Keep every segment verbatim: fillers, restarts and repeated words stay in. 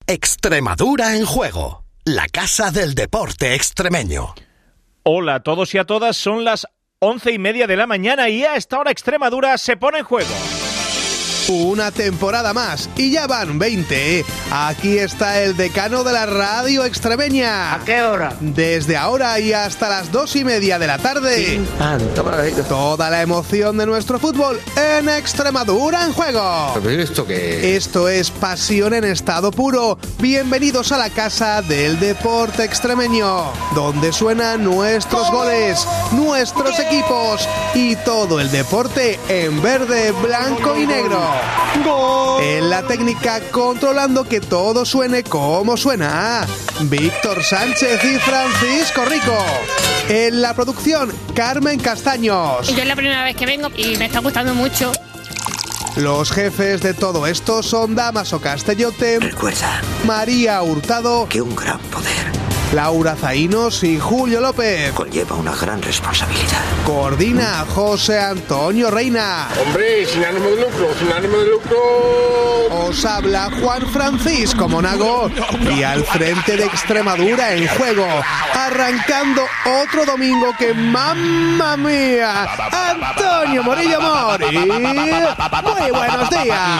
Extremadura en juego, la casa del deporte extremeño. Hola a todos y a todas, son las once y media de la mañana y a esta hora Extremadura se pone en juego. Una temporada más y ya van veinte. Aquí está el decano de la radio extremeña. ¿A qué hora? Desde ahora y hasta las dos y media de la tarde. Toda la emoción de nuestro fútbol en Extremadura en juego. ¿Pero esto qué? Esto es pasión en estado puro. Bienvenidos a la casa del deporte extremeño, donde suenan nuestros goles, nuestros equipos y todo el deporte en verde, blanco y negro. ¡Gol! En la técnica, controlando que todo suene como suena, Víctor Sánchez y Francisco Rico. En la producción, Carmen Castaños. Yo es la primera vez que vengo y me está gustando mucho. Los jefes de todo esto son Damaso Castellote. Recuerda, María Hurtado, que un gran poder, Laura Zaínos y Julio López. conlleva una gran responsabilidad. Coordina José Antonio Reina. Hombre, sin ánimo de lucro, sin ánimo de lucro. Os habla Juan Francisco Monago y al frente de Extremadura en juego, arrancando otro domingo que ¡mamma mía! Antonio Morillo Mori. Muy buenos días.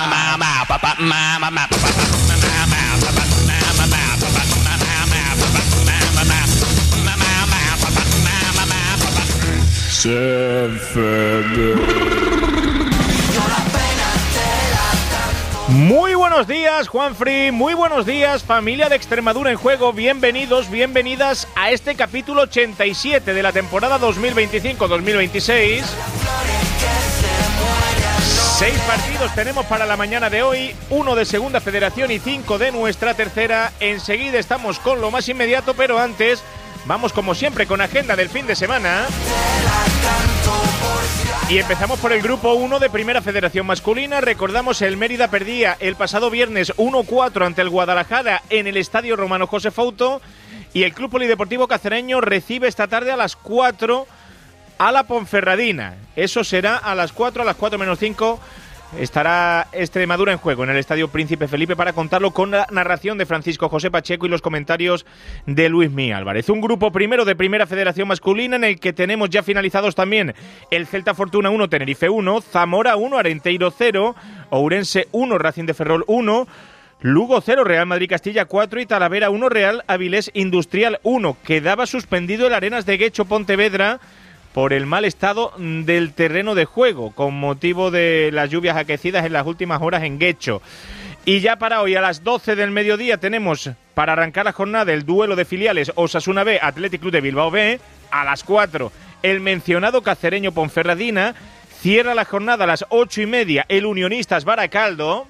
Muy buenos días, Juanfri, muy buenos días, familia de Extremadura en juego. Bienvenidos, bienvenidas a este capítulo ochenta y siete de la temporada dos mil veinticinco dos mil veintiséis. Seis partidos tenemos para la mañana de hoy, uno de Segunda Federación y cinco de nuestra tercera. Enseguida estamos con lo más inmediato, pero antes vamos como siempre con agenda del fin de semana. Y empezamos por el grupo uno de Primera Federación Masculina. Recordamos, el Mérida perdía el pasado viernes uno cuatro ante el Guadalajara en el Estadio Romano José Fouto. Y el Club Polideportivo Cacereño recibe esta tarde a las cuatro a la Ponferradina. Eso será a las cuatro, a las cuatro menos cinco. Estará Extremadura en juego en el Estadio Príncipe Felipe para contarlo con la narración de Francisco José Pacheco y los comentarios de Luis Mí Álvarez. Un grupo primero de Primera Federación Masculina en el que tenemos ya finalizados también el Celta Fortuna uno, Tenerife uno, Zamora uno, Arenteiro cero, Ourense uno, Racing de Ferrol uno, Lugo cero, Real Madrid Castilla cuatro y Talavera uno, Real Avilés Industrial uno. Quedaba suspendido el Arenas de Guecho Pontevedra por el mal estado del terreno de juego, con motivo de las lluvias aquecidas en las últimas horas en Guecho. Y ya para hoy, a las doce del mediodía, tenemos para arrancar la jornada el duelo de filiales Osasuna B, Athletic Club de Bilbao B. A las cuatro, el mencionado cacereño Ponferradina. Cierra la jornada a las ocho y media, el Unionistas Baracaldo.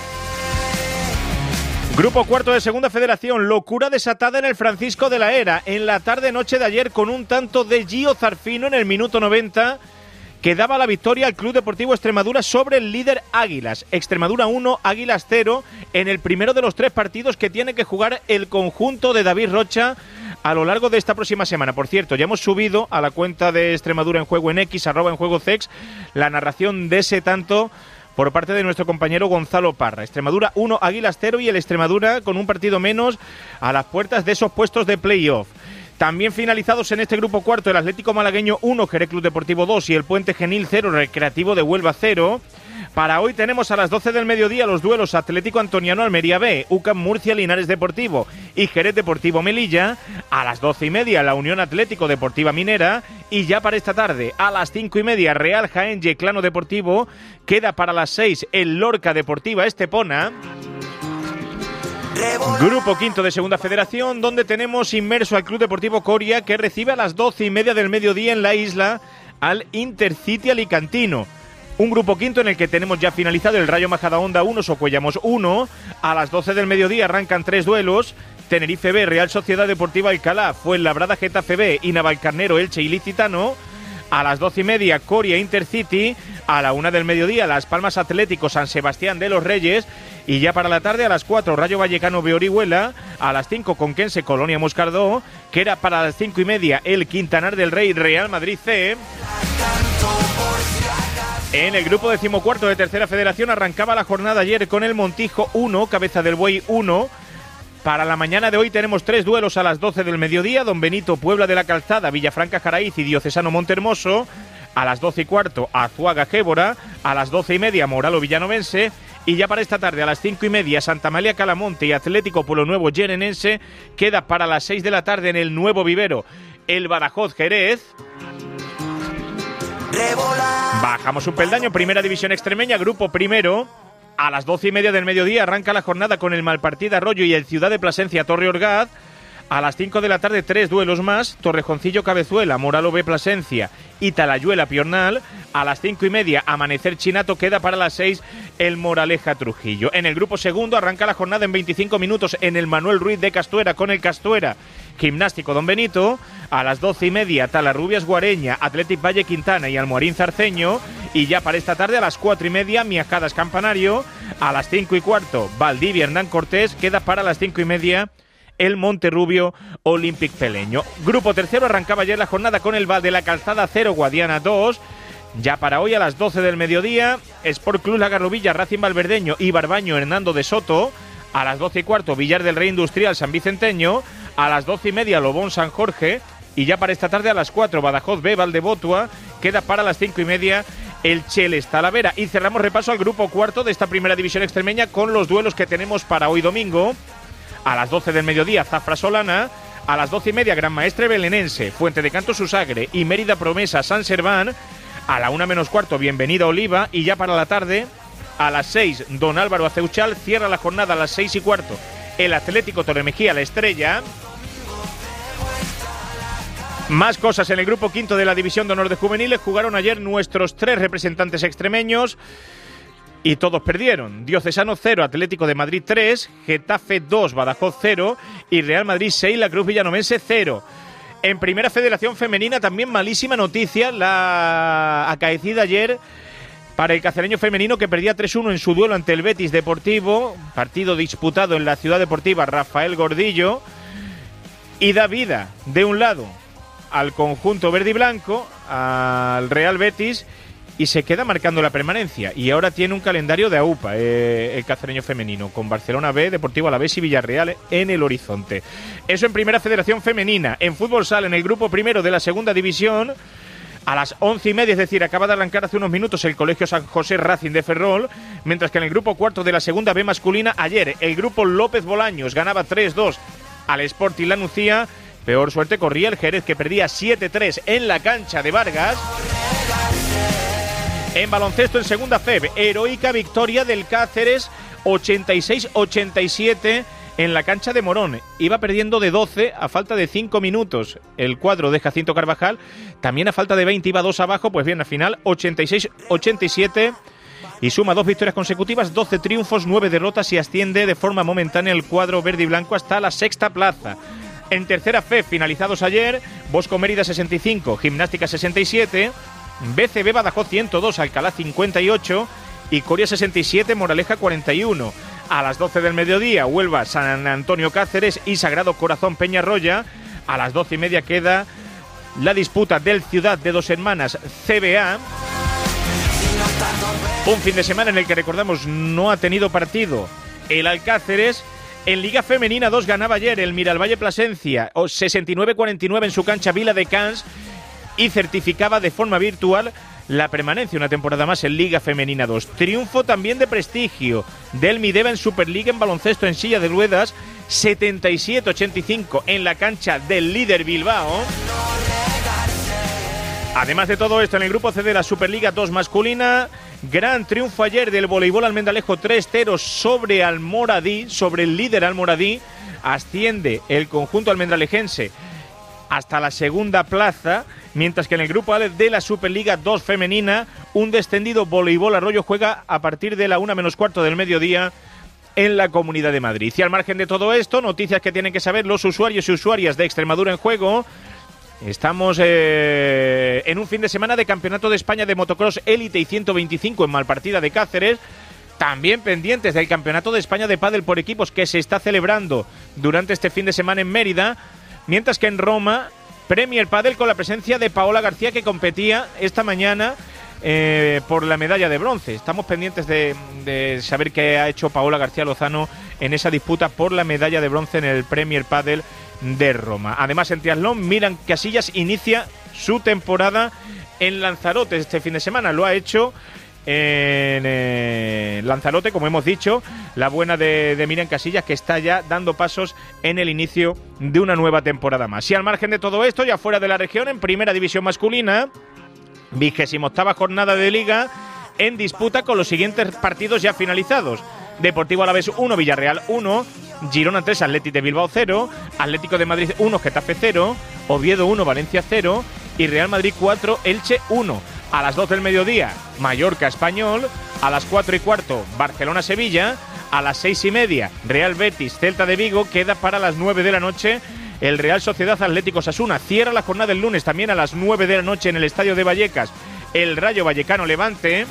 Grupo cuarto de Segunda Federación, locura desatada en el Francisco de la Era. En la tarde-noche de ayer, con un tanto de Gio Zarfino en el minuto noventa, que daba la victoria al Club Deportivo Extremadura sobre el líder Águilas. Extremadura uno, Águilas cero, en el primero de los tres partidos que tiene que jugar el conjunto de David Rocha a lo largo de esta próxima semana. Por cierto, ya hemos subido a la cuenta de Extremadura en juego en X, arroba en juego cex, la narración de ese tanto por parte de nuestro compañero Gonzalo Parra. Extremadura uno, Águilas cero y el Extremadura con un partido menos a las puertas de esos puestos de playoff. También finalizados en este grupo cuarto, el Atlético Malagueño uno, Jerez Club Deportivo dos y el Puente Genil cero, Recreativo de Huelva cero. Para hoy tenemos a las doce del mediodía los duelos Atlético Antoniano Almería B, U C A M Murcia Linares Deportivo y Jerez Deportivo Melilla. A las doce y media la Unión Atlético Deportiva Minera. Y ya para esta tarde, a las cinco y media, Real Jaén Yeclano Deportivo. Queda para las seis el Lorca Deportiva Estepona. Grupo quinto de Segunda Federación, donde tenemos inmerso al Club Deportivo Coria, que recibe a las doce y media del mediodía en la isla al Intercity Alicantino. Un grupo quinto en el que tenemos ya finalizado el Rayo Majadahonda uno, Socuellamos uno. A las doce del mediodía arrancan tres duelos: Tenerife B, Real Sociedad Deportiva Alcalá, Fuenlabrada Getafe B y Navalcarnero Elche Ilicitano. A las doce y media, Coria Intercity. A la una del mediodía, Las Palmas Atlético San Sebastián de los Reyes. Y ya para la tarde, a las cuatro, Rayo Vallecano Beorihuela. A las cinco, Conquense Colonia Moscardó. Que era para las cinco y media, el Quintanar del Rey Real Madrid C. En el grupo decimocuarto de Tercera Federación arrancaba la jornada ayer con el Montijo uno, Cabeza del Buey uno, Para la mañana de hoy tenemos tres duelos a las doce del mediodía. Don Benito, Puebla de la Calzada, Villafranca Jaraíz y Diocesano Montehermoso. A las doce y cuarto, Azuaga Gébora. A las doce y media, Moralo Villanovense. Y ya para esta tarde, a las cinco y media, Santa Amalia Calamonte y Atlético Pueblo Nuevo Llenenense. Queda para las seis de la tarde en el Nuevo Vivero el Badajoz Jerez. Bajamos un peldaño, Primera División Extremeña, Grupo Primero. A las doce y media del mediodía arranca la jornada con el Malpartida Arroyo y el Ciudad de Plasencia Torre Orgaz. A las cinco de la tarde, tres duelos más: Torrejoncillo Cabezuela, Moralo B Plasencia y Talayuela Piornal. A las cinco y media, Amanecer Chinato. Queda para las seis el Moraleja Trujillo. En el grupo segundo arranca la jornada en veinticinco minutos en el Manuel Ruiz de Castuera con el Castuera Gimnástico Don Benito. A las doce y media, Talarrubias Guareña, Athletic Valle Quintana y Almorín Zarceño. Y ya para esta tarde, a las cuatro y media, Miajadas Campanario. A las cinco y cuarto, Valdivia Hernán Cortés. Queda para las cinco y media el Monterrubio Olympic Peleño. Grupo tercero arrancaba ayer la jornada con el Val de la Calzada cero, Guadiana dos. Ya para hoy a las doce del mediodía, Sport Club La Garrovilla, Racing Valverdeño y Barbaño Hernando de Soto. A las doce y cuarto, Villar del Rey Industrial San Vicenteño. A las doce y media, Lobón San Jorge. Y ya para esta tarde a las cuatro, Badajoz B Valdevotua. Queda para las cinco y media el Cheles Talavera. Y cerramos repaso al grupo cuarto de esta Primera División Extremeña con los duelos que tenemos para hoy domingo. A las doce del mediodía, Zafra Solana. A las doce y media, Gran Maestre Belenense, Fuente de Canto Susagre y Mérida Promesa San Serván. A la una menos cuarto, Bienvenida Oliva. Y ya para la tarde, a las seis, Don Álvaro Aceuchal. Cierra la jornada a las seis y cuarto el Atlético Torremejía La Estrella. Más cosas en el grupo quinto de la División de Honor de Juveniles. Jugaron ayer nuestros tres representantes extremeños y todos perdieron. Diocesano cero, Atlético de Madrid tres, Getafe dos, Badajoz cero y Real Madrid seis, La Cruz Villanovense cero. En Primera Federación Femenina también malísima noticia la acaecida ayer para el cacereño femenino, que perdía tres uno en su duelo ante el Betis Deportivo, partido disputado en la Ciudad Deportiva Rafael Gordillo, y da vida de un lado al conjunto verde y blanco, al Real Betis, y se queda marcando la permanencia. Y ahora tiene un calendario de AUPA, eh, el cacereño femenino, con Barcelona B, Deportivo Alavés y Villarreal en el horizonte. Eso en Primera Federación Femenina. En fútbol sala, en el grupo primero de la Segunda División, a las once y media, es decir, acaba de arrancar hace unos minutos el Colegio San José Racing de Ferrol, mientras que en el grupo cuarto de la Segunda B masculina, ayer el grupo López Bolaños ganaba tres dos al Sporting La Nucía. Peor suerte corría el Jerez, que perdía siete tres en la cancha de Vargas. En baloncesto, en Segunda F E B, heroica victoria del Cáceres ochenta y seis ochenta y siete en la cancha de Morón. Iba perdiendo de doce a falta de cinco minutos el cuadro de Jacinto Carvajal. También a falta de veinte iba dos abajo. Pues bien, al final ochenta y seis ochenta y siete y suma dos victorias consecutivas, doce triunfos, nueve derrotas y asciende de forma momentánea el cuadro verde y blanco hasta la sexta plaza. En Tercera F E B, finalizados ayer, Bosco Mérida sesenta y cinco, Gimnástica sesenta y siete, B C B Badajoz ciento dos, Alcalá cincuenta y ocho y Coria sesenta y siete, Moraleja cuarenta y uno. A las doce del mediodía, Huelva San Antonio Cáceres y Sagrado Corazón Peñarroya. A las doce y media queda la disputa del Ciudad de Dos Hermanas C B A. Un fin de semana en el que, recordamos, no ha tenido partido el Alcáceres. En Liga Femenina dos ganaba ayer el Miralvalle Plasencia sesenta y nueve cuarenta y nueve en su cancha Vila de Cans y certificaba de forma virtual la permanencia una temporada más en Liga Femenina dos. Triunfo también de prestigio del Mideva en Superliga en baloncesto en silla de ruedas, setenta y siete ochenta y cinco en la cancha del líder Bilbao. Además de todo esto, en el grupo C de la Superliga dos masculina, gran triunfo ayer del voleibol Almendalejo tres cero sobre Almoradí, sobre el líder Almoradí. Asciende el conjunto almendralejense hasta la segunda plaza, mientras que en el grupo A de la Superliga dos femenina, un descendido Voleibol Arroyo juega a partir de la una menos cuarto del mediodía en la Comunidad de Madrid. Y al margen de todo esto, noticias que tienen que saber los usuarios y usuarias de Extremadura en Juego. Estamos eh, en un fin de semana de Campeonato de España de Motocross Élite y ciento veinticinco en Malpartida de Cáceres. También pendientes del Campeonato de España de Pádel por equipos que se está celebrando durante este fin de semana en Mérida. Mientras que en Roma, Premier Padel con la presencia de Paola García, que competía esta mañana eh, por la medalla de bronce. Estamos pendientes de, de saber qué ha hecho Paola García Lozano en esa disputa por la medalla de bronce en el Premier Padel de Roma. Además, en triatlón, Miran Casillas inicia su temporada en Lanzarote este fin de semana. Lo ha hecho en eh, Lanzarote, como hemos dicho, la buena de, de Miran Casillas, que está ya dando pasos en el inicio de una nueva temporada más. Y al margen de todo esto, ya fuera de la región, en primera división masculina, vigésima octava jornada de Liga en disputa con los siguientes partidos ya finalizados: Deportivo Alavés uno, Villarreal uno, Girona tres, Athletic de Bilbao cero, Atlético de Madrid uno, Getafe cero, Oviedo uno, Valencia cero y Real Madrid cuatro, Elche uno. A las dos del mediodía, Mallorca Español. A las cuatro y cuarto, Barcelona Sevilla. A las seis y media, Real Betis Celta de Vigo. Queda para las nueve de la noche el Real Sociedad Atlético Osasuna. Cierra la jornada el lunes también a las nueve de la noche en el Estadio de Vallecas el Rayo Vallecano Levante.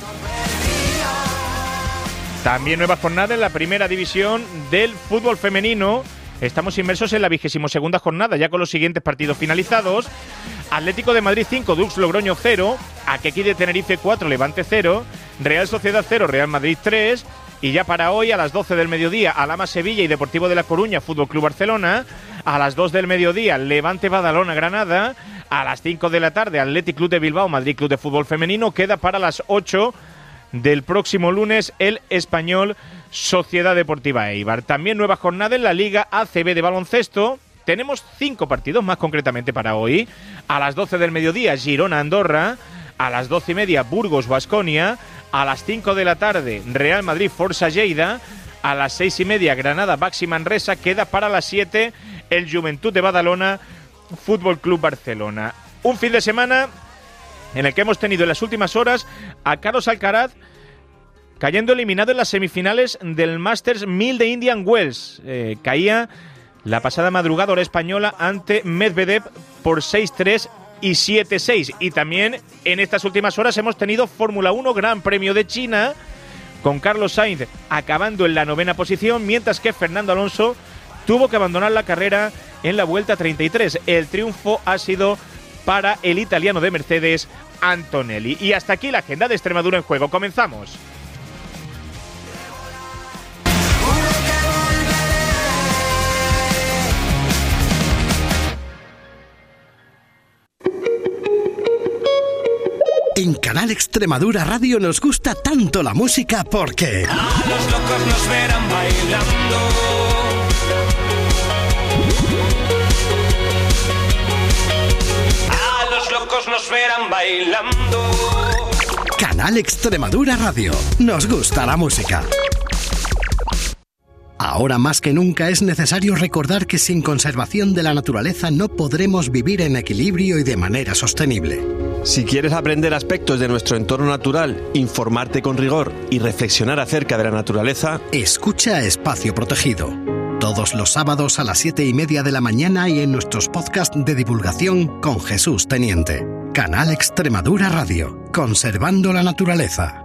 También nueva jornada en la primera división del fútbol femenino. Estamos inmersos en la vigésimo segunda jornada, ya con los siguientes partidos finalizados: Atlético de Madrid cinco, Dux Logroño cero, Akequi de Tenerife cuatro, Levante cero, Real Sociedad cero, Real Madrid tres. Y ya para hoy, a las doce del mediodía, Alhama Sevilla y Deportivo de La Coruña, Fútbol Club Barcelona. A las dos del mediodía, Levante Badalona Granada. A las cinco de la tarde, Athletic Club de Bilbao, Madrid Club de Fútbol Femenino. Queda para las ocho del próximo lunes el Español Sociedad Deportiva Eibar. También nueva jornada en la Liga A C B de baloncesto. Tenemos cinco partidos más concretamente para hoy. A las doce del mediodía, Girona Andorra. A las doce y media, Burgos Baskonia. A las cinco de la tarde, Real Madrid Forza Lleida. A las seis y media, Granada Baxi Manresa. Queda para las siete el Juventud de Badalona Fútbol Club Barcelona. Un fin de semana en el que hemos tenido en las últimas horas a Carlos Alcaraz cayendo eliminado en las semifinales del Masters mil de Indian Wells. Eh, caía la pasada madrugada hora española ante Medvedev por seis tres y siete seis. Y también en estas últimas horas hemos tenido Fórmula uno Gran Premio de China, con Carlos Sainz acabando en la novena posición, mientras que Fernando Alonso tuvo que abandonar la carrera en la vuelta treinta y tres. El triunfo ha sido para el italiano de Mercedes, Antonelli. Y hasta aquí la agenda de Extremadura en Juego. Comenzamos. En Canal Extremadura Radio nos gusta tanto la música porque... A los locos nos verán bailando. A los locos nos verán bailando. Canal Extremadura Radio. Nos gusta la música. Ahora más que nunca es necesario recordar que sin conservación de la naturaleza no podremos vivir en equilibrio y de manera sostenible. Si quieres aprender aspectos de nuestro entorno natural, informarte con rigor y reflexionar acerca de la naturaleza, escucha Espacio Protegido. Todos los sábados a las siete y media de la mañana y en nuestros podcasts de divulgación con Jesús Teniente. Canal Extremadura Radio. Conservando la naturaleza.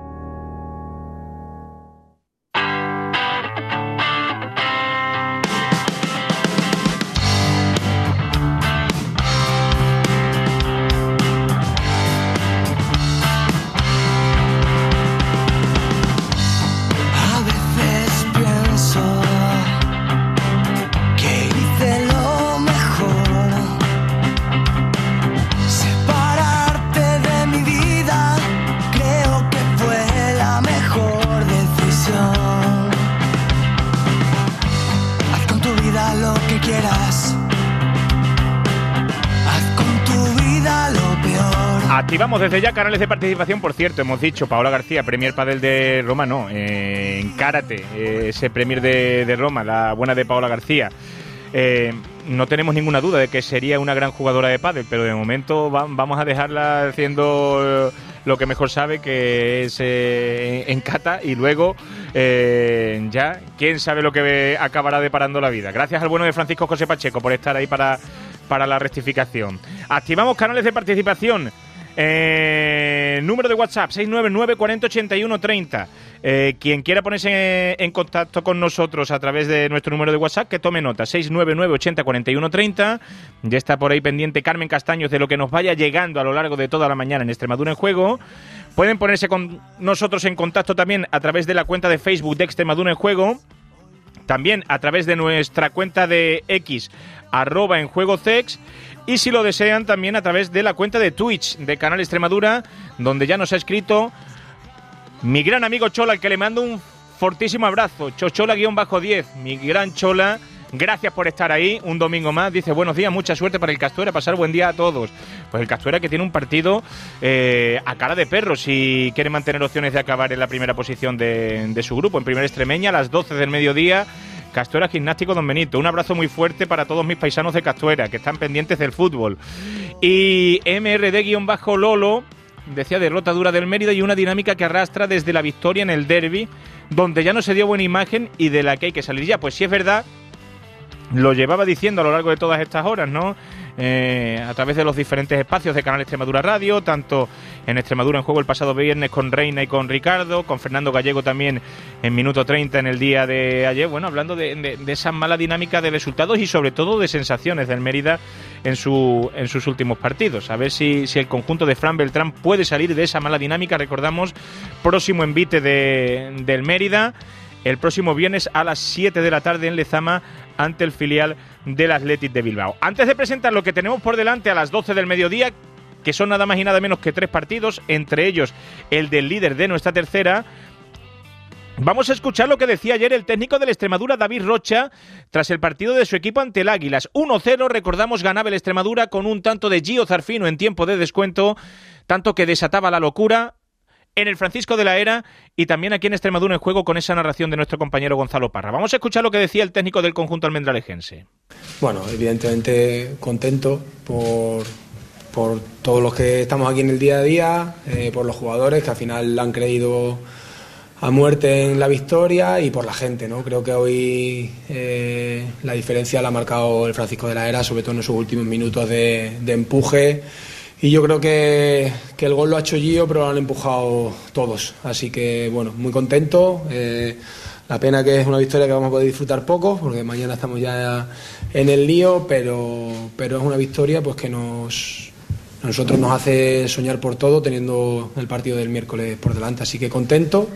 Activamos desde ya canales de participación. Por cierto, hemos dicho Paola García, Premier Padel de Roma, no, eh, en karate, eh, ese Premier de, de Roma, la buena de Paola García. Eh, no tenemos ninguna duda de que sería una gran jugadora de pádel, pero de momento va, vamos a dejarla haciendo lo que mejor sabe, que es eh, en kata, y luego eh, ya quién sabe lo que acabará deparando la vida. Gracias al bueno de Francisco José Pacheco por estar ahí para, para la rectificación. Activamos canales de participación. Eh, número de WhatsApp seis nueve nueve, cuarenta, ochenta y uno, treinta. Eh, quien quiera ponerse en, en contacto con nosotros a través de nuestro número de WhatsApp, que tome nota, seis nueve nueve, ochenta, cuarenta y uno, treinta. Ya está por ahí pendiente Carmen Castaños de lo que nos vaya llegando a lo largo de toda la mañana en Extremadura en Juego. Pueden ponerse con nosotros en contacto también a través de la cuenta de Facebook de Extremadura en Juego. también a través de nuestra cuenta de X, arroba en juego cex, y si lo desean también a través de la cuenta de Twitch de Canal Extremadura, donde ya nos ha escrito mi gran amigo Chola, al que le mando un fortísimo abrazo. Chochola guión bajo diez, mi gran Chola, gracias por estar ahí un domingo más. Dice, buenos días, mucha suerte para el Castuera, pasar buen día a todos. Pues el Castuera, que tiene un partido eh, a cara de perro si quiere mantener opciones de acabar en la primera posición de, de su grupo, en Primera Extremeña, a las doce del mediodía. Castuera Gimnástico Don Benito. Un abrazo muy fuerte para todos mis paisanos de Castuera, que están pendientes del fútbol. Y M R D-Lolo decía, derrota dura del Mérida y una dinámica que arrastra desde la victoria en el derbi, donde ya no se dio buena imagen y de la que hay que salir ya. Pues sí, es verdad, lo llevaba diciendo a lo largo de todas estas horas, ¿no? Eh, a través de los diferentes espacios de Canal Extremadura Radio, tanto en Extremadura en Juego el pasado viernes con Reina y con Ricardo, con Fernando Gallego también en minuto treinta en el día de ayer, bueno, hablando de, de, de esa mala dinámica de resultados y sobre todo de sensaciones del Mérida en, su, en sus últimos partidos. A ver si, si el conjunto de Fran Beltrán puede salir de esa mala dinámica. Recordamos, próximo envite de, del Mérida, el próximo viernes a las siete de la tarde en Lezama, ante el filial del Athletic de Bilbao. Antes de presentar lo que tenemos por delante a las doce del mediodía, que son nada más y nada menos que tres partidos, entre ellos el del líder de nuestra tercera, vamos a escuchar lo que decía ayer el técnico del Extremadura, David Rocha, tras el partido de su equipo ante el Águilas. uno cero, recordamos, ganaba el Extremadura con un tanto de Gio Zarfino en tiempo de descuento, tanto que desataba la locura en el Francisco de la Era y también aquí en Extremadura en Juego, con esa narración de nuestro compañero Gonzalo Parra. Vamos a escuchar lo que decía el técnico del conjunto almendralejense. Bueno, evidentemente contento por, por todos los que estamos aquí en el día a día, eh, por los jugadores que al final han creído a muerte en la victoria y por la gente, ¿no? Creo que hoy eh, la diferencia la ha marcado el Francisco de la Era, sobre todo en esos últimos minutos de, de empuje. Y yo creo que, que el gol lo ha hecho Gio, pero lo han empujado todos. Así que, bueno, muy contento. Eh, la pena que es una victoria que vamos a poder disfrutar poco, porque mañana estamos ya en el lío, pero, pero es una victoria pues que nos, a nosotros nos hace soñar por todo, teniendo el partido del miércoles por delante. Así que contento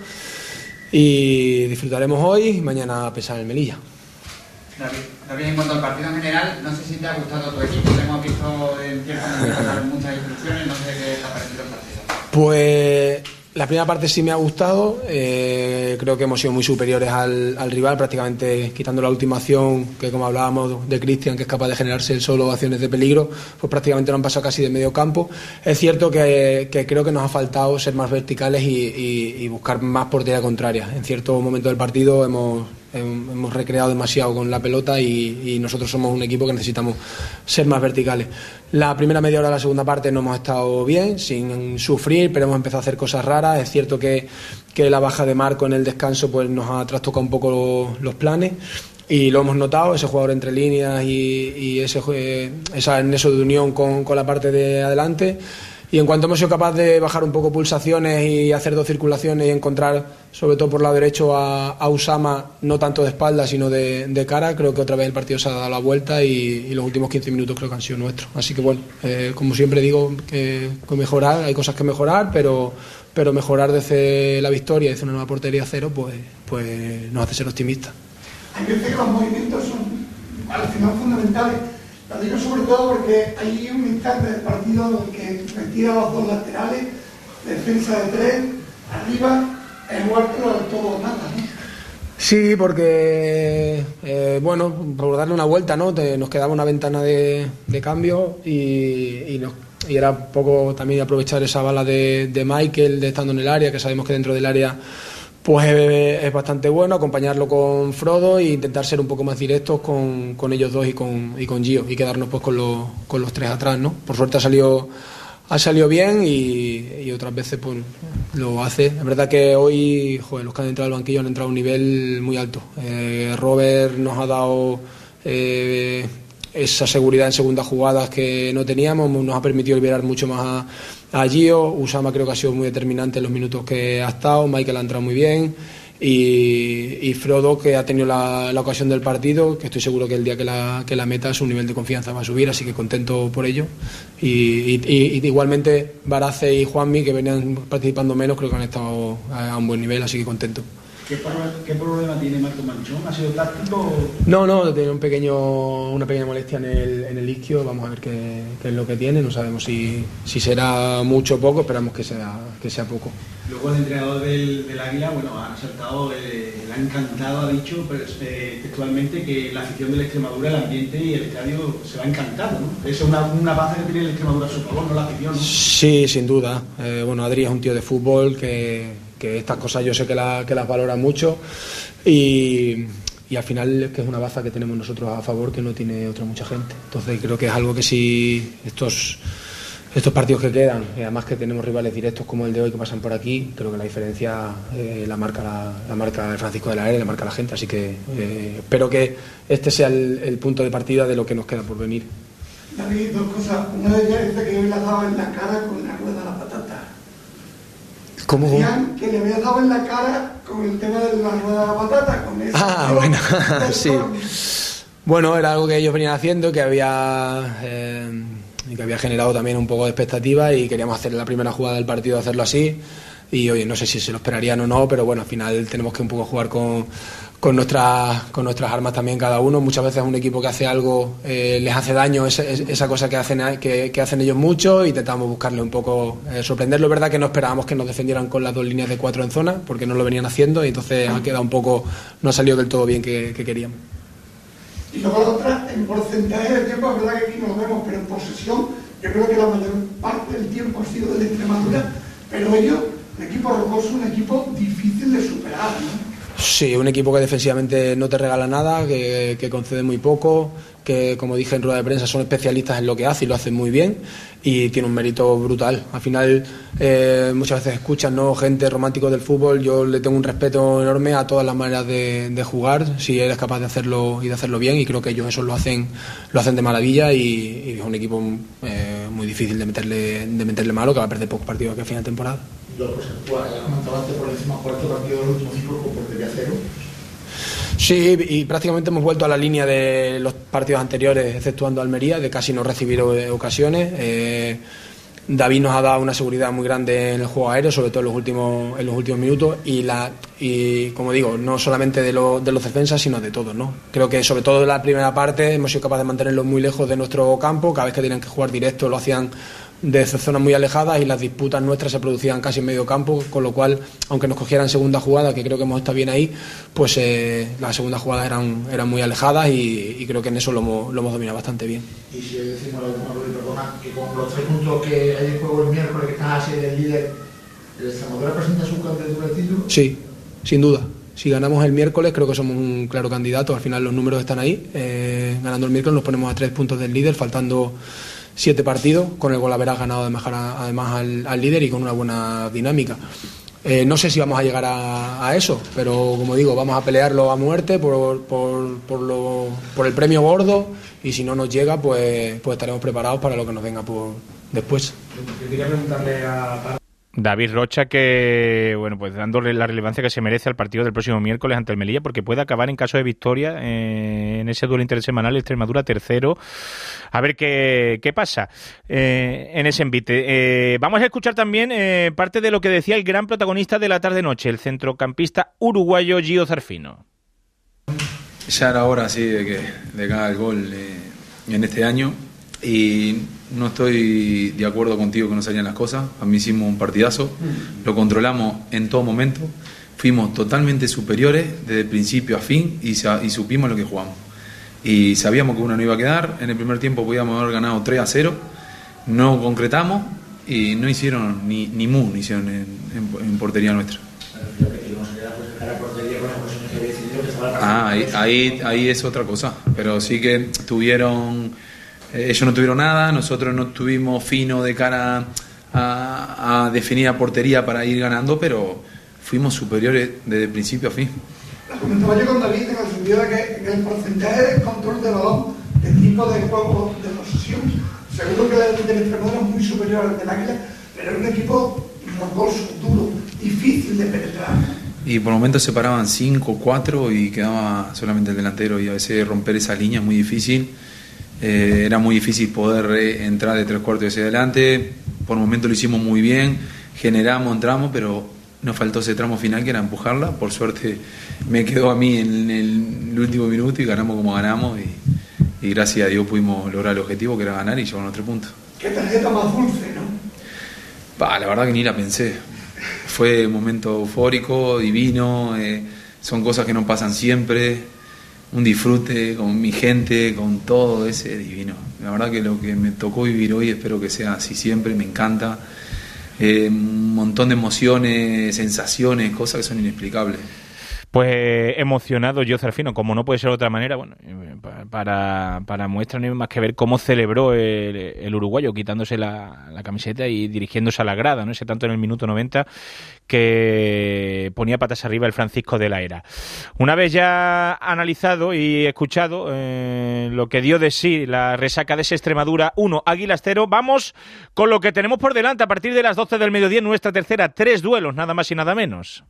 y disfrutaremos hoy y mañana a pesar el Melilla. David, David, en cuanto al partido en general, no sé si te ha gustado tu equipo, te hemos visto en cierto momento pasar muchas instrucciones, no sé qué te ha parecido el partido. Pues la primera parte sí me ha gustado, eh, creo que hemos sido muy superiores al, al rival, prácticamente quitando la última acción, que como hablábamos de Cristian, que es capaz de generarse él solo acciones de peligro, pues prácticamente lo han pasado casi de medio campo. Es cierto que, que creo que nos ha faltado ser más verticales y, y, y buscar más portería contraria. En cierto momento del partido hemos... hemos recreado demasiado con la pelota y, y nosotros somos un equipo que necesitamos ser más verticales. La primera media hora de la segunda parte no hemos estado bien, sin sufrir, pero hemos empezado a hacer cosas raras. Es cierto que, que la baja de Marco en el descanso pues nos ha trastocado un poco los, los planes y lo hemos notado, ese jugador entre líneas y, y ese esa nexo de unión con, con la parte de adelante. Y en cuanto hemos sido capaces de bajar un poco pulsaciones y hacer dos circulaciones y encontrar, sobre todo por el lado derecho, a, a Usama, no tanto de espalda, sino de, de cara, creo que otra vez el partido se ha dado la vuelta y, y los últimos quince minutos creo que han sido nuestros. Así que bueno, eh, como siempre digo, que, que mejorar, hay cosas que mejorar, pero, pero mejorar desde la victoria, desde una nueva portería cero, pues, pues nos hace ser optimistas. Hay veces que los movimientos son al final fundamentales. Lo digo sobre todo porque hay un instante del partido en el que metía los dos laterales, defensa de tres, arriba, en Huerto de todo o nada, ¿no? Sí, porque, eh, bueno, por darle una vuelta, ¿no? Te, nos quedaba una ventana de, de cambio y, y, nos, y era poco también aprovechar esa bala de, de Michael, de estando en el área, que sabemos que dentro del área pues es, es bastante bueno, acompañarlo con Frodo e intentar ser un poco más directos con, con ellos dos y con, y con Gio y quedarnos pues con los, con los tres atrás, ¿no? Por suerte ha salido, ha salido bien y, y otras veces pues lo hace. Es verdad que hoy, joder, los que han entrado al banquillo han entrado a un nivel muy alto. Eh, Robert nos ha dado eh, esa seguridad en segundas jugadas que no teníamos, nos ha permitido liberar mucho más a a Gio. Usama creo que ha sido muy determinante en los minutos que ha estado, Michael ha entrado muy bien y, y Frodo, que ha tenido la, la ocasión del partido, que estoy seguro que el día que la, que la meta su nivel de confianza va a subir, así que contento por ello y, y, y, y igualmente Barace y Juanmi, que venían participando menos, creo que han estado a, a un buen nivel, así que contento. ¿Qué, ¿Qué problema tiene Marco Manchón? ¿Ha sido táctico? No, no, tiene un pequeño, una pequeña molestia en el, en el isquio. Vamos a ver qué, qué es lo que tiene. No sabemos si, si será mucho o poco. Esperamos que sea, que sea poco. Luego el entrenador del, del Águila, bueno, ha resaltado, eh, le ha encantado, ha dicho pues, eh, textualmente que la afición de la Extremadura, el ambiente y el estadio se va encantado, ¿no? Eso es una, una base que tiene la Extremadura a su favor, no la afición, ¿no? Sí, sin duda. Eh, bueno, Adri es un tío de fútbol que... que estas cosas yo sé que, la, que las valora mucho y, y al final es que es una baza que tenemos nosotros a favor que no tiene otra mucha gente. Entonces creo que es algo que si estos, estos partidos que quedan, y además que tenemos rivales directos como el de hoy que pasan por aquí, creo que la diferencia eh, la marca la, la marca el Francisco de la Era y la marca la gente, así que eh, espero que este sea el, el punto de partida de lo que nos queda por venir. David, dos cosas. Una de ellas es que hoy le has dado en la cara con la rueda de la patata. ¿Cómo? Decían que le había dado en la cara con el tema de la rueda de la patata, con eso. Ah, bueno, sí. Bueno, era algo que ellos venían haciendo, que había eh, que había generado también un poco de expectativa y queríamos hacer la primera jugada del partido, hacerlo así. Y oye, no sé si se lo esperarían o no, pero bueno, al final tenemos que un poco jugar con, con, nuestras, con nuestras armas también cada uno. Muchas veces un equipo que hace algo eh, les hace daño esa, esa cosa que hacen, que, que hacen ellos mucho, y intentamos buscarle un poco, eh, sorprenderlo. Es verdad que no esperábamos que nos defendieran con las dos líneas de cuatro en zona, porque no lo venían haciendo y entonces ha quedado un poco, no ha salido del todo bien que, que queríamos. Y luego la otra, en porcentaje de tiempo, es verdad que aquí nos vemos, pero en posesión, yo creo que la mayor parte del tiempo ha sido de la Extremadura, pero ellos, el equipo rocoso, es un equipo difícil de superar, ¿no? Sí, un equipo que defensivamente no te regala nada, que, que concede muy poco, que como dije en rueda de prensa son especialistas en lo que hace y lo hacen muy bien y tiene un mérito brutal. Al final eh, muchas veces escuchan, ¿no?, gente romántico del fútbol. Yo le tengo un respeto enorme a todas las maneras de, de jugar, si eres capaz de hacerlo y de hacerlo bien, y creo que ellos eso lo hacen lo hacen de maravilla, y, y es un equipo eh, muy difícil de meterle de meterle malo, que va a perder pocos partidos aquí a final de temporada. Yo, pues, ya comentaba antes por encima cuarto partido del último ciclo con portería cero. Sí, y prácticamente hemos vuelto a la línea de los partidos anteriores, exceptuando Almería, de casi no recibir ocasiones. Eh, David nos ha dado una seguridad muy grande en el juego aéreo, sobre todo en los últimos en los últimos minutos, y la y como digo, no solamente de, lo, de los defensas, sino de todos, ¿no? Creo que sobre todo en la primera parte hemos sido capaces de mantenerlos muy lejos de nuestro campo. Cada vez que tenían que jugar directo lo hacían desde zonas muy alejadas, y las disputas nuestras se producían casi en medio campo, con lo cual, aunque nos cogieran segunda jugada, que creo que hemos estado bien ahí, pues eh, las segundas jugadas eran, eran muy alejadas, y, y creo que en eso lo hemos, lo hemos dominado bastante bien. Y si decimos la última vez, perdona, que con los tres puntos que hay en juego el miércoles, que están así del líder, ¿el Extremadura presenta su candidatura al título? Sí, sin duda. Si ganamos el miércoles, creo que somos un claro candidato. Al final los números están ahí. Eh, ganando el miércoles nos ponemos a tres puntos del líder, faltando siete partidos, con el gol haberás ganado además, además al, al líder y con una buena dinámica. Eh, no sé si vamos a llegar a, a eso, pero como digo, vamos a pelearlo a muerte por, por, por, lo, por el premio gordo, y si no nos llega, pues, pues estaremos preparados para lo que nos venga por después. Yo quería preguntarle a David Rocha, que bueno, pues dándole la relevancia que se merece al partido del próximo miércoles ante el Melilla, porque puede acabar en caso de victoria eh, en ese duelo intersemanal Extremadura tercero. A ver qué, qué pasa eh, en ese envite. Eh, vamos a escuchar también eh, parte de lo que decía el gran protagonista de la tarde-noche, el centrocampista uruguayo Gio Zarfino. Ya era hora, sí, de que de que haga el gol eh, en este año, y no estoy de acuerdo contigo que no salían las cosas. A mí hicimos un partidazo, lo controlamos en todo momento, fuimos totalmente superiores desde principio a fin, y, y supimos lo que jugamos. Y sabíamos que una no iba a quedar. En el primer tiempo podíamos haber ganado tres a cero, no concretamos y no hicieron ni, ni mu, ni hicieron en, en, en portería nuestra. Ah, ahí, ahí, ahí es otra cosa, pero sí que tuvieron, eh, ellos no tuvieron nada, nosotros no estuvimos finos de cara a, a definir a portería para ir ganando, pero fuimos superiores desde principio a fin. Comentaba yo con David en el sentido de que en el porcentaje de control de balón, el tipo de juego de posesión, seguro que el del Extremadura es muy superior al del Águila, pero es un equipo rocoso, duro, difícil de penetrar. Y por momentos se paraban cinco, cuatro y quedaba solamente el delantero, y a veces romper esa línea es muy difícil. Eh, era muy difícil poder eh, entrar de tres cuartos hacia adelante. Por momentos lo hicimos muy bien, generamos, entramos, pero nos faltó ese tramo final que era empujarla. Por suerte me quedó a mí en el último minuto y ganamos como ganamos. Y, y gracias a Dios pudimos lograr el objetivo, que era ganar y llevar los tres puntos. Qué tarjeta más dulce, ¿no? Bah, la verdad que ni la pensé. Fue un momento eufórico, divino. Eh, son cosas que no pasan siempre. Un disfrute con mi gente, con todo ese divino. La verdad que lo que me tocó vivir hoy espero que sea así siempre, me encanta. Eh, un montón de emociones, sensaciones, cosas que son inexplicables. Pues emocionado yo, Serafino, como no puede ser de otra manera, bueno, para, para muestra no hay más que ver cómo celebró el, el uruguayo quitándose la, la camiseta y dirigiéndose a la grada, ¿no? Ese tanto en el minuto noventa que ponía patas arriba el Francisco de la Era. Una vez ya analizado y escuchado eh, lo que dio de sí la resaca de ese Extremadura uno, Águilas cero, vamos con lo que tenemos por delante a partir de las doce del mediodía en nuestra tercera, tres duelos, nada más y nada menos.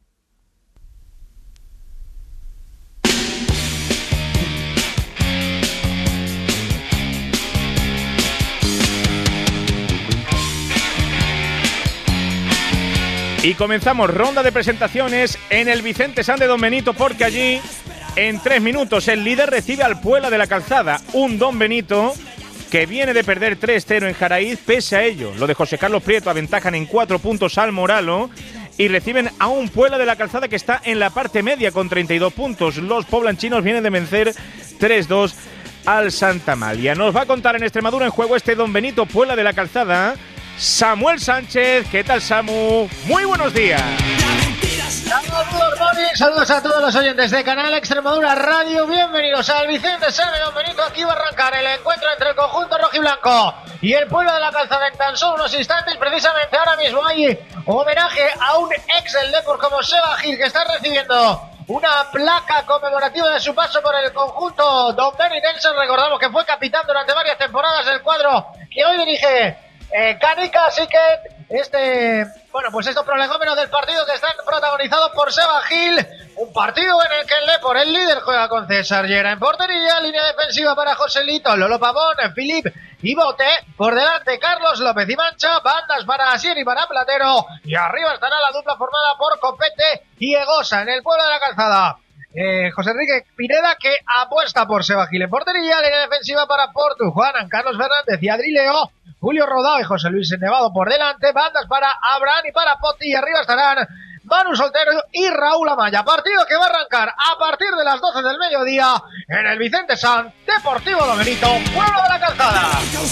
Y comenzamos ronda de presentaciones en el Vicente San de Don Benito, porque allí, en tres minutos, el líder recibe al Puebla de la Calzada, un Don Benito que viene de perder tres cero en Jaraíz. Pese a ello, lo de José Carlos Prieto aventajan en cuatro puntos al Moralo y reciben a un Puebla de la Calzada que está en la parte media con treinta y dos puntos. Los poblanchinos vienen de vencer tres dos al Santa Amalia. Nos va a contar en Extremadura en juego este Don Benito Puebla de la Calzada Samuel Sánchez. ¿Qué tal, Samu? Muy buenos días. Saludos, Moni. Saludos a todos los oyentes de Canal Extremadura Radio. Bienvenidos al Vicente Sane Don Benito. Aquí va a arrancar el encuentro entre el conjunto rojiblanco y el Puebla de la Calzada en tan solo unos instantes. Precisamente ahora mismo hay homenaje a un ex del Depor como Seba Gil, que está recibiendo una placa conmemorativa de su paso por el conjunto don benitense. Recordamos que fue capitán durante varias temporadas del cuadro que hoy dirige Eh, Canica, así que este, bueno, pues estos prolegómenos del partido que están protagonizados por Seba Gil, un partido en el que el Depor, el líder, juega con César Llera en portería, línea defensiva para Joselito, Lolo Pavón, Filip y Bote, por delante Carlos López y Mancha, bandas para Asier y para Platero, y arriba estará la dupla formada por Copete y Egosa en el Pueblo de la Calzada. Eh, José Enrique Pineda, que apuesta por Seba Gil en portería, línea defensiva para Portu, Juanan, Carlos Fernández y Adrileo, Julio Rodao y José Luis Nevado por delante, bandas para Abraham y para Poti, y arriba estarán Manu Soltero y Raúl Amaya. Partido que va a arrancar a partir de las doce del mediodía en el Vicente San Deportivo Don Benito, Pueblo de la Calzada.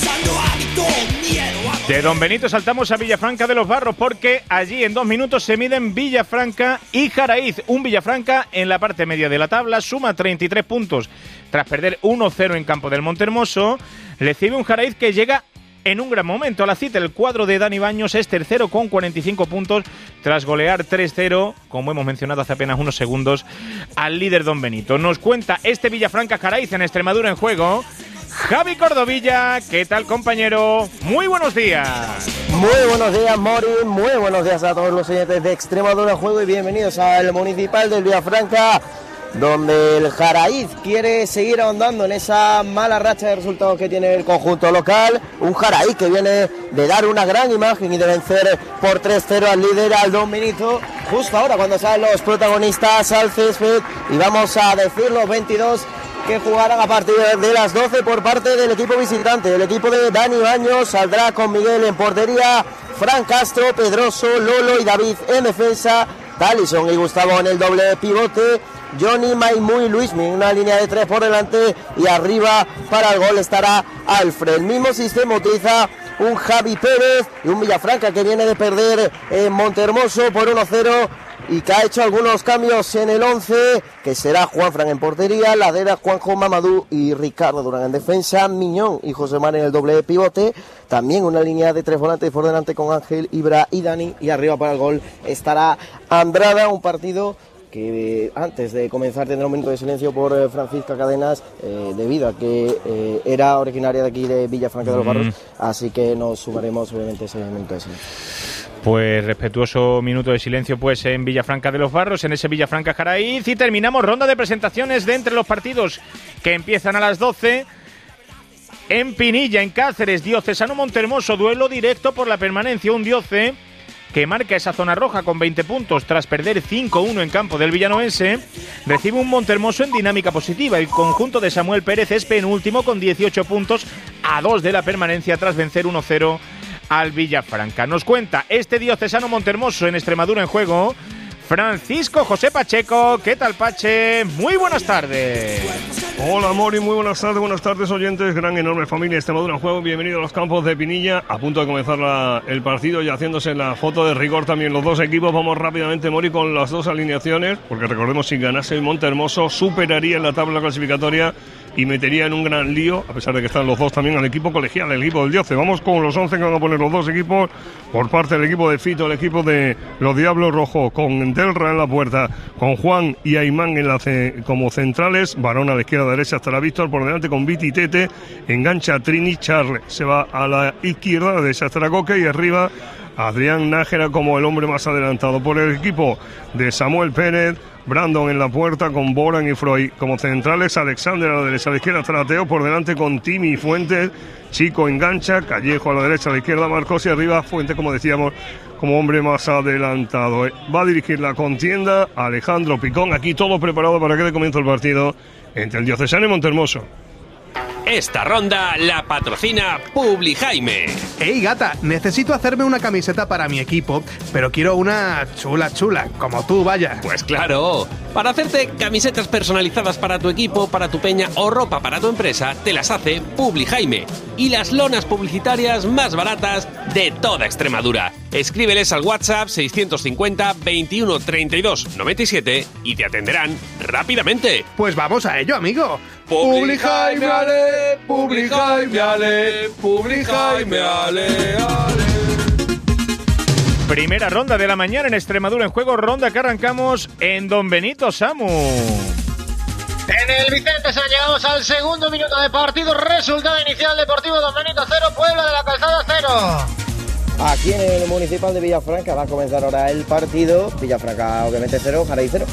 De Don Benito saltamos a Villafranca de los Barros, porque allí en dos minutos se miden Villafranca y Jaraíz. Un Villafranca en la parte media de la tabla, suma treinta y tres puntos tras perder uno cero en campo del Montehermoso. Recibe un Jaraíz que llega en un gran momento a la cita. El cuadro de Dani Baños es tercero con cuarenta y cinco puntos tras golear tres cero, como hemos mencionado hace apenas unos segundos, al líder Don Benito. Nos cuenta este Villafranca Jaraíz en Extremadura en juego Javi Cordovilla. ¿Qué tal, compañero? Muy buenos días. Muy buenos días, Mori. Muy buenos días a todos los oyentes de Extremadura en juego y bienvenidos al Municipal del Villafranca, donde el Jaraíz quiere seguir ahondando en esa mala racha de resultados que tiene el conjunto local. Un Jaraíz que viene de dar una gran imagen y de vencer por tres cero al líder, al Don Benito, justo ahora cuando salen los protagonistas al césped, y vamos a decir los veintidós que jugarán a partir de las doce por parte del equipo visitante. El equipo de Dani Baños saldrá con Miguel en portería, Fran Castro, Pedroso, Lolo y David en defensa, Talison y Gustavo en el doble pivote, Johnny, Maimu y Luismi, una línea de tres por delante, y arriba para el gol estará Alfred. El mismo sistema utiliza un Javi Pérez y un Villafranca que viene de perder en Montehermoso por uno cero y que ha hecho algunos cambios en el once, que será Juanfran en portería, Ladera, Juanjo, Mamadou y Ricardo Durán en defensa, Miñón y José Mar en el doble pivote, también una línea de tres volantes por delante con Ángel, Ibra y Dani, y arriba para el gol estará Andrada. Un partido que eh, antes de comenzar tendrá un minuto de silencio por eh, Francisca Cadenas, eh, debido a que eh, era originaria de aquí de Villafranca de los Barros, mm. así que nos sumaremos obviamente ese minuto de silencio. Pues respetuoso minuto de silencio pues en Villafranca de los Barros, en ese Villafranca Jaraíz, y terminamos ronda de presentaciones de entre los partidos que empiezan a las doce. En Pinilla, en Cáceres, Diocesano Montehermoso, duelo directo por la permanencia, un Dioce que marca esa zona roja con veinte puntos tras perder cinco uno en campo del villanovense, recibe un Montehermoso en dinámica positiva. El conjunto de Samuel Pérez es penúltimo con dieciocho puntos, a dos de la permanencia tras vencer uno cero al Villafranca. Nos cuenta este diocesano Montehermoso en Extremadura en juego, Francisco José Pacheco. ¿Qué tal, Pache? Muy buenas tardes. Hola, Mori, muy buenas tardes, buenas tardes, oyentes, gran enorme familia Extremadura en juego. Bienvenido a los campos de Pinilla, a punto de comenzar la, el partido y haciéndose la foto de rigor también los dos equipos. Vamos rápidamente, Mori, con las dos alineaciones, porque recordemos, si ganase el Montehermoso, superaría en la tabla clasificatoria y metería en un gran lío, a pesar de que están los dos también, al equipo colegial, el equipo del Dioce. Vamos con los once que van a poner los dos equipos, por parte del equipo de Fito, el equipo de los Diablos Rojos, con Delra en la puerta, con Juan y Aymán en la ce- como centrales, Varón a la izquierda, derecha estará Víctor, por delante con Viti y Tete, engancha Trini, Charles se va a la izquierda, derecha estará Coque y arriba Adrián Nájera como el hombre más adelantado. Por el equipo de Samuel Pérez, Brandon en la puerta con Boran y Freud como centrales, Alexander a la derecha, a la izquierda estará Teo, por delante con Timi y Fuentes, Chico engancha, Callejo a la derecha, a la izquierda Marcos y arriba Fuentes, como decíamos, como hombre más adelantado. Va a dirigir la contienda Alejandro Picón, aquí todo preparado para que dé comienzo el partido entre el Diocesano y Montehermoso. Esta ronda la patrocina Publi Jaime. Ey, gata, necesito hacerme una camiseta para mi equipo, pero quiero una chula chula, como tú, vaya. Pues claro, para hacerte camisetas personalizadas para tu equipo, para tu peña o ropa para tu empresa, te las hace Publi Jaime. Y las lonas publicitarias más baratas de toda Extremadura. Escríbeles al WhatsApp seiscientos cincuenta veintiuno treinta y dos noventa y siete y te atenderán rápidamente. Pues vamos a ello, amigo. Publi Jaime, ale, Publi Jaime, ale, Publi Jaime, ale, ale. Primera ronda de la mañana en Extremadura en juego, ronda que arrancamos en Don Benito, Samu. En el Vicente San llegamos al segundo minuto de partido. Resultado inicial: Deportivo Don Benito cero, Puebla de la Calzada cero. Aquí en el municipal de Villafranca va a comenzar ahora el partido. Villafranca obviamente cero, Jaraí cero.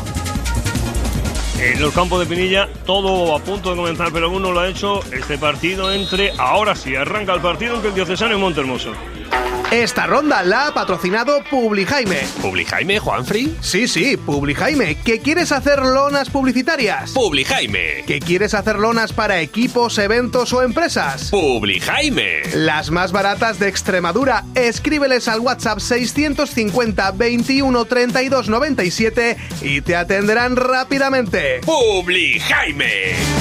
En los campos de Pinilla, todo a punto de comenzar, pero aún no lo ha hecho este partido entre, ahora sí, arranca el partido entre el Diocesano y Montehermoso. Esta ronda la ha patrocinado Publi Jaime. ¿Publi Jaime, Juanfri? Sí, sí, Publi Jaime. ¿Que quieres hacer lonas publicitarias? Publi Jaime. ¿Que quieres hacer lonas para equipos, eventos o empresas? Publi Jaime. Las más baratas de Extremadura. Escríbeles al WhatsApp seiscientos cincuenta veintiuno treinta y dos noventa y siete y te atenderán rápidamente. Publi Jaime.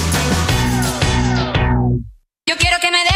Yo quiero que me dé.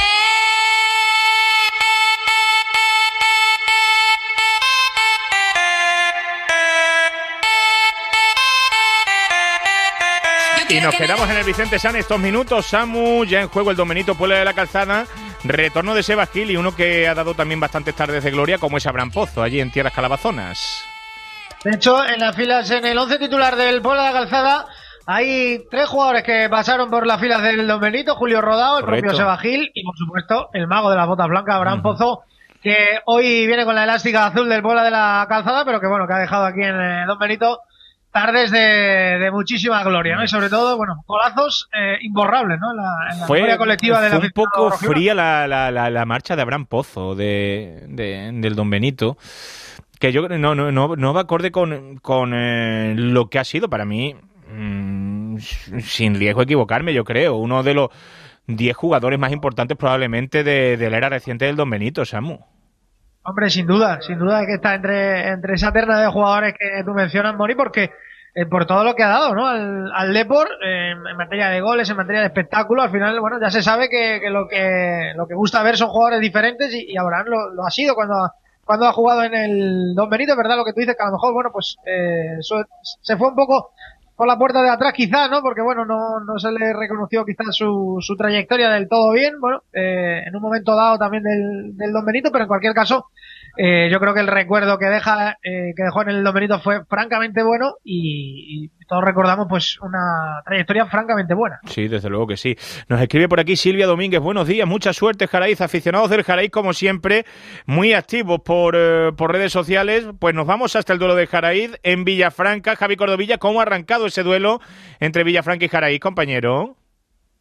Y nos quedamos en el Vicente San estos minutos. Samu, ya en juego el Don Benito Puebla de la Calzada. Retorno de Sebas Gil y uno que ha dado también bastantes tardes de gloria, como es Abraham Pozo, allí en Tierras Calabazonas. De hecho, en las filas, en el once titular del Puebla de la Calzada, hay tres jugadores que pasaron por las filas del Don Benito: Julio Rodao, el Correcto. propio Sebas Gil y, por supuesto, el mago de las botas blancas, Abraham uh-huh. Pozo, que hoy viene con la elástica azul del Puebla de la Calzada, pero que bueno, que ha dejado aquí en eh, Don Benito tardes de, de muchísima gloria, ¿no? Y sobre todo, bueno, golazos eh, imborrables, ¿no? En la, en la fue, memoria colectiva de la fue un poco fría la, la, la, la marcha de Abraham Pozo de, de, del Don Benito, que yo no no no, no va acorde con, con eh, lo que ha sido para mí, mmm, sin riesgo de equivocarme, yo creo, uno de los diez jugadores más importantes probablemente de, de la era reciente del Don Benito, Samu. Hombre, sin duda, sin duda que está entre, entre esa terna de jugadores que tú mencionas, Mori, porque eh, por todo lo que ha dado, ¿no? Al, al Depor, eh, en materia de goles, en materia de espectáculo, al final, bueno, ya se sabe que, que lo que lo que gusta ver son jugadores diferentes y, y Abraham lo, lo ha sido cuando ha, cuando ha jugado en el Don Benito, ¿verdad? Lo que tú dices, que a lo mejor, bueno, pues eh, eso, se fue un poco por la puerta de atrás quizás, ¿no? Porque bueno, no, no se le reconoció quizás su, su trayectoria del todo bien, bueno, eh, en un momento dado también del, del Don Benito, pero en cualquier caso, eh, yo creo que el recuerdo que deja, eh, que dejó en el Don Benito fue francamente bueno y, y todos recordamos pues una trayectoria francamente buena. Sí, desde luego que sí. Nos escribe por aquí Silvia Domínguez, buenos días, mucha suerte Jaraíz, aficionados del Jaraíz como siempre, muy activos por, eh, por redes sociales, pues nos vamos hasta el duelo de Jaraíz en Villafranca. Javi Cordovilla, ¿cómo ha arrancado ese duelo entre Villafranca y Jaraíz, compañero?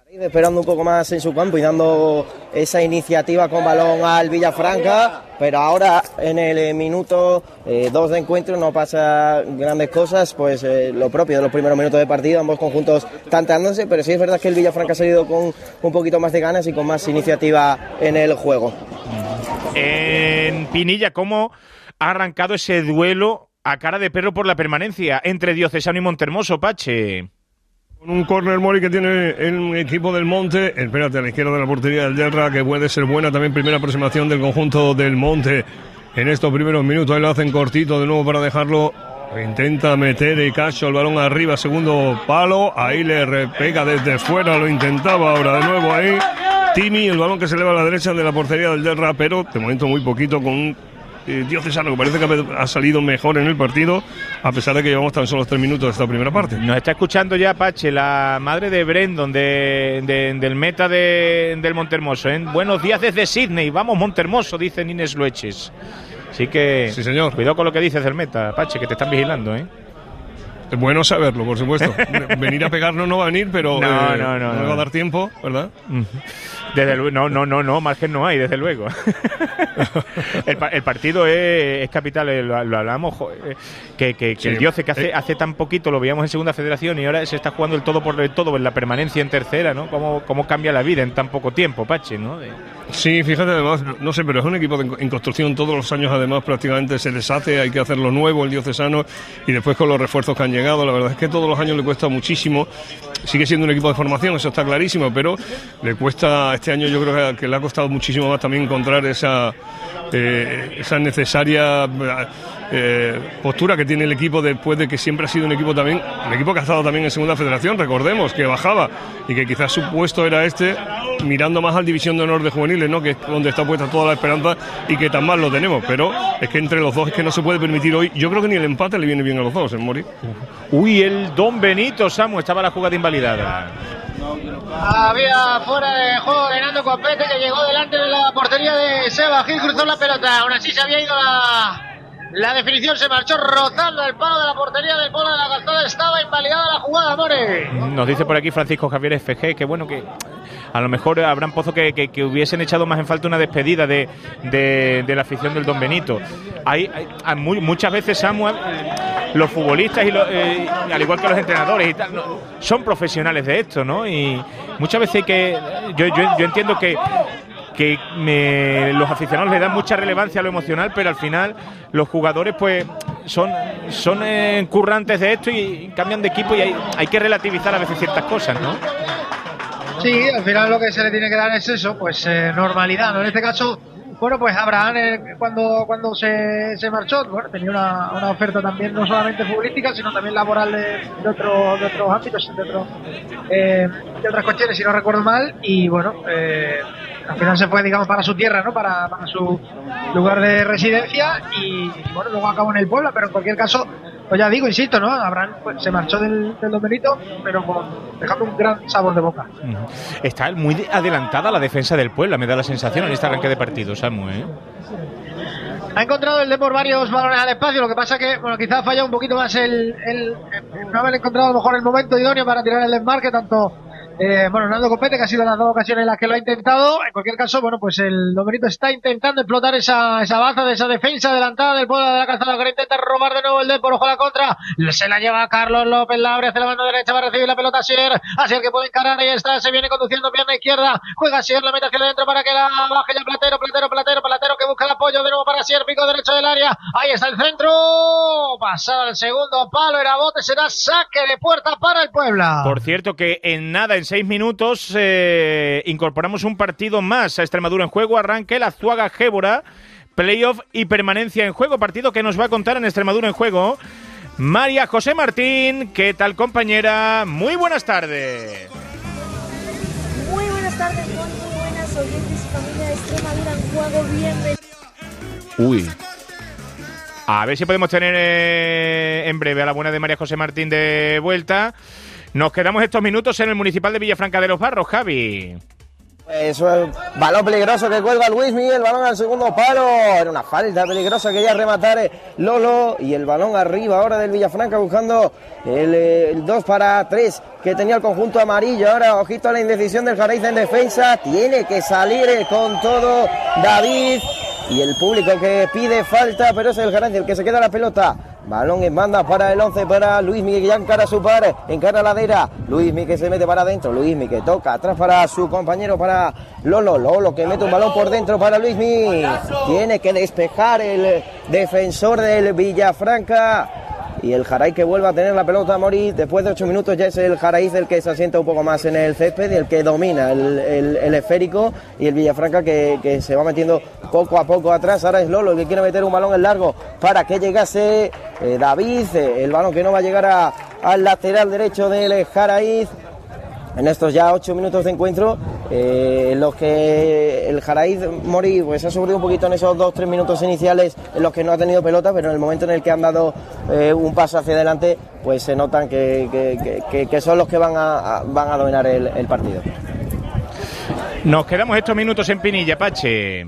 Esperando un poco más en su campo y dando esa iniciativa con balón al Villafranca, pero ahora en el minuto eh, dos de encuentro no pasa grandes cosas, pues eh, lo propio de los primeros minutos de partido, ambos conjuntos tanteándose, pero sí es verdad que el Villafranca ha salido con un poquito más de ganas y con más iniciativa en el juego. En Pinilla, ¿cómo ha arrancado ese duelo a cara de perro por la permanencia entre Diocesano y Montermoso, Pache? Un córner, Mori, que tiene el equipo del Monte. Espérate, a la izquierda de la portería del Derra, que puede ser buena. También primera aproximación del conjunto del Monte en estos primeros minutos. Ahí lo hacen cortito de nuevo para dejarlo. Intenta meter y Cacho el balón arriba, segundo palo. Ahí le repega desde fuera, lo intentaba ahora de nuevo ahí. Timi, el balón que se eleva a la derecha de la portería del Derra, pero de momento muy poquito con un Eh, Diocesano que parece que ha salido mejor en el partido, a pesar de que llevamos tan solo tres minutos de esta primera parte. Nos está escuchando ya Pache, la madre de Brendon, de, de, del meta de, del Montermoso, ¿eh? Buenos días desde Sydney, vamos Montermoso, dice Inés Lueches. Así que, sí, señor. Cuidado con lo que dices del meta, Pache, que te están vigilando, ¿eh? Es bueno saberlo, por supuesto. Venir a pegarnos no va a venir, pero no, eh, no, no, no, no no va a dar tiempo, ¿verdad? Desde luego, no, no, no, no, margen no hay, desde luego. el, el partido es, es capital, lo, lo hablamos, que, que, que sí. El Dioce que hace, hace tan poquito lo veíamos en segunda federación y ahora se está jugando el todo por el todo, en la permanencia en tercera, ¿no? Cómo, cómo cambia la vida en tan poco tiempo, Pache, ¿no? De... Sí, fíjate, además, no sé, pero es un equipo de, en construcción todos los años, además prácticamente se deshace, hay que hacerlo nuevo el Diocesano y después con los refuerzos que han llegado, la verdad es que todos los años le cuesta muchísimo. Sigue siendo un equipo de formación, eso está clarísimo, pero le cuesta, este año yo creo que, que le ha costado muchísimo más también encontrar esa, eh, esa necesaria eh, postura que tiene el equipo después de que siempre ha sido un equipo también, un equipo que ha estado también en segunda federación, recordemos, que bajaba y que quizás su puesto era este, mirando más al División de Honor de Juveniles, ¿no? Que es donde está puesta toda la esperanza y que tan mal lo tenemos, pero es que entre los dos es que no se puede permitir hoy, yo creo que ni el empate le viene bien a los dos, ¿eh, Mori? Uy, el Don Benito, Samu, estaba la jugada invalidada. Había fuera de juego de Nando Copete, que llegó delante de la portería de Seba Gil, cruzó la pelota, aún así se había ido la... La definición, se marchó rozando el palo de la portería del Puebla de la Calzada. Estaba invalidada la jugada, More. Nos dice por aquí Francisco Javier F G que bueno, que a lo mejor habrán pozos que, que, que hubiesen echado más en falta una despedida de, de, de la afición del Don Benito. Hay, hay, hay muy, muchas veces, Samuel, los futbolistas, y lo, eh, al igual que los entrenadores y tal, no, son profesionales de esto, ¿no? Y muchas veces hay que... Yo, yo, yo entiendo que... que me, los aficionados le dan mucha relevancia a lo emocional, pero al final los jugadores pues son, son eh, currantes de esto y cambian de equipo y hay, hay que relativizar a veces ciertas cosas, ¿no? Sí, al final lo que se le tiene que dar es eso, pues eh, normalidad, ¿no? En este caso, bueno, pues Abraham eh, cuando cuando se, se marchó, bueno, tenía una, una oferta también no solamente futbolística, sino también laboral de, de, otro, de otros ámbitos, de, otro, eh, de otras cuestiones, si no recuerdo mal, y bueno, eh, al final se fue, digamos, para su tierra, ¿no? Para, para su lugar de residencia y, bueno, luego acabó en el Puebla, pero en cualquier caso, pues ya digo, insisto, ¿no? Abraham pues, se marchó del, del Don Benito, pero con, dejando un gran sabor de boca. Está muy adelantada la defensa del Puebla, me da la sensación en este arranque de partido, Samu, ¿eh? Ha encontrado el Depor varios balones al espacio, lo que pasa que, bueno, quizás ha fallado un poquito más el, el, el no haber encontrado a lo mejor el momento idóneo para tirar el desmarque, tanto... Eh, bueno, Nando Copete, que ha sido las dos ocasiones en las que lo ha intentado. En cualquier caso, bueno, pues el Don Benito está intentando explotar esa, esa baza de esa defensa adelantada del Puebla de la Calzada, que intenta robar de nuevo el Depor. Ojo a la contra, se la lleva Carlos López, la abre hacia la mano derecha, va a recibir la pelota Asier, Asier que puede encarar, ahí está, se viene conduciendo pierna izquierda, juega Asier, la mete hacia adentro para que la baje ya Platero, Platero, Platero, Platero, que busca el apoyo de nuevo para Asier, pico derecho del área, ahí está el centro, pasada el segundo palo, era bote, será saque de puerta para el Puebla. Por cierto que en nada, en seis minutos Eh, incorporamos un partido más a Extremadura en juego. Arranca el Azuaga Gébora, playoff y permanencia en juego, partido que nos va a contar en Extremadura en juego María José Martín. ¿Qué tal, compañera? Muy buenas tardes. Muy buenas tardes, muy, muy buenas oyentes y familia de Extremadura en juego, bienvenidos. Uy, a ver si podemos tener eh, en breve a la buena de María José Martín de vuelta. Nos quedamos estos minutos en el Municipal de Villafranca de los Barros, Javi. Eso es balón peligroso que cuelga Luismi, el balón al segundo palo, era una falta peligrosa, quería rematar Lolo y el balón arriba ahora del Villafranca buscando el, el dos para tres que tenía el conjunto amarillo. Ahora ojito a la indecisión del Jaraiz en defensa, tiene que salir con todo David y el público que pide falta, pero es el Jaraiz el que se queda la pelota. Balón en banda para el once, para Luismi que ya encara a su par, encara a Ladera, Luismi que se mete para adentro, Luismi que toca atrás para su compañero, para Lolo, Lolo que mete un balón por dentro para Luismi, tiene que despejar el defensor del Villafranca y el Jaraiz que vuelve a tener la pelota. Mori, después de ocho minutos ya es el Jaraiz el que se asienta un poco más en el césped y el que domina el, el, el esférico, y el Villafranca que, que se va metiendo poco a poco atrás. Ahora es Lolo el que quiere meter un balón en largo para que llegase eh, David, eh, el balón que no va a llegar a, al lateral derecho del Jaraiz. En estos ya ocho minutos de encuentro, eh, en los que el Jaraiz Mori pues ha sufrido un poquito en esos dos tres minutos iniciales en los que no ha tenido pelota, pero en el momento en el que han dado eh, un paso hacia adelante, pues se notan que, que, que, que son los que van a, a, van a dominar el, el partido. Nos quedamos estos minutos en Pinilla, Pache.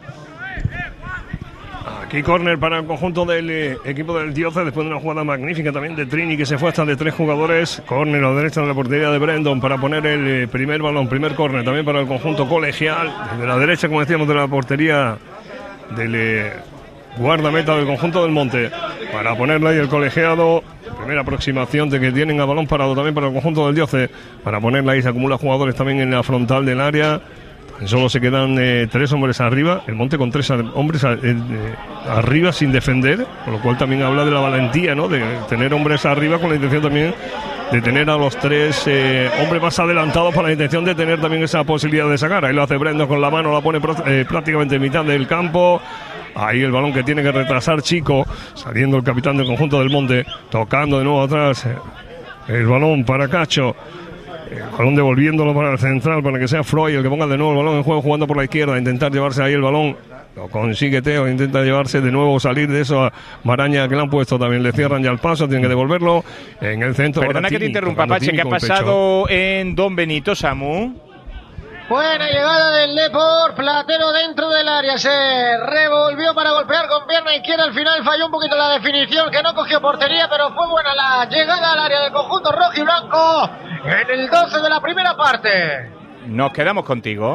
Aquí córner para el conjunto del eh, equipo del Diocese después de una jugada magnífica también de Trini que se fue hasta de tres jugadores. Córner a la derecha de la portería de Brendon para poner el eh, primer balón, primer córner también para el conjunto colegial. Desde la derecha, como decíamos, de la portería del eh, guardameta del conjunto del Monte para ponerle ahí el colegiado. Primera aproximación de que tienen a balón parado también para el conjunto del Diocese para ponerle ahí. Se acumula jugadores también en la frontal del área. Solo se quedan eh, tres hombres arriba, el Monte con tres hombres a, eh, eh, arriba sin defender, con lo cual también habla de la valentía, ¿no? De tener hombres arriba con la intención también de tener a los tres eh, hombres más adelantados para la intención de tener también esa posibilidad de sacar. Ahí lo hace Brendo con la mano, la pone eh, prácticamente en mitad del campo. Ahí el balón que tiene que retrasar Chico, saliendo el capitán del conjunto del Monte, tocando de nuevo atrás eh, el balón para Cacho. El balón devolviéndolo para el central para que sea Freud el que ponga de nuevo el balón en juego, jugando por la izquierda, intentar llevarse ahí el balón. Lo consigue Teo, intenta llevarse de nuevo, salir de eso a Maraña que le han puesto, también le cierran ya el paso, tienen que devolverlo en el centro. Perdona que te interrumpa, Pache, ¿qué ha pasado en Don Benito, Samu? Buena llegada del Depor, Platero dentro del área, se revolvió para golpear con pierna izquierda, al final falló un poquito la definición, que no cogió portería, pero fue buena la llegada al área del conjunto rojo y blanco en el doce de la primera parte. Nos quedamos contigo.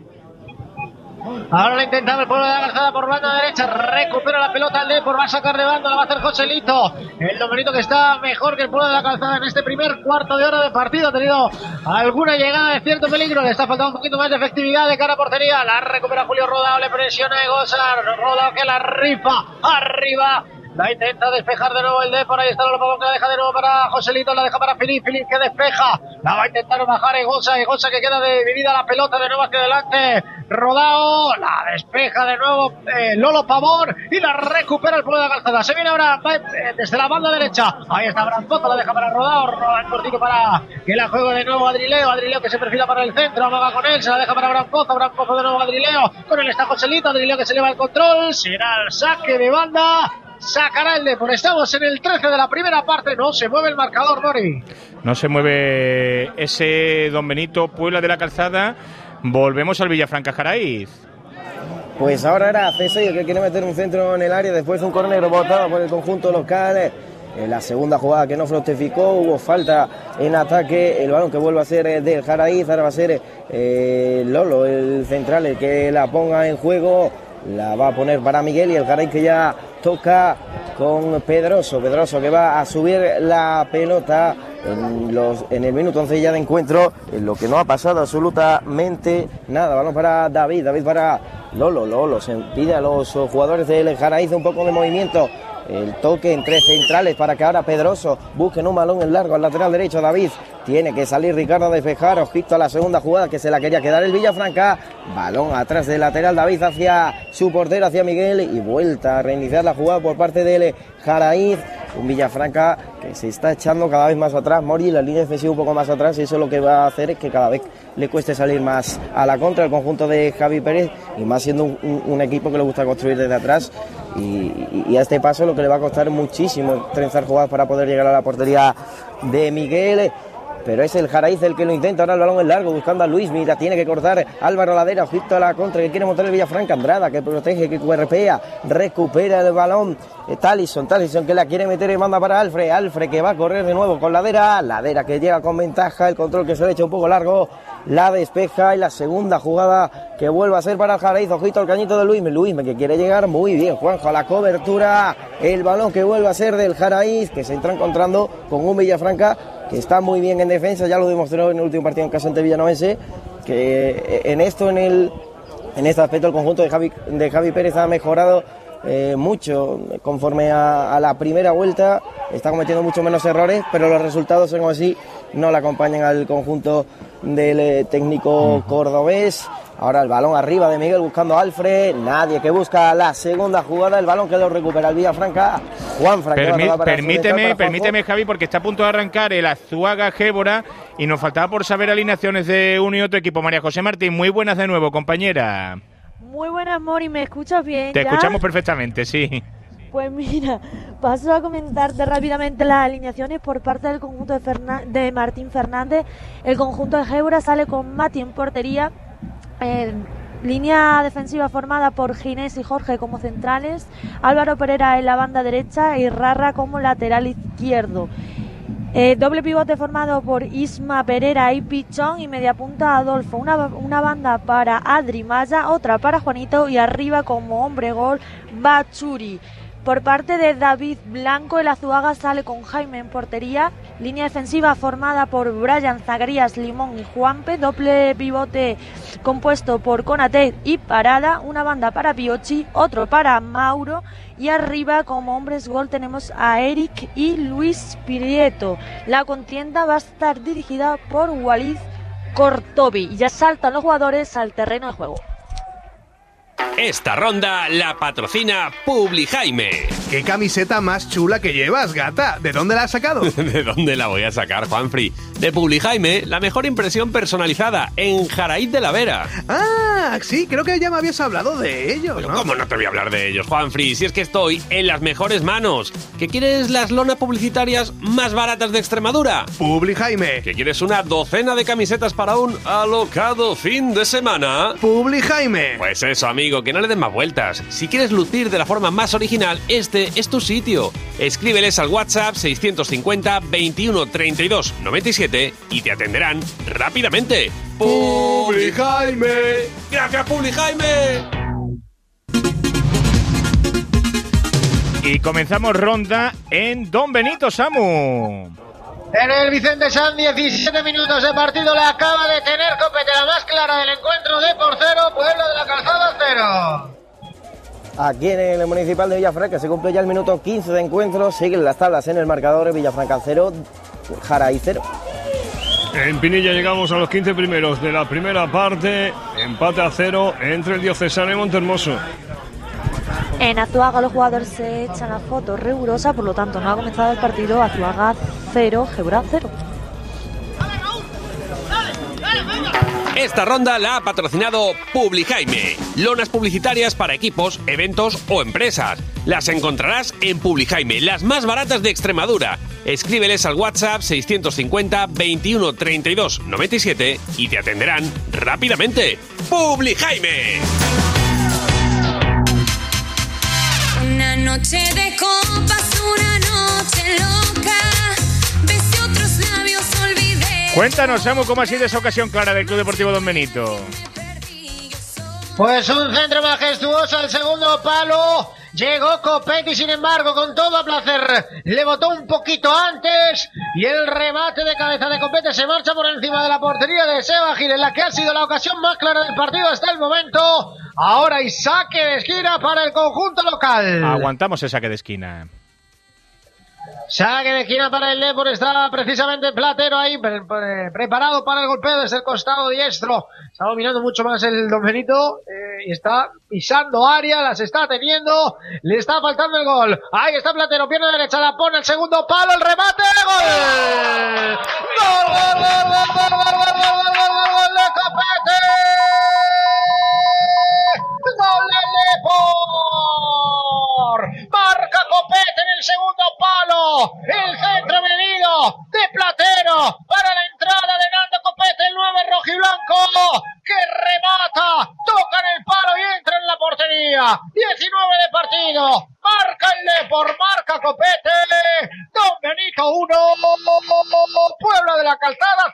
Ahora lo intentaba el pueblo de la Calzada por banda derecha, recupera la pelota el Depor, va a sacar de banda, la va a hacer Joselito, el Domenito que está mejor que el pueblo de la Calzada en este primer cuarto de hora de partido, ha tenido alguna llegada de cierto peligro, le está faltando un poquito más de efectividad de cara a portería, la recupera Julio Rodao, le presiona Egosar, Rodao que la rifa arriba. La intenta despejar de nuevo el Depor, ahí está Lolo Pavón que la deja de nuevo para Joselito, la deja para Filip, Filip que despeja, la va a intentar bajar Egosa, Egosa que queda dividida la pelota de nuevo hacia adelante, Rodao, la despeja de nuevo eh, Lolo Pavón y la recupera el pueblo de la Calzada, se viene ahora eh, desde la banda derecha, ahí está Brancoza, la deja para Rodao, Rodao cortito para que la juegue de nuevo Adrileo, Adrileo que se perfila para el centro, amaga con él, se la deja para Brancoza, Brancoza de nuevo Adrileo, con él está Joselito, Adrileo que se lleva el control, será el saque de banda. Sacará el Depor. Estamos en el trece de la primera parte. No se mueve el marcador, Mori. No se mueve ese Don Benito, Puebla de la Calzada. Volvemos al Villafranca Jaraiz. Pues ahora era C seis el que quiere meter un centro en el área después de un córner botado por el conjunto local. En la segunda jugada que no fructificó, hubo falta en ataque, el balón que vuelve a ser del Jaraiz, ahora va a ser eh, Lolo, el central, el que la ponga en juego. La va a poner para Miguel y el Jaraiz que ya toca con Pedroso. Pedroso que va a subir la pelota en, los, en el minuto once ya de encuentro, en lo que no ha pasado absolutamente nada. Balón para David, David para Lolo. Lolo se pide a los jugadores del Jaraiz un poco de movimiento. El toque entre centrales para que ahora Pedroso busque un balón en largo al lateral derecho. David tiene que salir Ricardo a despejar. Ojito a la segunda jugada que se la quería quedar el Villafranca. Balón atrás del lateral David hacia su portero, hacia Miguel. Y vuelta a reiniciar la jugada por parte del Jaraiz. Un Villafranca que se está echando cada vez más atrás. Mori, la línea defensiva un poco más atrás. Y eso lo que va a hacer es que cada vez le cueste salir más a la contra el conjunto de Javi Pérez. Y más siendo un, un, un equipo que le gusta construir desde atrás. Y, y, y a este paso lo que le va a costar muchísimo trenzar jugadas para poder llegar a la portería de Miguel. pero es el Jaraiz el que lo intenta. Ahora el balón es largo, buscando a Luis, mira, tiene que cortar Álvaro Ladera, ojito a la contra, que quiere montar el Villafranca. Andrada, que protege, que cuerpea, recupera el balón, eh, Talison, Talison que la quiere meter y manda para Alfred, Alfred que va a correr de nuevo con Ladera, Ladera que llega con ventaja, el control que se le echa un poco largo, la despeja, y la segunda jugada que vuelve a ser para el Jaraiz, ojito al cañito de Luis, Luis que quiere llegar, muy bien Juanjo a la cobertura, el balón que vuelve a ser del Jaraiz, que se entra encontrando con un Villafranca que está muy bien en defensa, ya lo demostró en el último partido en casa ante Villanovense, que en esto, en el en este aspecto el conjunto de Javi, de Javi Pérez ha mejorado eh, mucho conforme a, a la primera vuelta, está cometiendo mucho menos errores, pero los resultados son así, no le acompañan al conjunto del eh, técnico cordobés. Ahora el balón arriba de Miguel buscando a Alfred, nadie que busca la segunda jugada, el balón que lo recupera el Villafranca, Juanfran. Permí, permíteme, permíteme Javi, porque está a punto de arrancar el Azuaga Gébora y nos faltaba por saber alineaciones de uno y otro equipo. María José Martín, muy buenas de nuevo, compañera. Muy buenas, Mori, ¿me escuchas bien? Te ya? escuchamos perfectamente, sí. Pues mira, paso a comentarte rápidamente las alineaciones por parte del conjunto de, Fernan- de Martín Fernández. El conjunto de Gébora sale con Mati en portería. Eh, línea defensiva formada por Ginés y Jorge como centrales, Álvaro Pereira en la banda derecha y Rarra como lateral izquierdo. Eh, doble pivote formado por Isma Pereira y Pichón, y media punta Adolfo. Una, una banda para Adri Maya, otra para Juanito, y arriba como hombre gol Bachuri. Por parte de David Blanco, el Azuaga sale con Jaime en portería, línea defensiva formada por Brian, Zacarías, Limón y Juanpe, doble pivote compuesto por Conate y Parada, una banda para Piochi, otro para Mauro, y arriba como hombres gol tenemos a Eric y Luis Prieto. La contienda va a estar dirigida por Walid Cortobi y ya saltan los jugadores al terreno de juego. Esta ronda la patrocina Publijaime. ¡Qué camiseta más chula que llevas, gata! ¿De dónde la has sacado? ¿De dónde la voy a sacar, Juanfri? De Publijaime, la mejor impresión personalizada en Jaraiz de la Vera. Ah, sí, creo que ya me habías hablado de ellos, Pero ¿no? ¿cómo no te voy a hablar de ellos, Juanfri? Si es que estoy en las mejores manos. ¿Que quieres las lonas publicitarias más baratas de Extremadura? Publijaime. ¿Que quieres una docena de camisetas para un alocado fin de semana? Publijaime. Pues eso, amigo, que no le den más vueltas. Si quieres lucir de la forma más original, este es tu sitio. Escríbeles al WhatsApp seiscientos cincuenta veintiuno treinta y dos noventa y siete y te atenderán rápidamente. Publijaime. ¡Gracias, Publijaime! Y comenzamos ronda en Don Benito, Samu. En el Vicente San, diecisiete minutos de partido, le acaba de tener Copete, la más clara del encuentro, de por cero, Pueblo de la Calzada cero. Aquí en el Municipal de Villafranca se cumple ya el minuto quince de encuentro, siguen las tablas en el marcador, Villafranca cero, Jaraiz cero. En Pinilla llegamos a los quince primeros de la primera parte, empate a cero entre el Diocesano y Montehermoso. En Azuaga los jugadores se echan la foto rigurosa, por lo tanto no ha comenzado el partido. Azuaga cero, Gébora cero. Esta ronda la ha patrocinado Publijaime. Lonas publicitarias para equipos, eventos o empresas. Las encontrarás en Publijaime, las más baratas de Extremadura. Escríbeles al WhatsApp seiscientos cincuenta veintiuno treinta y dos noventa y siete y te atenderán rápidamente. Publijaime. Una noche de copas, una noche loca, besé otros labios, olvidé. Cuéntanos, Samu, cómo ha sido esa ocasión clara del Club Deportivo Don Benito. Pues un centro majestuoso al segundo palo. Llegó Copetti, sin embargo, con todo a placer. Le botó un poquito antes y el remate de cabeza de Copetti se marcha por encima de la portería de Seba Gil, en la que ha sido la ocasión más clara del partido hasta el momento. Ahora hay saque de esquina para el conjunto local. Aguantamos el saque de esquina. Saque de esquina para el Depor, está precisamente Platero ahí pre pre preparado para el golpeo desde el costado diestro. Está dominando mucho más el Don Benito eh, y está pisando área, las está teniendo, le está faltando el gol. Ahí está Platero, pierna derecha, la pone el segundo palo, el remate, gol. Gol, gol, gol, gol, gol, gol, gol, gol, gol, gol, gol de Copete. Gol del Depor. Marca Copete en el segundo palo. El centro venido de Platero para la Blanco, que remata, toca en el palo y entra en la portería. diecinueve de partido, marca el Depor, marca Copete. Don Benito uno, Puebla de la Calzada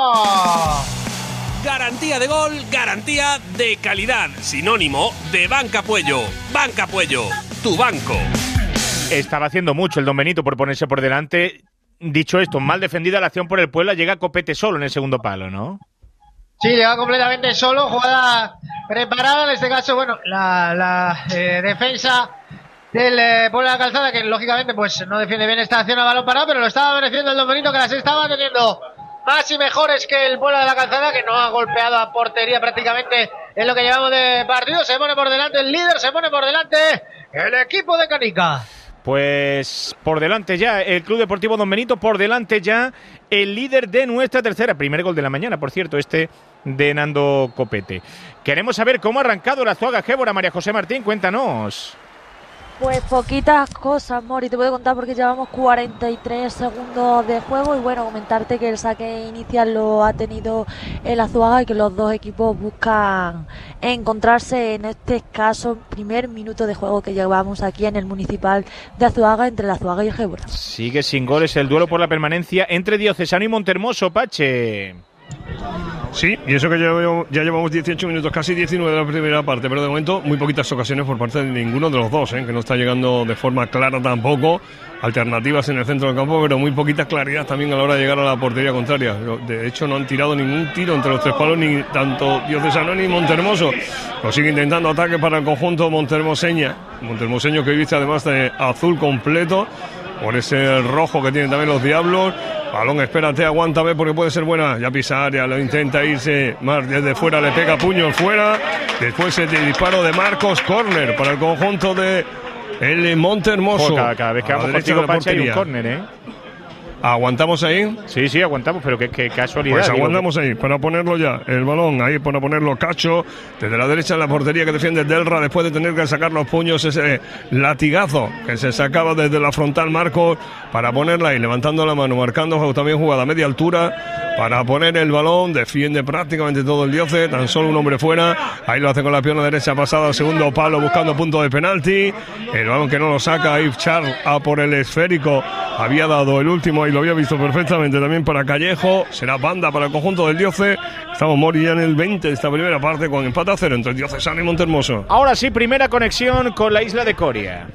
cero. Garantía de gol, garantía de calidad. Sinónimo de Banca Puello. Banca Puello, tu banco. Estaba haciendo mucho el Don Benito por ponerse por delante. Dicho esto, mal defendida la acción por el Puebla, llega Copete solo en el segundo palo, ¿no? Sí, llega completamente solo, jugada preparada, en este caso, bueno, la, la eh, defensa del eh, Puebla de la Calzada, que lógicamente pues no defiende bien esta acción a balón parado, pero lo estaba mereciendo el Don Benito, que las estaba teniendo más y mejores que el Puebla de la Calzada, que no ha golpeado a portería prácticamente en lo que llevamos de partido. Se pone por delante el líder, se pone por delante el equipo de Canica. Pues por delante ya el Club Deportivo Don Benito, por delante ya el líder de nuestra tercera. Primer gol de la mañana, por cierto, este de Nando Copete. Queremos saber cómo ha arrancado el Azuaga Gébora. María José Martín, cuéntanos. Pues poquitas cosas, Mori, te puedo contar porque llevamos cuarenta y tres segundos de juego y bueno, comentarte que el saque inicial lo ha tenido el Azuaga y que los dos equipos buscan encontrarse en este escaso primer minuto de juego que llevamos aquí en el Municipal de Azuaga entre el Azuaga y el Gébora. Sigue sin goles el duelo por la permanencia entre Diocesano y Montermoso, Pache. Sí, y eso que ya llevamos, ya llevamos dieciocho minutos, casi diecinueve de la primera parte, pero de momento muy poquitas ocasiones por parte de ninguno de los dos, ¿eh? Que no está llegando de forma clara tampoco, alternativas en el centro del campo, pero muy poquitas claridades también a la hora de llegar a la portería contraria. De hecho no han tirado ningún tiro entre los tres palos, ni tanto Diocesano ni Montermoso. Lo sigue intentando ataque para el conjunto montermoseña, montermoseño que hoy viste además de azul completo, por ese rojo que tienen también los Diablos. Balón, espérate, aguántame porque puede ser buena. Ya pisa área, lo intenta irse más desde fuera, le pega puño fuera. Después el disparo de Marcos, córner para el conjunto de el Montermoso. Oh, cada, cada vez que vamos contigo, Pache, hay un córner, ¿eh? ¿Aguantamos ahí? Sí, sí, aguantamos, pero qué, qué casualidad. Pues aguantamos digo, ahí, para ponerlo ya, el balón ahí, para ponerlo Cacho, desde la derecha en la portería que defiende Delra, después de tener que sacar los puños, ese latigazo que se sacaba desde la frontal Marcos, para ponerla ahí, levantando la mano, marcando también jugada a media altura, para poner el balón, defiende prácticamente todo el Dioce, tan solo un hombre fuera, ahí lo hace con la pierna derecha pasada al segundo palo, buscando punto de penalti, el balón que no lo saca, ahí Charles a por el esférico, había dado el último y lo había visto perfectamente también para Callejo. Será banda para el conjunto del Dioce. Estamos Mori ya en el veinte de esta primera parte con empate a cero entre el Diocesano y Montermoso. Ahora sí, primera conexión con la isla de Coria.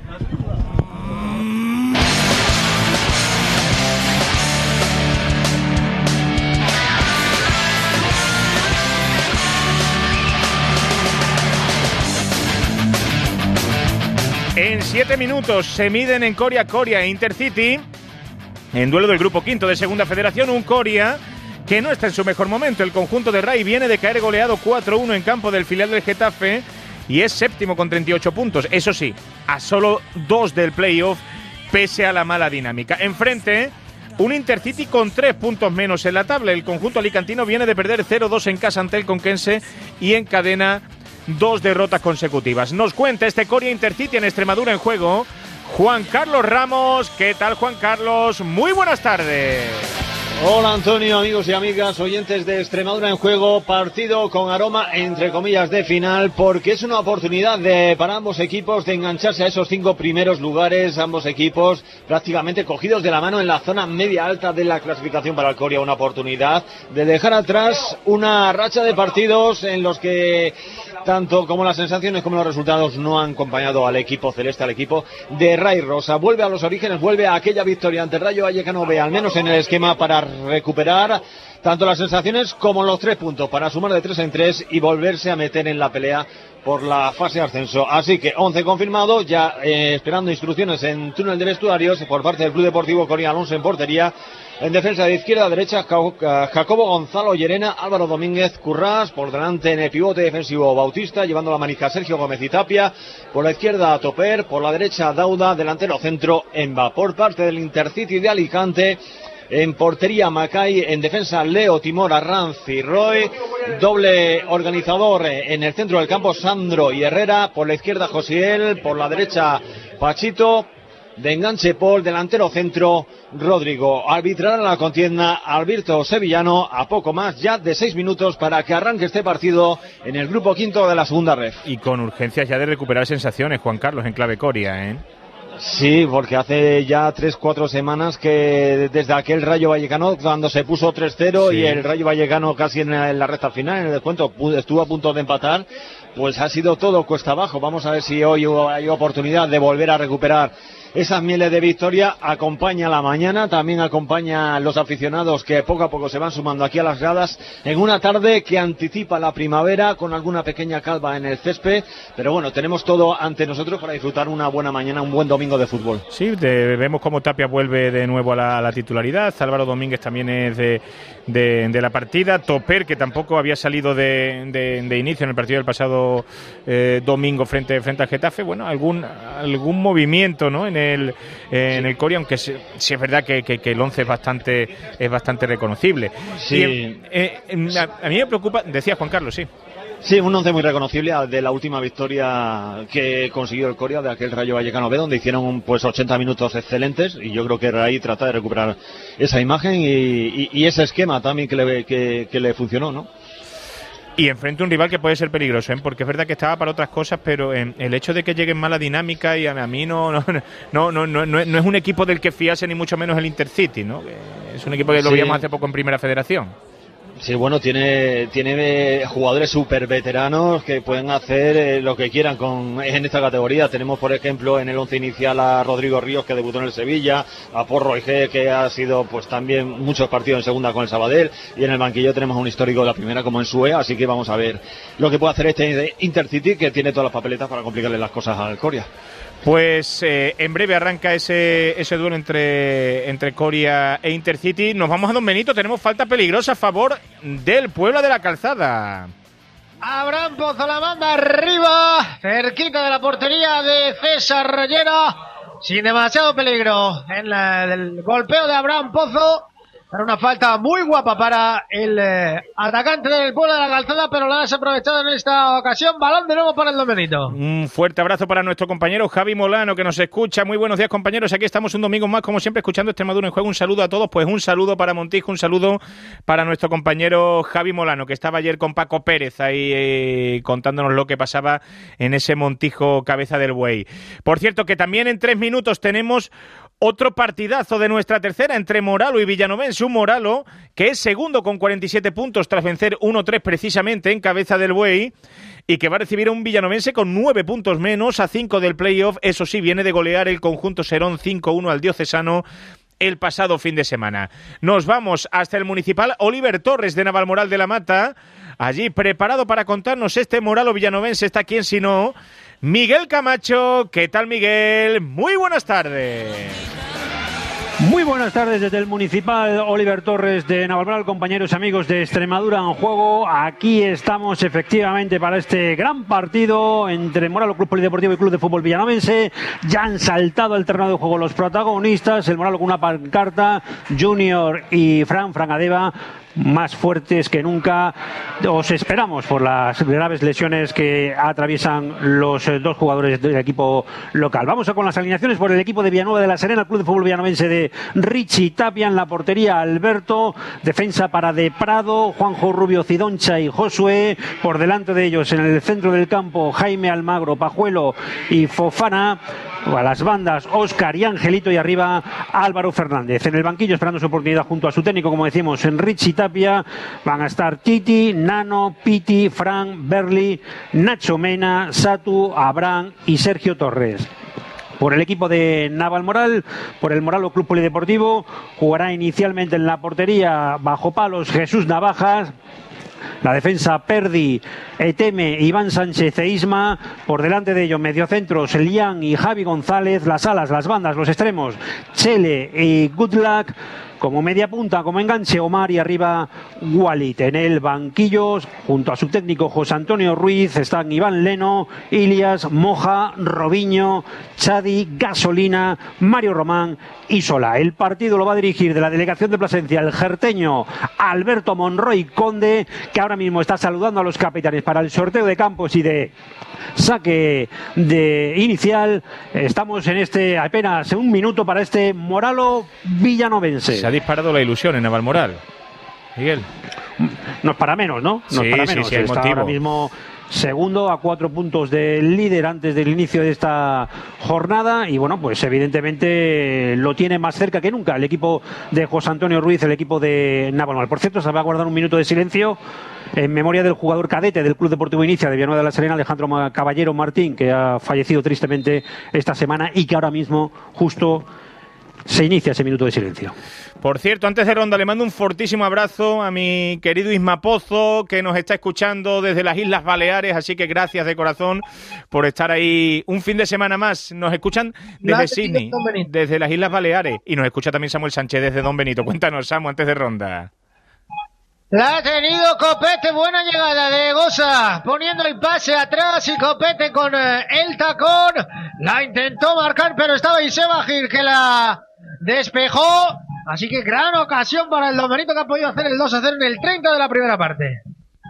En siete minutos se miden en Coria Coria e Intercity. En duelo del grupo quinto de Segunda Federación, un Coria que no está en su mejor momento. El conjunto de Ray viene de caer goleado cuatro uno en campo del filial del Getafe y es séptimo con treinta y ocho puntos. Eso sí, a solo dos del playoff, pese a la mala dinámica. Enfrente, un Intercity con tres puntos menos en la tabla. El conjunto alicantino viene de perder cero dos en casa ante el Conquense y encadena dos derrotas consecutivas. Nos cuenta este Coria Intercity en Extremadura en juego Juan Carlos Ramos. ¿Qué tal, Juan Carlos? Muy buenas tardes. Hola, Antonio, amigos y amigas, oyentes de Extremadura en juego. Partido con aroma, entre comillas, de final, porque es una oportunidad de, para ambos equipos de engancharse a esos cinco primeros lugares. Ambos equipos prácticamente cogidos de la mano en la zona media alta de la clasificación para el Coria. Una oportunidad de dejar atrás una racha de partidos en los que tanto como las sensaciones como los resultados no han acompañado al equipo celeste, al equipo de Ray Rosa. Vuelve a los orígenes, vuelve a aquella victoria ante el Rayo Vallecano B, al menos en el esquema, para recuperar tanto las sensaciones como los tres puntos, para sumar de tres en tres y volverse a meter en la pelea por la fase de ascenso. Así que once confirmado, ya eh, esperando instrucciones en túnel de vestuarios por parte del Club Deportivo Coria. Alonso en portería. En defensa de izquierda a derecha, Jacobo Gonzalo Llerena, Álvaro Domínguez Currás, por delante en el pivote defensivo Bautista, llevando la manija Sergio Gómez y Tapia, por la izquierda Toper, por la derecha Dauda, delantero centro Emba. Por parte del Intercity de Alicante, en portería Macay, en defensa Leo, Timor, Arranz y Roy, doble organizador en el centro del campo Sandro y Herrera, por la izquierda Josiel, por la derecha Pachito, De enganche Paul, delantero centro Rodrigo. Arbitrará la contienda Alberto Sevillano a poco más ya de seis minutos para que arranque este partido en el grupo quinto de la segunda ref. Y con urgencias ya de recuperar sensaciones, Juan Carlos, en clave Coria, ¿eh? Sí, porque hace ya tres, cuatro semanas que desde aquel Rayo Vallecano, cuando se puso tres cero sí. y el Rayo Vallecano casi en la, en la recta final, en el descuento, estuvo a punto de empatar, pues ha sido todo cuesta abajo. Vamos a ver si hoy hay oportunidad de volver a recuperar esas mieles de victoria. Acompaña la mañana, también acompaña a los aficionados que poco a poco se van sumando aquí a las gradas en una tarde que anticipa la primavera con alguna pequeña calva en el césped, pero bueno, tenemos todo ante nosotros para disfrutar una buena mañana, un buen domingo de fútbol. Sí, de, vemos cómo Tapia vuelve de nuevo a la, a la titularidad, Álvaro Domínguez también es de, de, de la partida, Toper, que tampoco había salido de, de, de inicio en el partido del pasado eh, domingo frente, frente al Getafe, bueno, algún, algún movimiento, ¿no?, en el, eh, en el Coria, aunque sí, sí es verdad que, que, que el once es bastante es bastante reconocible. Sí. Y, eh, eh, a, a mí me preocupa, decía Juan Carlos, sí. Sí, un once muy reconocible de la última victoria que consiguió el Coria de aquel Rayo Vallecano B, donde hicieron pues ochenta minutos excelentes, y yo creo que ahí trata de recuperar esa imagen y, y, y ese esquema también que le, que, que le funcionó, ¿no? Y enfrente a un rival que puede ser peligroso, ¿eh? Porque es verdad que estaba para otras cosas, pero eh, el hecho de que llegue en mala dinámica, y a, a mí no no, no, no, no, no es un equipo del que fiarse, ni mucho menos el Intercity, ¿no? Es un equipo que lo sí. veíamos hace poco en Primera Federación. Sí, bueno, tiene tiene jugadores súper veteranos que pueden hacer eh, lo que quieran con en esta categoría. Tenemos, por ejemplo, en el once inicial a Rodrigo Ríos, que debutó en el Sevilla, a Porro G, que ha sido pues también muchos partidos en segunda con el Sabadell, y en el banquillo tenemos un histórico de la primera como en Sue, así que vamos a ver lo que puede hacer este Intercity, que tiene todas las papeletas para complicarle las cosas al Coria. Pues eh, en breve arranca ese ese duelo entre, entre Coria e Intercity. Nos vamos a Don Benito, tenemos falta peligrosa a favor del Puebla de la Calzada. Abraham Pozo la manda arriba, cerquita de la portería de César Rellera, sin demasiado peligro en la, el golpeo de Abraham Pozo. Era una falta muy guapa para el eh, atacante del Puebla de la Calzada, pero la has aprovechado en esta ocasión. Balón de nuevo para el Don Benito. Un fuerte abrazo para nuestro compañero Javi Molano, que nos escucha. Muy buenos días, compañeros. Aquí estamos un domingo más, como siempre, escuchando Extremadura en Juego. Un saludo a todos. Pues un saludo para Montijo, un saludo para nuestro compañero Javi Molano, que estaba ayer con Paco Pérez ahí eh, contándonos lo que pasaba en ese Montijo Cabeza del Buey. Por cierto, que también en tres minutos tenemos otro partidazo de nuestra tercera entre Moralo y Villanovense. Un Moralo que es segundo con cuarenta y siete puntos tras vencer uno tres precisamente en Cabeza del Buey, y que va a recibir a un Villanovense con nueve puntos menos, a cinco del playoff. Eso sí, viene de golear el conjunto Serón cinco uno al Diocesano el pasado fin de semana. Nos vamos hasta el Municipal. Oliver Torres, de Navalmoral de la Mata, allí preparado para contarnos este Moralo Villanovense. Está quien si no, Miguel Camacho. ¿Qué tal, Miguel? Muy buenas tardes. Muy buenas tardes desde el Municipal. Oliver Torres de Navalmoral, compañeros y amigos de Extremadura en Juego. Aquí estamos efectivamente para este gran partido entre Moralo Club Polideportivo y Club de Fútbol Villanovense. Ya han saltado al terreno de juego los protagonistas. El Moralo con una pancarta, Junior y Fran Frangadeva, más fuertes que nunca. Os esperamos por las graves lesiones que atraviesan los dos jugadores del equipo local. Vamos a con las alineaciones. Por el equipo de Villanueva de la Serena, el Club de Fútbol Villanovense de Richie Tapia. En la portería, Alberto. Defensa para De Prado, Juanjo Rubio, Cidoncha y Josué. Por delante de ellos, en el centro del campo, Jaime Almagro, Pajuelo y Fofana. A las bandas, Óscar y Angelito, y arriba Álvaro Fernández. En el banquillo, esperando su oportunidad junto a su técnico, como decimos, en Richie Tapia, van a estar Titi, Nano, Piti, Fran, Berli, Nacho Mena, Satu, Abraham y Sergio Torres. Por el equipo de Navalmoral, por el Moralo Club Polideportivo, jugará inicialmente en la portería bajo palos Jesús Navajas. La defensa, Perdi, Eteme, Iván Sánchez e Isma. Por delante de ellos, mediocentros, Lian y Javi González. Las alas, las bandas, los extremos, Chele y Good Luck. como media punta, como enganche Omar y arriba Walid. En el banquillo, junto a su técnico José Antonio Ruiz, están Iván Leno, Ilias, Moja, Robinho, Chadi, Gasolina, Mario Román y Sola. El partido lo va a dirigir de la delegación de Plasencia el jerteño Alberto Monroy Conde, que ahora mismo está saludando a los capitanes para el sorteo de campos y de saque de inicial. Estamos en este apenas un minuto para este Moralo Villanovense. Se ha disparado la ilusión en Navalmoral, Miguel. No es para menos, ¿no? No sí, es para menos. Sí, sí, hay está motivo. Ahora mismo segundo a cuatro puntos del líder antes del inicio de esta jornada y bueno, pues evidentemente lo tiene más cerca que nunca el equipo de José Antonio Ruiz, el equipo de Navalmoral. Por cierto, se va a guardar un minuto de silencio en memoria del jugador cadete del Club Deportivo Inicia de Villanueva de la Serena, Alejandro Caballero Martín, que ha fallecido tristemente esta semana y que ahora mismo justo se inicia ese minuto de silencio. Por cierto, antes de ronda le mando un fortísimo abrazo a mi querido Isma Pozo, que nos está escuchando desde las Islas Baleares, así que gracias de corazón por estar ahí un fin de semana más. Nos escuchan desde Sydney, desde las Islas Baleares, y nos escucha también Samuel Sánchez desde Don Benito. Cuéntanos, Samu, antes de ronda. La ha tenido Copete, buena llegada de Goza, poniendo el pase atrás y Copete con eh, el tacón, la intentó marcar pero estaba Iseba Gil que la despejó, así que gran ocasión para el Don Benito, que ha podido hacer el dos a cero en el treinta de la primera parte.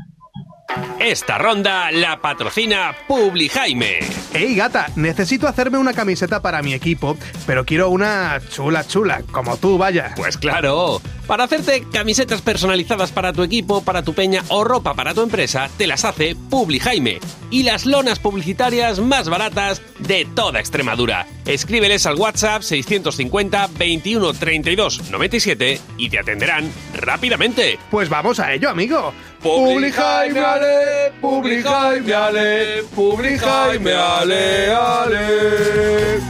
Esta ronda la patrocina Publijaime. Ey, gata, necesito hacerme una camiseta para mi equipo, pero quiero una chula chula, como tú, vaya. Pues claro, para hacerte camisetas personalizadas para tu equipo, para tu peña o ropa para tu empresa, te las hace Publijaime. Y las lonas publicitarias más baratas de toda Extremadura. Escríbeles al WhatsApp seiscientos cincuenta veintiuno treinta y dos noventa y siete y te atenderán rápidamente. Pues vamos a ello, amigo. Publijaime, ale, Publijaime, ale, Publijaime, ale, ale.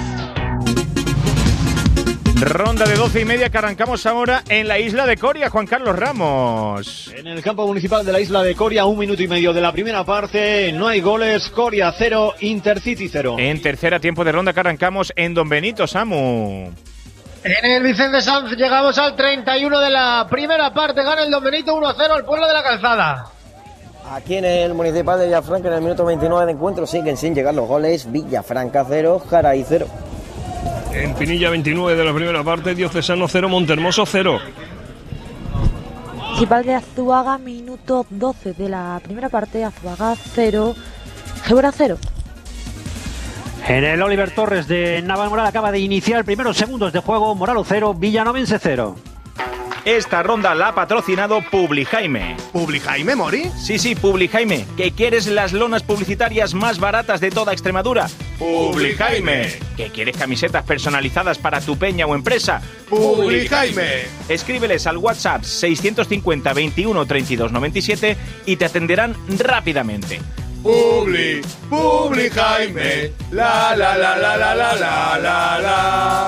Ronda de doce y media que arrancamos ahora en la isla de Coria, Juan Carlos Ramos. En el campo municipal de la isla de Coria, un minuto y medio de la primera parte, no hay goles, Coria cero, Intercity cero. En tercera tiempo de ronda que arrancamos en Don Benito, Samu. En el Vicente Sanz llegamos al treinta y uno de la primera parte, gana el Don Benito uno a cero al Pueblo de la Calzada. Aquí en el municipal de Villafranca, en el minuto veintinueve de encuentro, siguen sin llegar los goles. Villafranca cero, Jaraí cero. En Pinilla veintinueve de la primera parte, Diocesano cero, Montermoso cero. Municipal de Azuaga, minuto doce de la primera parte, Azuaga cero, Gebra cero. En el Oliver Torres de Navalmoral acaba de iniciar primeros segundos de juego, Moralo cero, Villanovense cero. Esta ronda la ha patrocinado Publijaime. ¿Publijaime, Mori? Sí, sí, Publijaime. ¿Que quieres las lonas publicitarias más baratas de toda Extremadura? Publijaime. ¿Que quieres camisetas personalizadas para tu peña o empresa? Publijaime. Escríbeles al WhatsApp seiscientos cincuenta veintiuno treinta y dos noventa y siete y te atenderán rápidamente. Publi, Publijaime, la la la la la la la la la.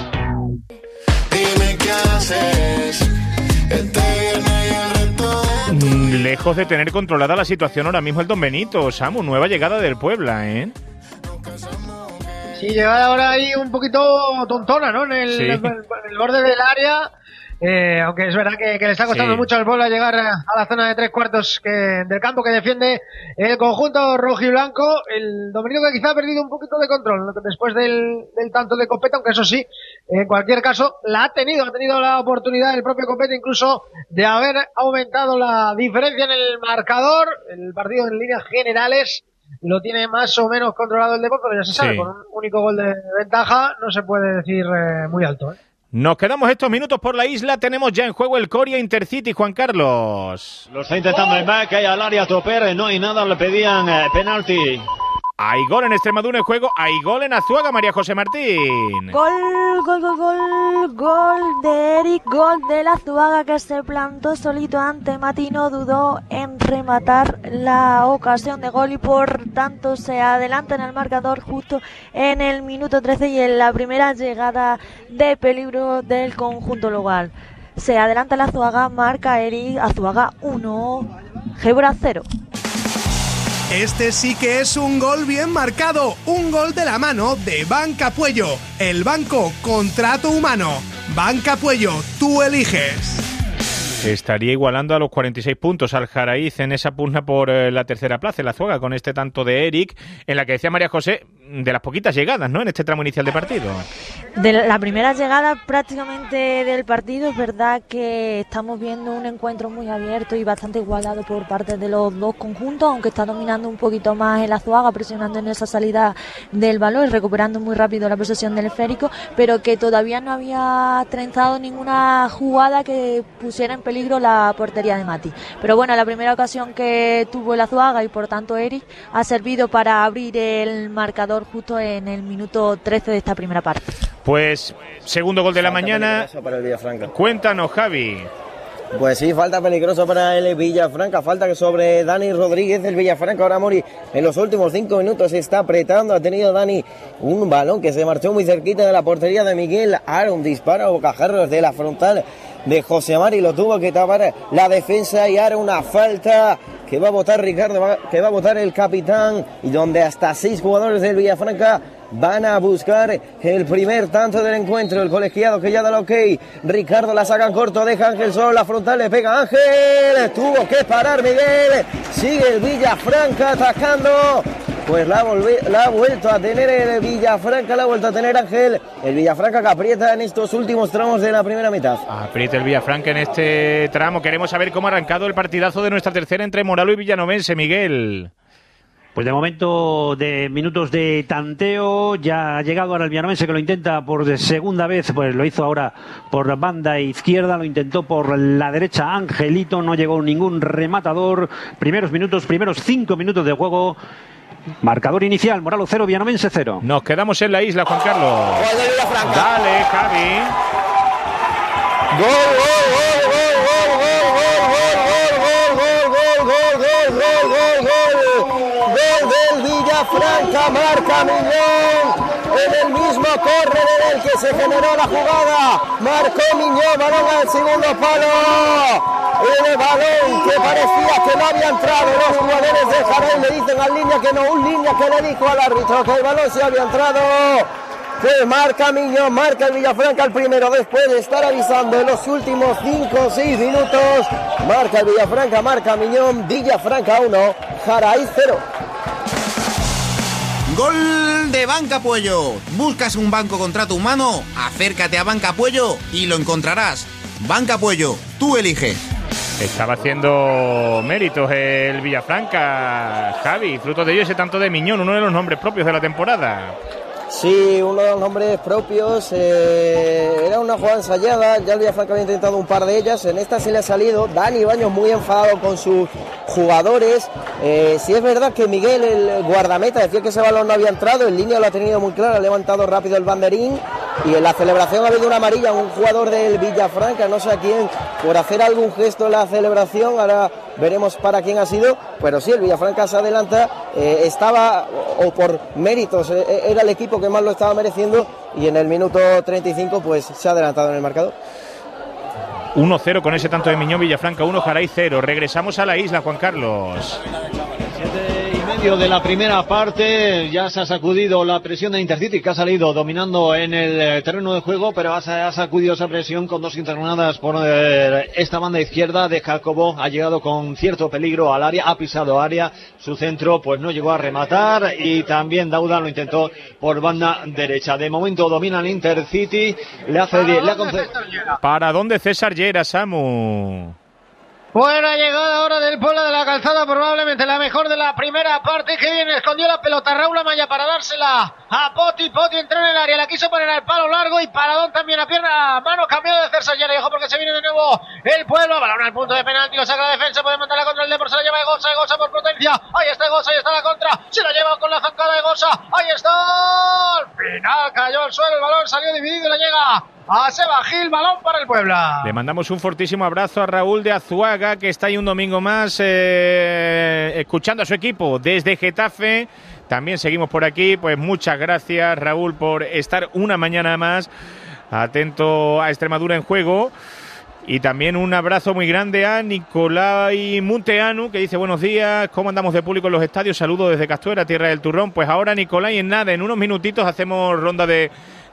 Dime qué haces este viernes y el resto de... Lejos de tener controlada la situación ahora mismo el Don Benito, Samu, nueva llegada del Puebla, ¿eh? Sí, llegada ahora ahí un poquito tontona, ¿no? En el, sí. en el, en el borde del área. Eh, aunque es verdad que, que le está costando sí. mucho al Puebla llegar a, a la zona de tres cuartos que, del campo que defiende el conjunto rojiblanco. El Don Benito que quizá ha perdido un poquito de control después del, del tanto de Copete, aunque eso sí, en cualquier caso la ha tenido, ha tenido la oportunidad el propio Copete incluso de haber aumentado la diferencia en el marcador. El partido en líneas generales lo tiene más o menos controlado el Deportivo, pero ya se sabe, sí. con un único gol de ventaja no se puede decir eh, muy alto, ¿eh? Nos quedamos estos minutos por la isla. Tenemos ya en juego el Coria Intercity, Juan Carlos. Lo está intentando el back, hay al área Toper, no hay nada, le pedían eh, penalti. Hay gol en Extremadura en juego, hay gol en Azuaga, María José Martín. Gol, gol, gol, gol, gol de Eric, gol de la Azuaga que se plantó solito ante Mati, no dudó en rematar la ocasión de gol y por tanto se adelanta en el marcador justo en el minuto trece y en la primera llegada de peligro del conjunto local. Se adelanta la Azuaga, marca Eric, Azuaga uno, Gebra cero. Este sí que es un gol bien marcado, un gol de la mano de Banca Puello, el banco contrato humano. Banca Puello, tú eliges. Estaría igualando a los cuarenta y seis puntos al Jaraíz en esa pugna por eh, la tercera plaza, en la Azuaga, con este tanto de Eric, en la que decía María José, de las poquitas llegadas, ¿no?, en este tramo inicial de partido. De la primera llegada prácticamente del partido, es verdad que estamos viendo un encuentro muy abierto y bastante igualado por parte de los dos conjuntos, aunque está dominando un poquito más el Azuaga, presionando en esa salida del balón y recuperando muy rápido la posesión del esférico, pero que todavía no había trenzado ninguna jugada que pusiera en peligro peligro la portería de Mati. Pero bueno, la primera ocasión que tuvo el Azuaga y por tanto Eric ha servido para abrir el marcador justo en el minuto trece de esta primera parte. Pues segundo gol de la falta mañana. Para el Villafranca. Cuéntanos, Javi. Pues sí, falta peligrosa para el Villafranca, falta que sobre Dani Rodríguez del Villafranca. Ahora Mori en los últimos cinco minutos se está apretando, ha tenido Dani un balón que se marchó muy cerquita de la portería de Miguel. Ahora un disparo a bocajarros de la frontal de José Mari, lo tuvo que tapar la defensa y ahora una falta que va a votar Ricardo, que va a votar el capitán, y donde hasta seis jugadores del Villafranca van a buscar el primer tanto del encuentro. El colegiado que ya da el ok, Ricardo la saca en corto, deja Ángel solo, la frontal le pega Ángel, tuvo que parar Miguel, sigue el Villafranca atacando. Pues la, volvi- la ha vuelto a tener el Villafranca, la ha vuelto a tener Ángel. El Villafranca que aprieta en estos últimos tramos de la primera mitad. Aprieta el Villafranca en este tramo. Queremos saber cómo ha arrancado el partidazo de nuestra tercera entre Moralo y Villanovense, Miguel. Pues de momento, de minutos de tanteo, ya ha llegado ahora el Villanovense, que lo intenta por segunda vez, pues lo hizo ahora por banda izquierda, lo intentó por la derecha Angelito, no llegó ningún rematador. Primeros minutos, primeros cinco minutos de juego. Marcador inicial, Moralo cero, Villanovense cero. Nos quedamos en la isla, Juan Carlos. Dale, Javi. Gol, gol, gol, gol, gol, gol, gol, gol, gol, gol, gol, gol, gol del Villafranca, marca Miñón. En el mismo córner en el que se generó la jugada, marcó Miñón, balón al segundo palo. En el balón que parecía que no había entrado, los jugadores de Jaraíz le dicen al línea que no, un línea que le dijo al árbitro que el balón se había entrado. Que marca Miñón, marca el Villafranca el primero, después de estar avisando en los últimos cinco o seis minutos. Marca el Villafranca, marca Miñón, Villafranca uno, Jaraíz cero. Gol de Banca Puello. ¿Buscas un banco contrato humano? Acércate a Banca Puello y lo encontrarás. Banca Puello, tú eliges. Estaba haciendo méritos el Villafranca, Javi, fruto de ello ese tanto de Miñón, uno de los nombres propios de la temporada. Sí, uno de los nombres propios, eh, era una jugada ensayada, ya el Villafranca había intentado un par de ellas, en esta se le ha salido. Dani Baños muy enfadado con sus jugadores. Eh, sí es verdad que Miguel, el guardameta, decía que ese balón no había entrado, en línea lo ha tenido muy claro, ha levantado rápido el banderín, y en la celebración ha habido una amarilla a un jugador del Villafranca, no sé a quién, por hacer algún gesto en la celebración. Ahora veremos para quién ha sido, pero sí, el Villafranca se adelanta, eh, estaba, o, o por méritos, eh, era el equipo que más lo estaba mereciendo, y en el minuto treinta y cinco pues se ha adelantado en el marcador. uno cero con ese tanto de Miñón, Villafranca uno, Jaraíz cero. Regresamos a la isla, Juan Carlos. De la primera parte ya se ha sacudido la presión de Intercity, que ha salido dominando en el terreno de juego, pero ha sacudido esa presión con dos internadas por eh, esta banda izquierda de Jacobo. Ha llegado con cierto peligro al área, ha pisado área, su centro pues no llegó a rematar, y también Dauda lo intentó por banda derecha. De momento domina el Intercity, le hace le ha concedido. ¿Para dónde César Llera, Samu? Buena llegada ahora del Puebla de la Calzada, probablemente la mejor de la primera parte. Que bien escondió la pelota Raúl Amaya para dársela a Poti. Poti entró en el área, la quiso poner al palo largo, y paradón también a pierna, mano cambiado de César Llera. Ojo porque se viene de nuevo el Puebla, balón al punto de penalti, lo saca la defensa, puede mandarla contra el Depor, se la lleva Egosa, Egosa por potencia, ahí está Egosa, ahí está la contra, se la lleva con la zancada de Egosa, ahí está, al final cayó al suelo, el balón salió dividido y le llega a Seba Gil, balón para el Puebla. Le mandamos un fortísimo abrazo a Raúl de Azuaga, que está ahí un domingo más eh, escuchando a su equipo desde Getafe. También seguimos por aquí. Pues muchas gracias, Raúl, por estar una mañana más atento a Extremadura en juego. Y también un abrazo muy grande a Nicolai Munteanu, que dice: buenos días, ¿cómo andamos de público en los estadios? Saludos desde Castuera, tierra del turrón. Pues ahora, Nicolai, en nada, en unos minutitos hacemos ronda de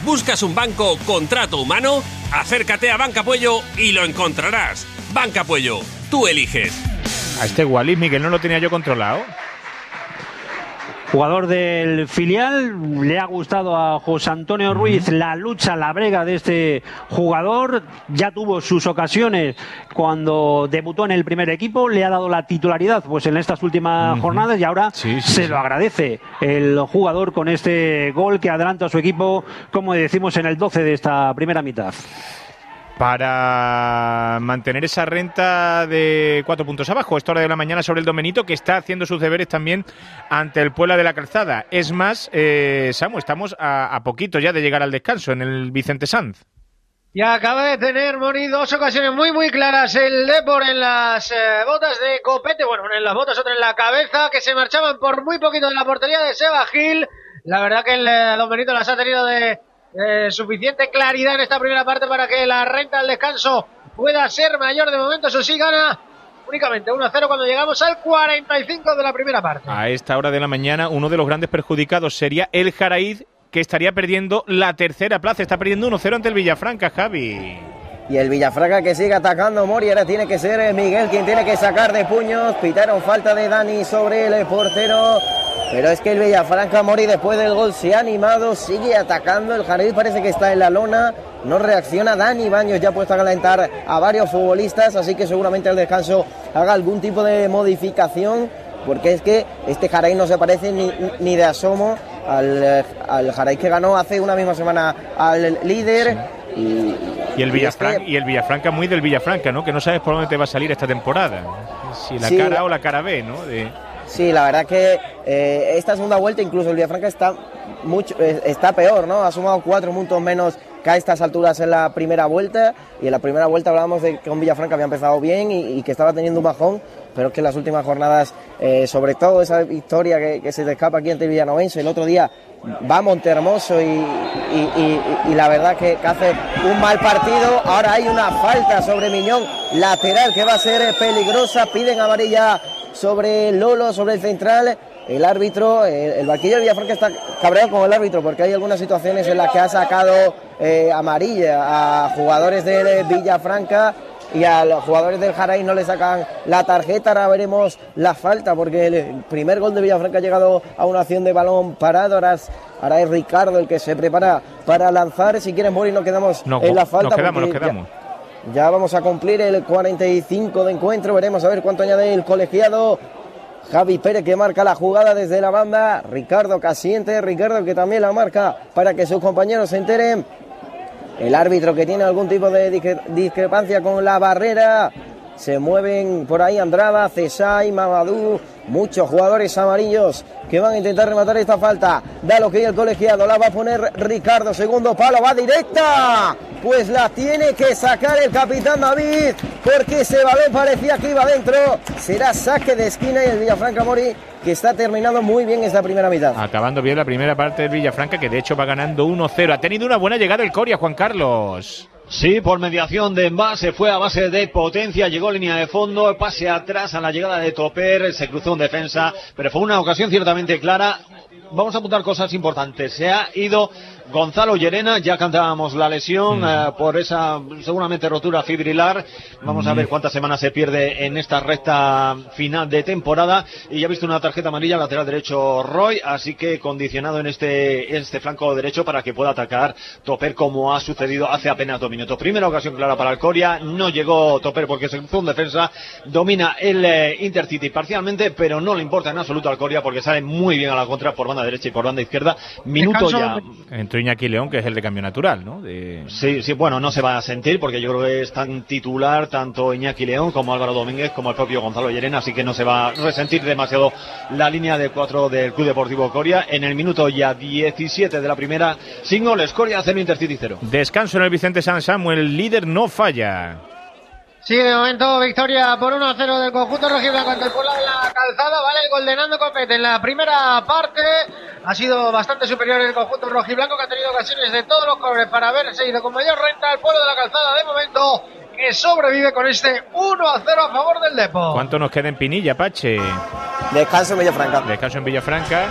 ¿Buscas un banco con trato humano? Acércate a Banca Puello y lo encontrarás. Banca Puello, tú eliges. A este Wallis, Miguel, no lo tenía yo controlado. Jugador del filial, le ha gustado a José Antonio Ruiz la lucha, la brega de este jugador. Ya tuvo sus ocasiones cuando debutó en el primer equipo, le ha dado la titularidad pues en estas últimas uh-huh. jornadas y ahora sí, sí, se sí. lo agradece el jugador con este gol que adelanta a su equipo, como decimos, en el doce de esta primera mitad. Para mantener esa renta de cuatro puntos abajo, esta hora de la mañana sobre el Don Benito, que está haciendo sus deberes también ante el Puebla de la Calzada. Es más, eh, Samu, estamos a, a poquito ya de llegar al descanso en el Vicente Sanz. Y acaba de tener, Mori, dos ocasiones muy muy claras el Depor en las eh, botas de Copete, bueno, una en las botas, otra en la cabeza, que se marchaban por muy poquito de la portería de Seba Gil. La verdad que el eh, Don Benito las ha tenido de Eh, suficiente claridad en esta primera parte para que la renta al descanso pueda ser mayor. De momento, eso sí, gana únicamente uno a cero cuando llegamos al cuarenta y cinco de la primera parte. A esta hora de la mañana, uno de los grandes perjudicados sería el Jaraíz, que estaría perdiendo la tercera plaza. Está perdiendo uno cero ante el Villafranca, Javi. Y el Villafranca que sigue atacando, Mori. Ahora tiene que ser Miguel quien tiene que sacar de puños. Pitaron falta de Dani sobre el portero. Pero es que el Villafranca, Mori, después del gol se ha animado, sigue atacando. El Jaraíz parece que está en la lona, no reacciona. Dani Baños ya ha puesto a calentar a varios futbolistas, así que seguramente al descanso haga algún tipo de modificación, porque es que este Jaraíz no se parece ni, ni de asomo al, al Jaraíz que ganó hace una misma semana al líder. Sí. Y, y, el Villafranca, y, este... y el Villafranca muy del Villafranca, ¿no? Que no sabes por dónde te va a salir esta temporada. Si la sí, cara A o la cara B, ¿no? De... Sí, la verdad que eh, esta segunda vuelta incluso el Villafranca está mucho eh, está peor, ¿no? Ha sumado cuatro puntos menos que a estas alturas en la primera vuelta, y en la primera vuelta hablábamos de que un Villafranca había empezado bien y, y que estaba teniendo un bajón, pero es que en las últimas jornadas, eh, sobre todo esa victoria que, que se te escapa aquí ante el Villanovense, el otro día va a Montehermoso y, y, y, y la verdad que, que hace un mal partido. Ahora hay una falta sobre Miñón, lateral, que va a ser peligrosa. Piden amarilla sobre Lolo, sobre el central. El árbitro, el, el banquillo de Villafranca está cabreado con el árbitro porque hay algunas situaciones en las que ha sacado eh, amarilla a jugadores de Villafranca y a los jugadores del Jaraíz no le sacan la tarjeta. Ahora veremos la falta porque el primer gol de Villafranca ha llegado a una acción de balón parado. Ahora es, ahora es Ricardo el que se prepara para lanzar. Si quieres, Mori, nos quedamos no, en la falta. Nos quedamos, nos quedamos. Ya, ya vamos a cumplir el cuarenta y cinco de encuentro. Veremos a ver cuánto añade el colegiado. Javi Pérez que marca la jugada desde la banda. Ricardo Casiente, Ricardo que también la marca para que sus compañeros se enteren. El árbitro que tiene algún tipo de discrepancia con la barrera. Se mueven por ahí Andrada, Cesay, Mamadou, muchos jugadores amarillos que van a intentar rematar esta falta. Da lo que hay el colegiado, la va a poner Ricardo, segundo palo, va directa. Pues la tiene que sacar el capitán David, porque ese balón parecía que iba adentro. Será saque de esquina y el Villafranca, Mori, que está terminando muy bien esta primera mitad. Acabando bien la primera parte del Villafranca, que de hecho va ganando uno cero. Ha tenido una buena llegada el Coria, Juan Carlos. Sí, por mediación de Envase, fue a base de potencia, llegó línea de fondo, pase atrás a la llegada de Toper, se cruzó en defensa, pero fue una ocasión ciertamente clara. Vamos a apuntar cosas importantes. Se ha ido Gonzalo Llerena, ya cantábamos la lesión mm. eh, por esa seguramente rotura fibrilar. Vamos mm. a ver cuántas semanas se pierde en esta recta final de temporada. Y ya ha visto una tarjeta amarilla lateral derecho Roy, así que condicionado en este, este flanco derecho para que pueda atacar Toper, como ha sucedido hace apenas dos minutos. Primera ocasión clara para el Coria, no llegó Toper porque se cruzó en defensa, domina el eh, Intercity parcialmente, pero no le importa en absoluto al Coria porque sale muy bien a la contra por banda derecha y por banda izquierda. Minuto ya. Entró Iñaki León, que es el de cambio natural, ¿no? De... Sí, sí, bueno, no se va a sentir porque yo creo que es tan titular tanto Iñaki León como Álvaro Domínguez como el propio Gonzalo Llerena, así que no se va a resentir demasiado la línea de cuatro del Club Deportivo Coria. En el minuto ya diecisiete de la primera, sin goles, Coria cero, Intercity cero. Descanso en el Vicente San Samuel, el líder no falla. Sí, de momento victoria por uno a cero del conjunto rojiblanco ante el Puebla de la Calzada. Vale el gol de Nando Copete en la primera parte. Ha sido bastante superior el conjunto rojiblanco, que ha tenido ocasiones de todos los colores para haberse ido con mayor renta al Puebla de la Calzada. De momento, que sobrevive con este uno a cero a favor del Depor. ¿Cuánto nos queda en Pinilla, Pache? Descanso en Villafranca. Descanso en Villafranca.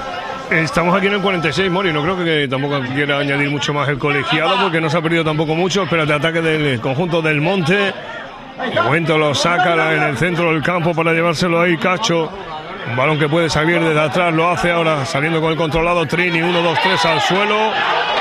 Estamos aquí en el cuarenta y seis, Mori. No creo que tampoco quiera añadir mucho más el colegiado porque no se ha perdido tampoco mucho. Espérate, ataque del conjunto del Monte. De momento lo saca en el centro del campo para llevárselo ahí Cacho. Un balón que puede salir desde atrás, lo hace ahora saliendo con el controlado Trini. uno, dos, tres al suelo.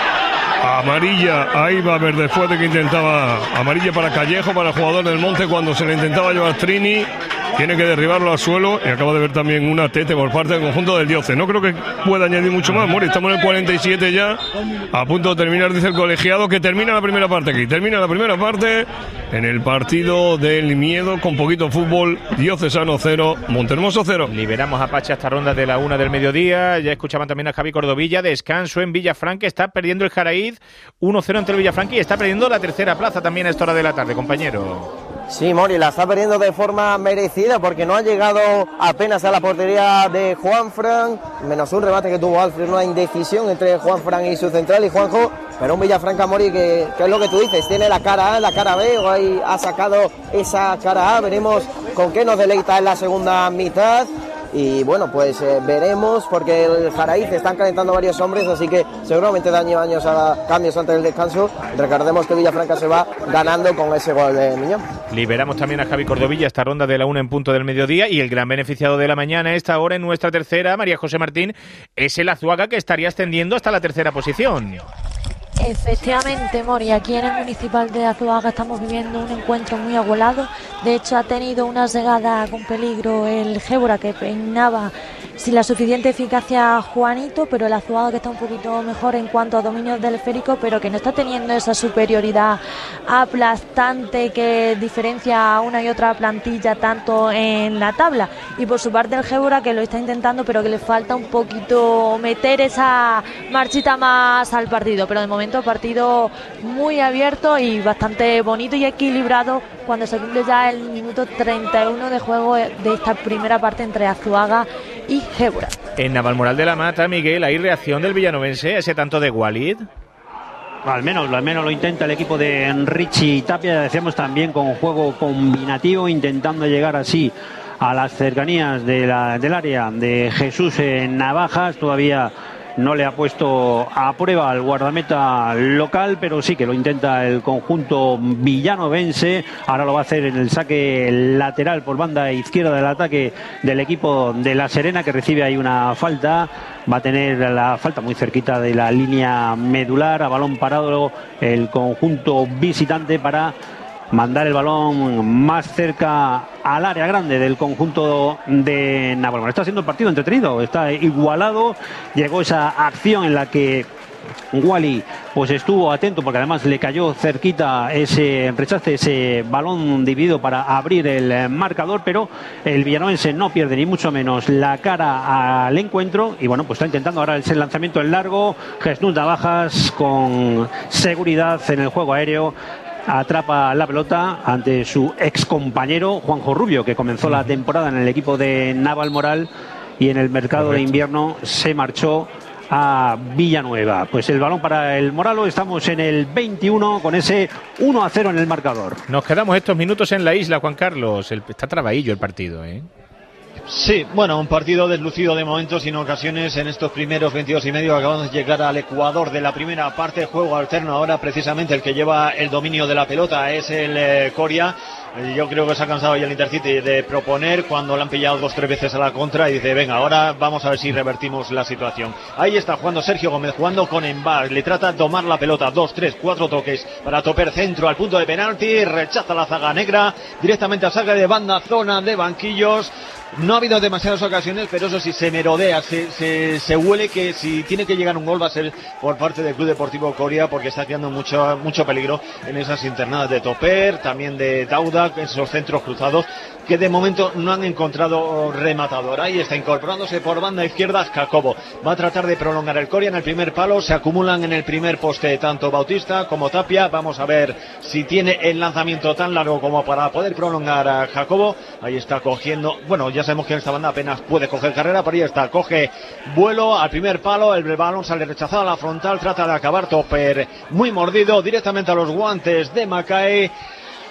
Amarilla, ahí va a ver después de que intentaba. Amarilla para Callejo, para el jugador del Monte cuando se le intentaba llevar Trini. Tiene que derribarlo al suelo y acabo de ver también una tete por parte del conjunto del Diose. No creo que pueda añadir mucho más, Mori. Estamos en el cuarenta y siete ya, a punto de terminar, dice el colegiado, que termina la primera parte aquí. Termina la primera parte en el partido del miedo con poquito fútbol. Diocesano cero, Montehermoso cero. Liberamos a Pacha esta ronda de la una del mediodía. Ya escuchaban también a Javi Cordovilla. Descanso en Villafranca. Está perdiendo el Jaraíz uno cero ante el Villafranca y está perdiendo la tercera plaza también a esta hora de la tarde, compañero. Sí, Mori, la está perdiendo de forma merecida porque no ha llegado apenas a la portería de Juanfran, menos un remate que tuvo Alfred, una indecisión entre Juanfran y su central y Juanjo, pero un Villafranca, Mori, que, que es lo que tú dices, tiene la cara A, la cara B, o ahí ha sacado esa cara A, veremos con qué nos deleita en la segunda mitad. Y bueno, pues eh, veremos, porque el Jaraíz están calentando varios hombres, así que seguramente daño años a cambios antes del descanso. Recordemos que Villafranca se va ganando con ese gol de Miñón. Liberamos también a Javi Cordovilla esta ronda de la una en punto del mediodía, y el gran beneficiado de la mañana, esta hora en nuestra tercera, María José Martín, es el Azuaga, que estaría ascendiendo hasta la tercera posición. Efectivamente, Mori, aquí en el Municipal de Azuaga estamos viviendo un encuentro muy agualado. De hecho, ha tenido una llegada con peligro el Gébora, que peinaba sin la suficiente eficacia a Juanito, pero el Azuaga, que está un poquito mejor en cuanto a dominio del esférico, pero que no está teniendo esa superioridad aplastante que diferencia a una y otra plantilla tanto en la tabla. Y por su parte el Gébora, que lo está intentando, pero que le falta un poquito meter esa marchita más al partido. Pero de momento partido muy abierto y bastante bonito y equilibrado cuando se cumple ya el minuto treinta y uno de juego de esta primera parte entre Azuaga y Gébora. En Navalmoral de la Mata, Miguel, ¿hay reacción del villanovense a ese tanto de Walid? Al menos, al menos lo intenta el equipo de Richie Tapia, decíamos, también con juego combinativo, intentando llegar así a las cercanías de la, del área de Jesús en Navajas. Todavía no le ha puesto a prueba al guardameta local, pero sí que lo intenta el conjunto villanovense. Ahora lo va a hacer en el saque lateral por banda izquierda del ataque del equipo de La Serena, que recibe ahí una falta. Va a tener la falta muy cerquita de la línea medular, a balón parado el conjunto visitante para mandar el balón más cerca al área grande del conjunto de Navalmoral. Está siendo un partido entretenido, está igualado. Llegó esa acción en la que Wally pues estuvo atento, porque además le cayó cerquita ese rechace, ese balón dividido para abrir el marcador, pero el villanovense no pierde ni mucho menos la cara al encuentro y bueno, pues está intentando ahora ese lanzamiento en largo. Jesús Navajas con seguridad en el juego aéreo atrapa la pelota ante su ex compañero Juanjo Rubio, que comenzó la temporada en el equipo de Navalmoral y en el mercado Correcto. de invierno se marchó a Villanueva. Pues el balón para el Moralo. Estamos en el veintiuno con ese uno a cero en el marcador. Nos quedamos estos minutos en la isla, Juan Carlos. El, está trabadillo el partido, ¿eh? Sí, bueno, un partido deslucido de momentos y en ocasiones en estos primeros veintidós y medio. Acabamos de llegar al Ecuador de la primera parte, juego alterno. Ahora precisamente el que lleva el dominio de la pelota es el eh, Coria. Yo creo que se ha cansado ya el Intercity de proponer cuando le han pillado dos tres veces a la contra y dice, venga, ahora vamos a ver si revertimos la situación. Ahí está jugando Sergio Gómez, jugando con Embar, le trata de tomar la pelota, dos, tres, cuatro toques para toper centro al punto de penalti, rechaza la zaga negra, directamente a saque de banda, zona de banquillos. No ha habido demasiadas ocasiones, pero eso sí, se merodea, se, se, se huele que si tiene que llegar un gol va a ser por parte del Club Deportivo Coria, porque está creando mucho, mucho peligro en esas internadas de Toper, también de Dauda, esos centros cruzados, que de momento no han encontrado rematador. Ahí está incorporándose por banda izquierda Jacobo. Va a tratar de prolongar el Coria en el primer palo, se acumulan en el primer poste tanto Bautista como Tapia. Vamos a ver si tiene el lanzamiento tan largo como para poder prolongar a Jacobo. Ahí está cogiendo, bueno, ya sabemos que en esta banda apenas puede coger carrera, pero ahí está, coge vuelo al primer palo, el balón sale rechazado a la frontal, trata de acabar Toper muy mordido directamente a los guantes de Macae.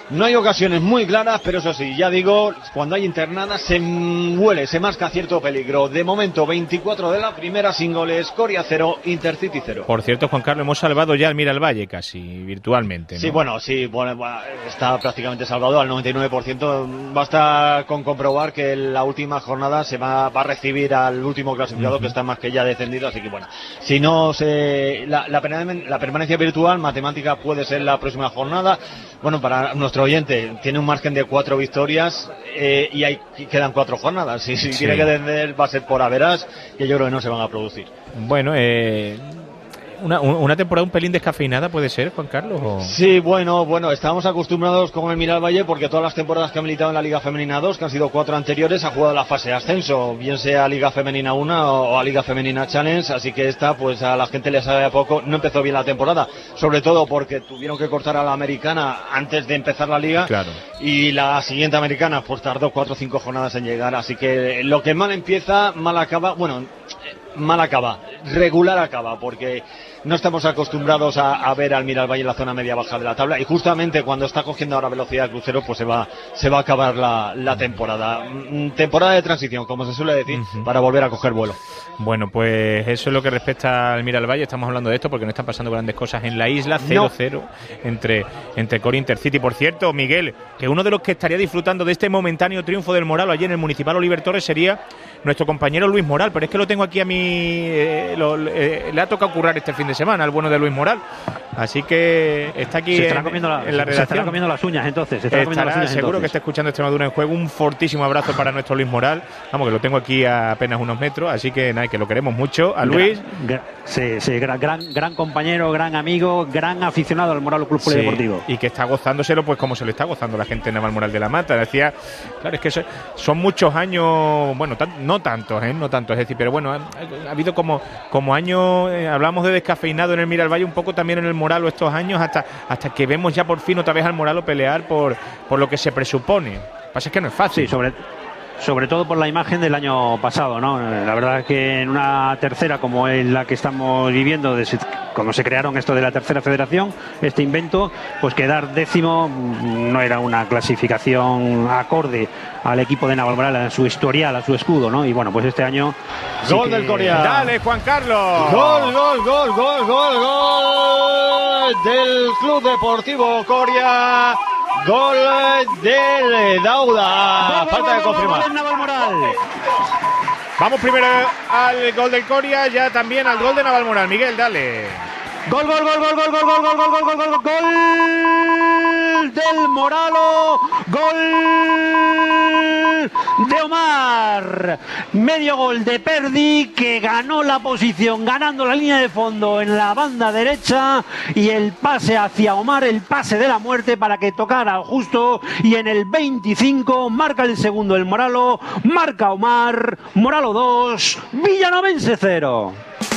No hay ocasiones muy claras, pero eso sí, ya digo, cuando hay internadas se huele, se masca cierto peligro. De momento, veinticuatro de la primera sin goles, Coria cero, Intercity cero. Por cierto, Juan Carlos, hemos salvado ya al Miralvalle casi virtualmente, ¿no? Sí, bueno, sí, bueno, está prácticamente salvado al noventa y nueve por ciento. Basta con comprobar que la última jornada se va, va a recibir al último clasificado, uh-huh. que está más que ya descendido, así que bueno, si no se la, la, la permanencia virtual matemática puede ser la próxima jornada. Bueno, para nuestro oyente, tiene un margen de cuatro victorias eh, y hay, quedan cuatro jornadas. Si, si sí. tiene que descender va a ser por averas, que yo creo que no se van a producir. Bueno, eh... Una, una temporada un pelín descafeinada puede ser, Juan Carlos. ¿O? Sí, bueno, bueno, estamos acostumbrados con el Miralvalle porque todas las temporadas que ha militado en la Liga Femenina dos, que han sido cuatro anteriores, ha jugado la fase de ascenso, bien sea Liga Femenina uno o a Liga Femenina Challenge, así que esta, pues a la gente le sabe a poco. No empezó bien la temporada, sobre todo porque tuvieron que cortar a la americana antes de empezar la Liga. Claro. Y la siguiente americana, pues tardó cuatro o cinco jornadas en llegar, así que lo que mal empieza, mal acaba, bueno, mal acaba, regular acaba, porque no estamos acostumbrados a, a ver al Miralvalle en la zona media-baja de la tabla, y justamente cuando está cogiendo ahora velocidad de crucero, pues se va se va a acabar la, la temporada. Temporada de transición, como se suele decir, uh-huh. para volver a coger vuelo. Bueno, pues eso es lo que respecta al Miralvalle. Estamos hablando de esto porque no están pasando grandes cosas en la isla. cero cero no. entre, entre Coria e Intercity. Por cierto, Miguel, que uno de los que estaría disfrutando de este momentáneo triunfo del Moral allí en el Municipal Oliver Torres sería nuestro compañero Luis Moral, pero es que lo tengo aquí a mí, eh, lo, eh, le ha tocado currar este fin de semana al bueno de Luis Moral, así que está aquí se estará en, comiendo la, en la redacción. Se estará comiendo las uñas entonces, se estará estará, comiendo las uñas seguro entonces. que está escuchando Extremadura en Juego. Un fortísimo abrazo para nuestro Luis Moral, vamos, que lo tengo aquí a apenas unos metros, así que nada, que lo queremos mucho a Luis. Gran, gran, sí, sí, gran, gran, gran compañero, gran amigo, gran aficionado al Moral Club Polideportivo. Sí, y que está gozándoselo pues como se lo está gozando la gente en Navalmoral de la Mata. Decía, claro, es que eso, son muchos años, bueno, tan, no tantos, ¿eh? No tantos, es decir, pero bueno, ha, ha habido como, como años, eh, hablamos de descafeinado en el Miralvalle, un poco también en el Moralo estos años, hasta, hasta que vemos ya por fin otra vez al Moralo pelear por, por lo que se presupone. Lo que pasa es que no es fácil. Sí, sobre sobre todo por la imagen del año pasado, ¿no? La verdad es que en una tercera como es la que estamos viviendo, desde cuando se crearon esto de la tercera federación, este invento, pues quedar décimo no era una clasificación acorde al equipo de Navalmoral, a su historial, a su escudo, ¿no? Y bueno, pues este año... Gol sí del que... Coria. Dale, Juan Carlos. Gol, gol, gol, gol, gol, gol del Club Deportivo Coria. Gol del Dauda. Gol, Falta gol, de confirmar. Gol, Navalmoral. Vamos primero al gol del Coria, ya también al gol de Navalmoral. Miguel, dale. Gol, gol, gol, gol, gol, gol, gol, gol, gol, gol, gol, gol del Moralo, gol de Omar, medio gol de Perdi, que ganó la posición, ganando la línea de fondo en la banda derecha, y el pase hacia Omar, el pase de la muerte para que tocara justo, y en el veinticinco marca el segundo el Moralo, marca Omar, Moralo dos, Villanovense cero.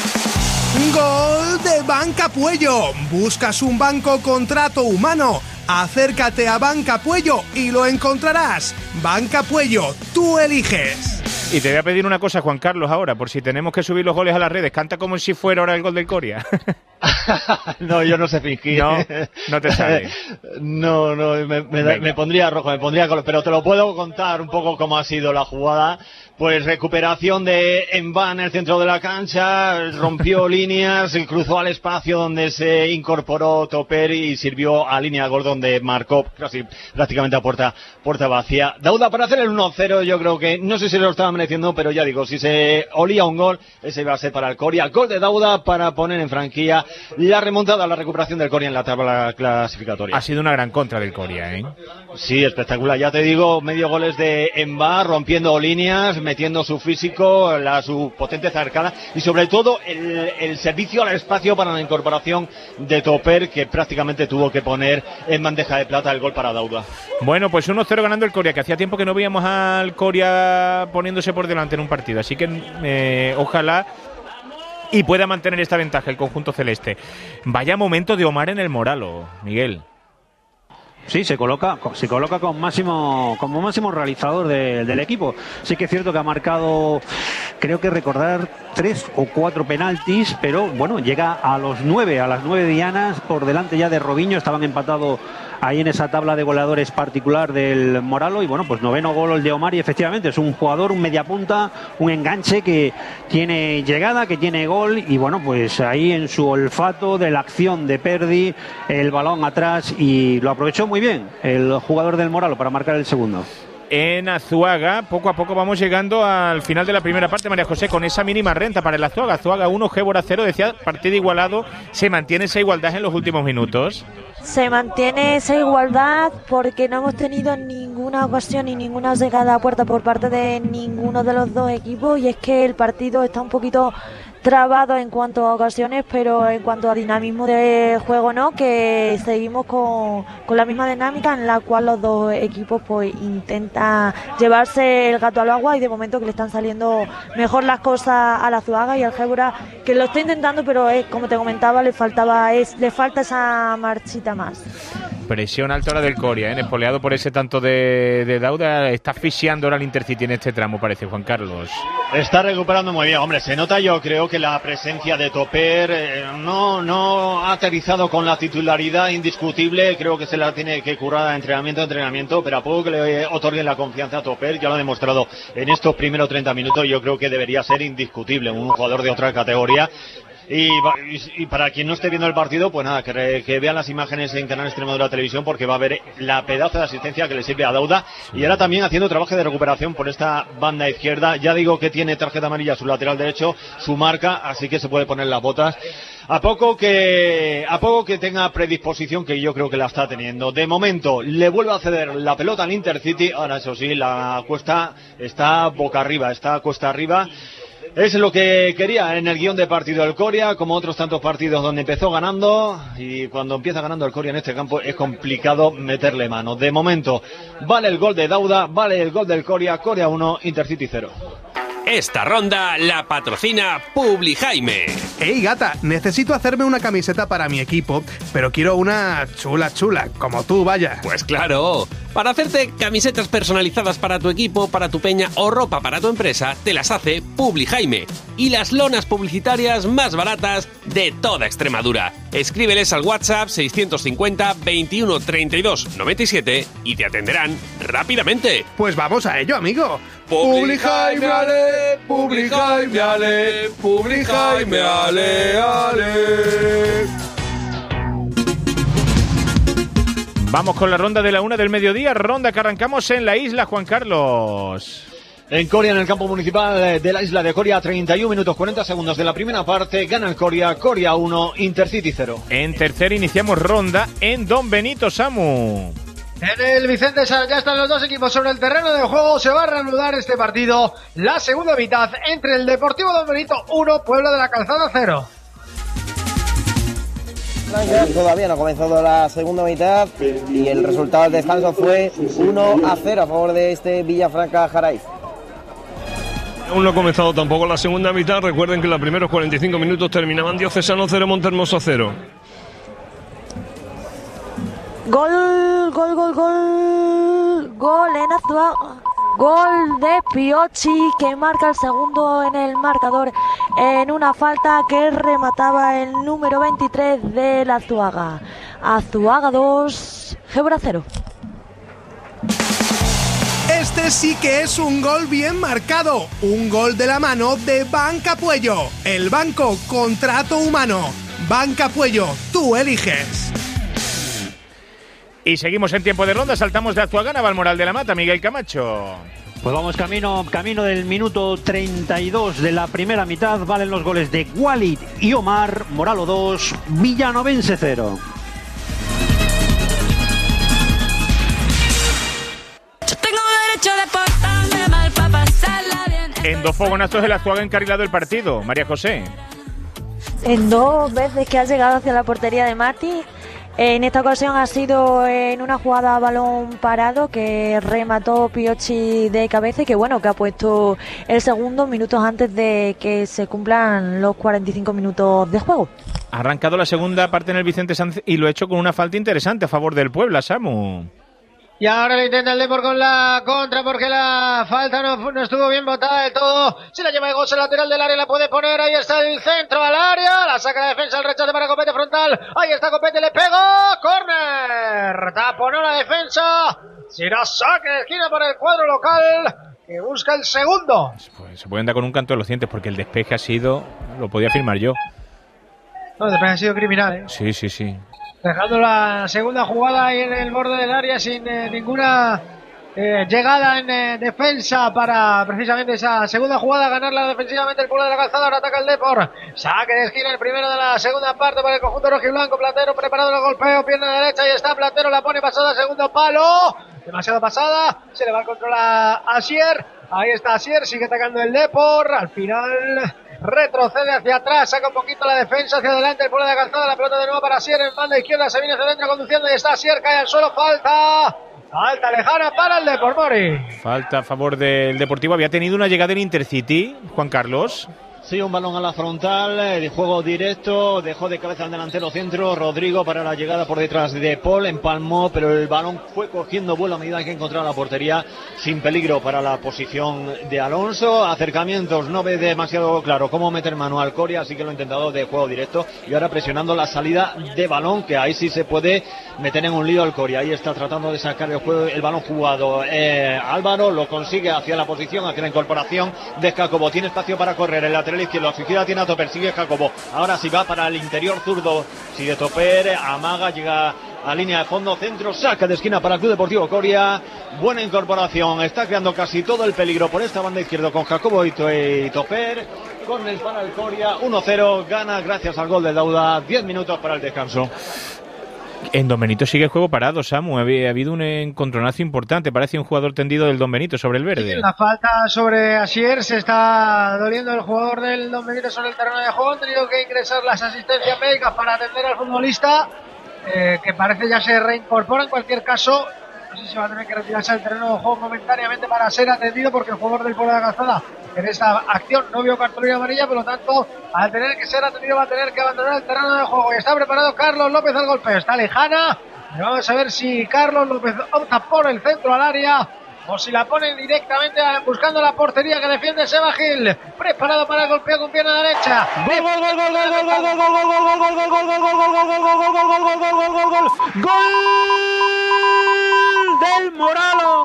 Gol de Banca Puello. ¿Buscas un banco contrato humano? Acércate a Banca Puello y lo encontrarás. Banca Puello, tú eliges. Y te voy a pedir una cosa, Juan Carlos, ahora, por si tenemos que subir los goles a las redes. Canta como si fuera ahora el gol del Coria. No, yo no sé fingir. No, no te sale. No, no, me, me, me pondría rojo, me pondría color, pero te lo puedo contar un poco cómo ha sido la jugada. Pues recuperación de Envan en el centro de la cancha, rompió líneas, cruzó al espacio donde se incorporó Toper y sirvió a línea de gol donde marcó casi prácticamente a puerta, puerta vacía. Dauda para hacer el uno cero, yo creo que no sé si lo estaba mereciendo, pero ya digo, si se olía un gol, ese iba a ser para el Coria. Gol de Dauda para poner en franquía la remontada, la recuperación del Coria en la tabla clasificatoria. Ha sido una gran contra del Coria, ¿eh? Sí, espectacular. Ya te digo, medio goles de Envan, rompiendo líneas, metiendo su físico, la, su potente cercana y sobre todo el, el servicio al espacio para la incorporación de Toper, que prácticamente tuvo que poner en bandeja de plata el gol para Dauda. Bueno, pues uno cero ganando el Coria, que hacía tiempo que no veíamos al Coria poniéndose por delante en un partido, así que eh, ojalá y pueda mantener esta ventaja el conjunto celeste. Vaya momento de Omar en el Moralo, Miguel. Sí, se coloca, se coloca como máximo, como máximo realizador de, del equipo. Sí que es cierto que ha marcado, creo que recordar, tres o cuatro penaltis, pero bueno, llega a los nueve, a las nueve dianas, por delante ya de Robinho, estaban empatados ahí en esa tabla de goleadores particular del Moralo. Y bueno, pues noveno gol el de Omar, y efectivamente es un jugador, un mediapunta, un enganche que tiene llegada, que tiene gol, y bueno, pues ahí en su olfato de la acción de Perdi, el balón atrás, y lo aprovechó muy bien el jugador del Moralo para marcar el segundo. En Azuaga, poco a poco vamos llegando al final de la primera parte, María José, con esa mínima renta para el Azuaga. Azuaga uno, Gébora cero, decía, partido igualado. ¿Se mantiene esa igualdad en los últimos minutos? Se mantiene esa igualdad porque no hemos tenido ninguna ocasión ni ninguna llegada a puerta por parte de ninguno de los dos equipos, y es que el partido está un poquito trabado en cuanto a ocasiones, pero en cuanto a dinamismo de juego no, que seguimos con, con la misma dinámica en la cual los dos equipos pues intentan llevarse el gato al agua, y de momento que le están saliendo mejor las cosas a la Azuaga, y al Gébora que lo está intentando, pero es, como te comentaba, le faltaba es, le falta esa marchita más. Presión alta ahora del Coria, ¿eh? Espoleado por ese tanto de, de Dauda. Está asfixiando ahora el Intercity en este tramo, parece, Juan Carlos. Está recuperando muy bien, hombre, se nota, yo creo que la presencia de Toper eh, no, no ha aterrizado con la titularidad indiscutible. Creo que se la tiene que currar a entrenamiento a entrenamiento, pero a poco que le otorguen la confianza a Toper, ya lo ha demostrado en estos primeros treinta minutos, yo creo que debería ser indiscutible, un jugador de otra categoría. Y, y, y para quien no esté viendo el partido, pues nada, que, que vean las imágenes en Canal Extremadura Televisión, porque va a ver la pedazo de asistencia que le sirve a Dauda, y ahora también haciendo trabajo de recuperación por esta banda izquierda. Ya digo que tiene tarjeta amarilla su lateral derecho, su marca, así que se puede poner las botas. A poco que a poco que tenga predisposición, que yo creo que la está teniendo. De momento le vuelve a ceder la pelota al Intercity. Ahora, eso sí, la cuesta está boca arriba, está cuesta arriba. Es lo que quería en el guión de partido el Coria, como otros tantos partidos donde empezó ganando, y cuando empieza ganando el Coria en este campo es complicado meterle mano. De momento vale el gol de Dauda, vale el gol del Coria, Coria uno, Intercity cero. Esta ronda la patrocina Publi Jaime. Ey, gata, necesito hacerme una camiseta para mi equipo, pero quiero una chula chula, como tú, vaya. Pues claro, para hacerte camisetas personalizadas para tu equipo, para tu peña o ropa para tu empresa, te las hace Publi Jaime, y las lonas publicitarias más baratas de toda Extremadura. Escríbeles al WhatsApp seiscientos cincuenta veintiuno treinta y dos noventa y siete y te atenderán rápidamente. Pues vamos a ello, amigo. Publi Jaime, ale, Publi Jaime, ale, Publi Jaime, ale, ale. Vamos con la ronda de la una del mediodía, ronda que arrancamos en la isla, Juan Carlos. En Coria, en el campo municipal de la isla de Coria, treinta y un minutos cuarenta segundos de la primera parte, gana el Coria, Coria uno, Intercity cero. En tercera iniciamos ronda en Don Benito, Samu. En el Vicente Sal ya están los dos equipos sobre el terreno de juego. Se va a reanudar este partido, la segunda mitad, entre el Deportivo Don Benito uno, Puebla de la Calzada cero. Todavía no ha comenzado la segunda mitad y el resultado del descanso fue uno a cero a favor de este Villafranca Jaraiz. Aún no ha comenzado tampoco la segunda mitad. Recuerden que los primeros cuarenta y cinco minutos terminaban Diocesano cero, Montehermoso cero. Gol, gol, gol, gol, gol en Azuaga. Gol de Piocci, que marca el segundo en el marcador en una falta que remataba el número veintitrés de la Azuaga. Azuaga dos, Gébora cero. Este sí que es un gol bien marcado, un gol de la mano de Banca Puello. El banco, contrato humano. Banca Puello, tú eliges. Y seguimos en tiempo de ronda, saltamos de Azuaga a Valmoral de la Mata, Miguel Camacho. Pues vamos camino, camino del minuto treinta y dos de la primera mitad. Valen los goles de Walid y Omar. Moralo dos, Villanovense cero. En dos fogonazos el Azuaga ha encarrilado el partido, María José. En dos veces que ha llegado hacia la portería de Mati. En esta ocasión ha sido en una jugada a balón parado que remató Piocci de cabeza y que bueno, que ha puesto el segundo minutos antes de que se cumplan los cuarenta y cinco minutos de juego. Ha arrancado la segunda parte en el Vicente Sanz y lo ha hecho con una falta interesante a favor del Puebla, Samu. Y ahora lo intenta el Depor con la contra porque la falta no, no estuvo bien botada del todo. Se la lleva de Goss, el lateral del área la puede poner. Ahí está el centro al área. La saca la defensa, el rechace para Copete frontal. Ahí está Copete, le pegó. Córner. Taponó la defensa. Será saque de esquina para el cuadro local, que busca el segundo. Pues se pueden dar con un canto de los dientes porque el despeje ha sido... Lo podía firmar yo. No, el despeje ha sido criminal, ¿eh? Sí, sí, sí. Dejando la segunda jugada ahí en el borde del área sin eh, ninguna eh, llegada en eh, defensa para precisamente esa segunda jugada, ganarla defensivamente el pueblo de la calzada. Ahora ataca el Depor. Saque de esquina el primero de la segunda parte para el conjunto rojiblanco. Platero preparado el golpeo, pierna derecha, y está Platero, la pone pasada, segundo palo. Demasiado pasada, se le va el control a Asier. Ahí está Asier, sigue atacando el Depor. Al final retrocede hacia atrás, saca un poquito la defensa hacia adelante, el pueblo de la calzada, la pelota de nuevo para Asier en banda izquierda, se viene hacia adentro conduciendo y está Asier, cae al suelo, falta, falta lejana para el Depor, Mori. Falta a favor del Deportivo, había tenido una llegada en Intercity, Juan Carlos. Sí, un balón a la frontal, de juego directo, dejó de cabeza al delantero centro, Rodrigo para la llegada por detrás de Paul, empalmó, pero el balón fue cogiendo vuelo a medida que encontraba la portería, sin peligro para la posición de Alonso. Acercamientos, no ve demasiado claro cómo meter mano al Coria, así que lo ha intentado de juego directo, y ahora presionando la salida de balón, que ahí sí se puede meter en un lío al Coria. Ahí está tratando de sacar el juego, el balón jugado eh, Álvaro, lo consigue hacia la posición, hacia la incorporación de Jacobo, tiene espacio para correr, el lateral izquierdo, a su izquierda tiene a Toper, sigue Jacobo, ahora sí va para el interior zurdo, sigue Toper, amaga, llega a línea de fondo, centro, saca de esquina para el Club Deportivo Coria, buena incorporación, está creando casi todo el peligro por esta banda izquierda con Jacobo y Toper, con el para el Coria, uno cero, gana gracias al gol de Dauda, diez minutos para el descanso. En Don Benito sigue el juego parado, Samu. Ha habido un encontronazo importante. Parece un jugador tendido del Don Benito sobre el verde. Sí, la falta sobre Asier, se está doliendo el jugador del Don Benito sobre el terreno de juego. Han tenido que ingresar las asistencias médicas para atender al futbolista, eh, que parece ya se reincorpora. En cualquier caso, no sé si va a tener que retirarse del terreno de juego momentáneamente para ser atendido, porque el jugador del pueblo de la calzada en esta acción no vio cartulina amarilla, por lo tanto, al tener que ser atendido va a tener que abandonar el terreno de juego. Y está preparado Carlos López al golpe, está lejana. Vamos a ver si Carlos López opta por el centro al área o si la ponen directamente buscando la portería que defiende Seba Gil. Preparado para el golpeo con pierna derecha. Gol, gol, gol, gol, gol, gol, gol, gol, gol, gol, gol, gol, gol, gol, gol, gol, gol, gol, gol, gol, del Moralo,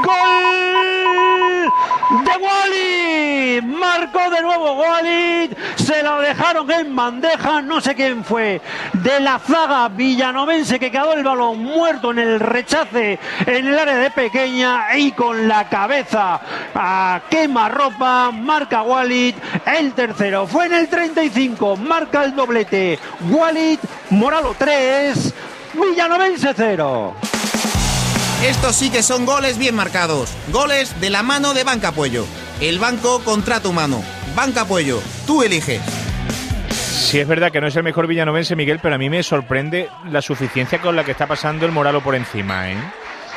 gol de Walid, marcó de nuevo Walid, se lo dejaron en bandeja, no sé quién fue, de la zaga villanovense, que quedó el balón muerto en el rechace en el área de Pequeña, y con la cabeza a quemarropa marca Walid el tercero. Fue en el treinta y cinco, marca el doblete Walid, Moralo tres, Villanovense cero. Estos sí que son goles bien marcados. Goles de la mano de Banca Puello. El banco contra tu mano. Banca Puello, tú eliges. Sí, es verdad que no es el mejor villanovense, Miguel, pero a mí me sorprende la suficiencia con la que está pasando el Moralo por encima, ¿eh?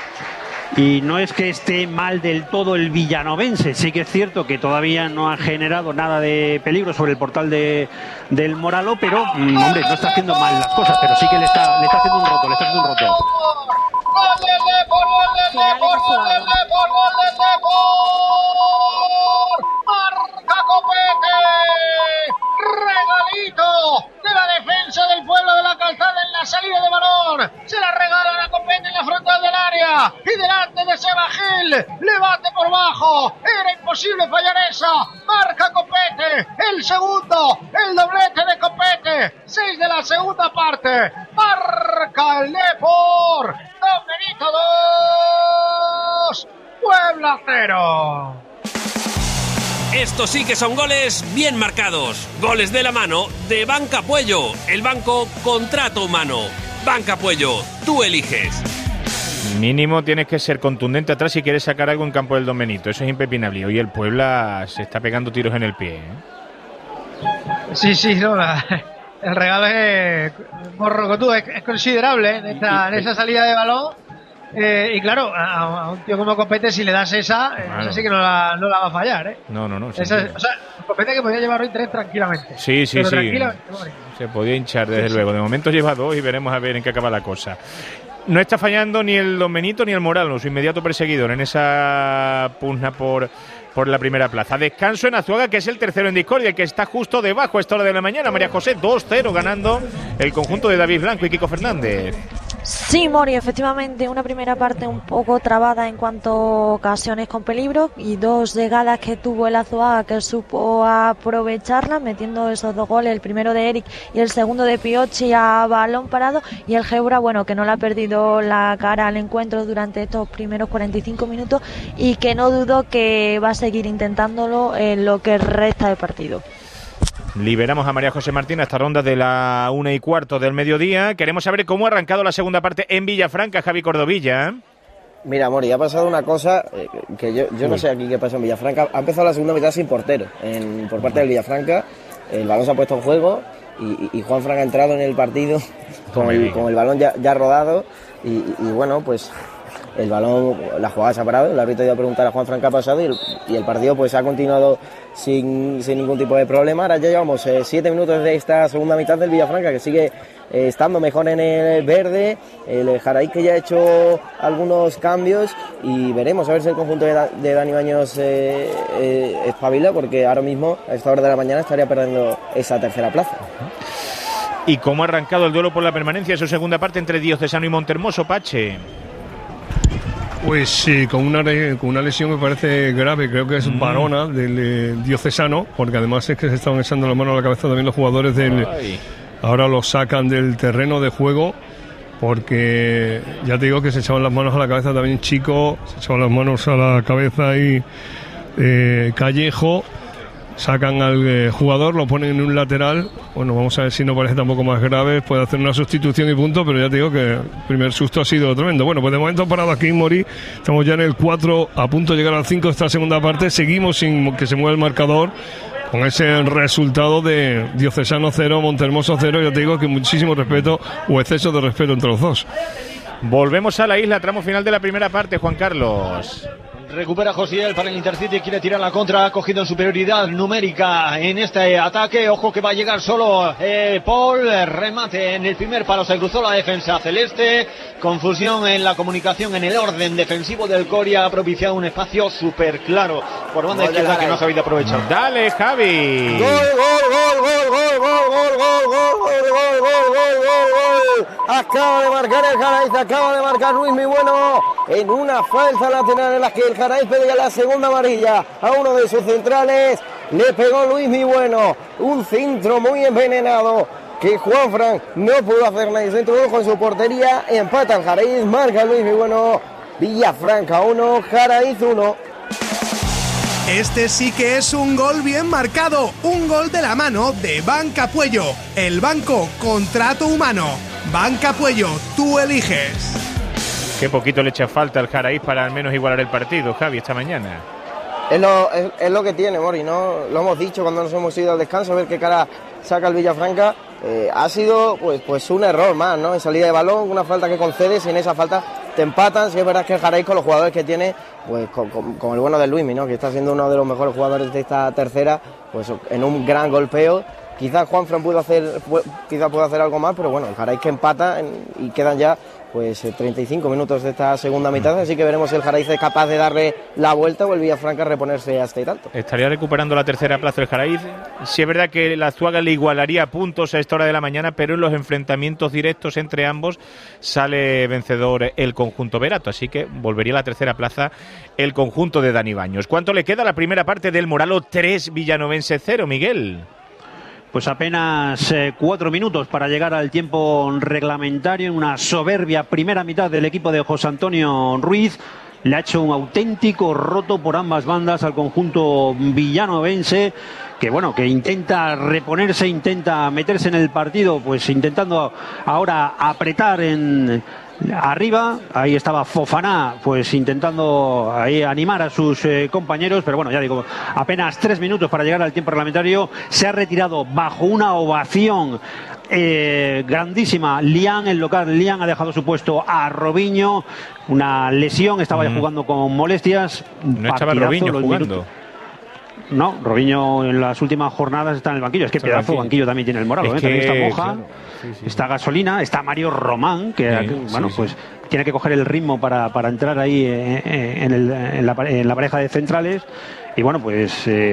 Y no es que esté mal del todo el villanovense, sí que es cierto que todavía no ha generado nada de peligro sobre el portal de, del Moralo, pero, mm, hombre, no está haciendo mal las cosas, pero sí que le está, le está haciendo un roto, le está haciendo un roto. ¡Gol del Depor, gol del Depor, gol del Depor, gol del Depor! ¡Marca Copete! ¡Regalito de la defensa del pueblo de la calzada en la salida de balón! Se la regalan a Copete en la frontal del área y delante de Seba Gil, levante por bajo, era imposible fallar esa. Marca Copete, el segundo, el doblete de Copete, seis de la segunda parte, marca el Depor. Don Benito dos, Puebla cero. Estos sí que son goles bien marcados. Goles de la mano de Banca Puello. El banco contrato humano. Banca Puello, tú eliges. Mínimo tienes que ser contundente atrás si quieres sacar algo en campo del Don Benito. Eso es impepinable. Hoy el Puebla se está pegando tiros en el pie, ¿eh? Sí, sí, no, la, el regalo es, morrocotú, es, es considerable en esa, en esa salida de balón. Eh, y claro, a, a un tío como Copete, si le das esa, eh, claro, esa sí que no la, no la va a fallar, ¿eh? No, no, no. Esa, o sea, Copete que podía llevar hoy tres tranquilamente. Sí, sí, pero sí. Tranquilamente, se podía hinchar, desde sí, luego. Sí. De momento lleva dos y veremos a ver en qué acaba la cosa. No está fallando ni el Don Benito ni el Moralo, su inmediato perseguidor en esa pugna por, por la primera plaza. Descanso en Azuaga, que es el tercero en discordia, el que está justo debajo a esta hora de la mañana. María José, dos cero ganando el conjunto de David Blanco y Kiko Fernández. Sí, Mori, efectivamente, una primera parte un poco trabada en cuanto a ocasiones con peligro y dos llegadas que tuvo el Azuaga que supo aprovecharlas, metiendo esos dos goles, el primero de Eric y el segundo de Piocchi a balón parado, y el Gebra, bueno, que no le ha perdido la cara al encuentro durante estos primeros cuarenta y cinco minutos y que no dudo que va a seguir intentándolo en lo que resta de partido. Liberamos a María José Martín a esta ronda de la una y cuarto del mediodía. Queremos saber cómo ha arrancado la segunda parte en Villafranca, Javi Cordovilla. Mira, Mori, ha pasado una cosa eh, que yo, yo no sé aquí qué pasa en Villafranca. Ha empezado la segunda mitad sin portero en, por parte del Villafranca. El balón se ha puesto en juego y, y Juanfran ha entrado en el partido con el, con el balón ya, ya rodado. Y, y bueno, pues el balón, la jugada se ha parado. El árbitro ha ido a preguntar a Juanfran qué ha pasado y el, y el partido pues ha continuado sin, sin ningún tipo de problema. Ahora ya llevamos eh, siete minutos de esta segunda mitad del Villafranca, que sigue eh, estando mejor en el verde. El Jaraíz, que ya ha hecho algunos cambios, y veremos a ver si el conjunto de, da, de Dani Baños eh, eh, espabila, porque ahora mismo a esta hora de la mañana estaría perdiendo esa tercera plaza. ¿Y cómo ha arrancado el duelo por la permanencia en su segunda parte entre Diocesano y Montermoso, Pache? Pues sí, con una, con una lesión me parece grave, creo que es mm. varona del eh, Diocesano, porque además es que se estaban echando la mano a la cabeza también los jugadores del... Ay. Ahora los sacan del terreno de juego, porque ya te digo que se echaban las manos a la cabeza también Chico, se echaban las manos a la cabeza y eh, Callejo. Sacan al eh, jugador, lo ponen en un lateral. Bueno, vamos a ver si no parece tampoco más grave. Puede hacer una sustitución y punto, pero ya te digo que el primer susto ha sido tremendo. Bueno, pues de momento parado aquí, Mori. Estamos ya en el cuatro, a punto de llegar al cinco de esta segunda parte. Seguimos sin que se mueva el marcador, con ese resultado de Diocesano cero, Montermoso cero. Ya te digo que muchísimo respeto, o exceso de respeto entre los dos. Volvemos a la isla, tramo final de la primera parte, Juan Carlos. Recupera Josiel para el Intercity, quiere tirar la contra, ha cogido en superioridad numérica en este ataque. Ojo que va a llegar solo eh, Paul, remate en el primer palo, se cruzó la defensa celeste. Confusión en la comunicación, en el orden defensivo del Coria, ha propiciado un espacio súper claro por banda izquierda que no ha sabido aprovechar. Dale, Javi. Gol, gol, gol, gol, gol, gol, gol, gol, gol, gol, gol, gol, gol. Acaba de marcar el Jaraíz, acaba de marcar Luis Mi Bueno en una falta lateral en la que el Jaraíz pedía la segunda amarilla a uno de sus centrales. Le pegó Luis Mi Bueno, un centro muy envenenado que Juanfran no pudo hacer nadie. Se introdujo en su portería, empata el Jaraíz, marca Luis Mi Bueno. Villafranca uno, Jaraíz uno. Este sí que es un gol bien marcado, un gol de la mano de Banca Puello. El banco, contrato humano. Banca Puello, tú eliges. Qué poquito le echa falta al Jaraíz para al menos igualar el partido, Javi, esta mañana. Es lo, es, es lo que tiene, Mori, ¿no? Lo hemos dicho cuando nos hemos ido al descanso, a ver qué cara saca el Villafranca. Eh, ha sido pues, pues un error más, ¿no? En salida de balón, una falta que concedes y en esa falta te empatan. Sí, es verdad que el Jaraíz, con los jugadores que tiene, pues con, con, con el bueno de Luismi, ¿no? Que está siendo uno de los mejores jugadores de esta tercera, pues en un gran golpeo. Quizás Juanfran pudo hacer, quizás pueda hacer algo más, pero bueno, el Jaraíz que empata en, y quedan ya pues treinta y cinco minutos de esta segunda mitad, así que veremos si el Jaraíz es capaz de darle la vuelta o el Villafranca reponerse hasta y tanto. Estaría recuperando la tercera plaza el Jaraíz. Sí es verdad que la Azuaga le igualaría puntos a esta hora de la mañana, pero en los enfrentamientos directos entre ambos sale vencedor el conjunto Verato, así que volvería a la tercera plaza el conjunto de Dani Baños. ¿Cuánto le queda a la primera parte del Moralo tres, Villanovense cero, Miguel? Pues apenas eh, cuatro minutos para llegar al tiempo reglamentario en una soberbia primera mitad del equipo de José Antonio Ruiz. Le ha hecho un auténtico roto por ambas bandas al conjunto villanovense, que bueno, que intenta reponerse, intenta meterse en el partido, pues intentando ahora apretar en arriba. Ahí estaba Fofana, pues intentando ahí animar a sus eh, compañeros, pero bueno, ya digo, apenas tres minutos para llegar al tiempo reglamentario. Se ha retirado bajo una ovación eh, grandísima Lian, el local. Lian ha dejado su puesto a Robinho, una lesión, estaba ya jugando con molestias. No estaba Robinho jugando. Minutos. No, Robinho en las últimas jornadas está en el banquillo. Es que pedazo banquillo. banquillo también tiene el Moralo, es ¿eh? que, También está Moja. Claro. sí, sí. Está Gasolina, está Mario Román, que sí, bueno, sí, pues sí. tiene que coger el ritmo para, para entrar ahí en, en, el, en, la, en la pareja de centrales. Y bueno, pues eh,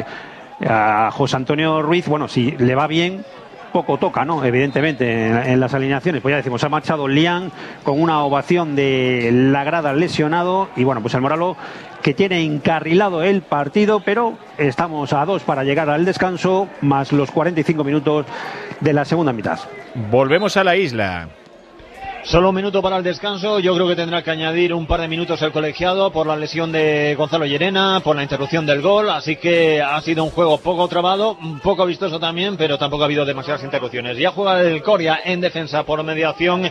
a José Antonio Ruiz, bueno, si le va bien, poco toca, ¿no? Evidentemente, en, en las alineaciones. Pues ya decimos, ha marchado Lian con una ovación de la grada lesionado. Y bueno, pues el Moralo, que tiene encarrilado el partido, pero estamos a dos para llegar al descanso, más los cuarenta y cinco minutos de la segunda mitad. Volvemos a la isla. Solo un minuto para el descanso. Yo creo que tendrá que añadir un par de minutos el colegiado por la lesión de Gonzalo Llerena, por la interrupción del gol. Así que ha sido un juego poco trabado, un poco vistoso también, pero tampoco ha habido demasiadas interrupciones. Ya juega el Coria en defensa por mediación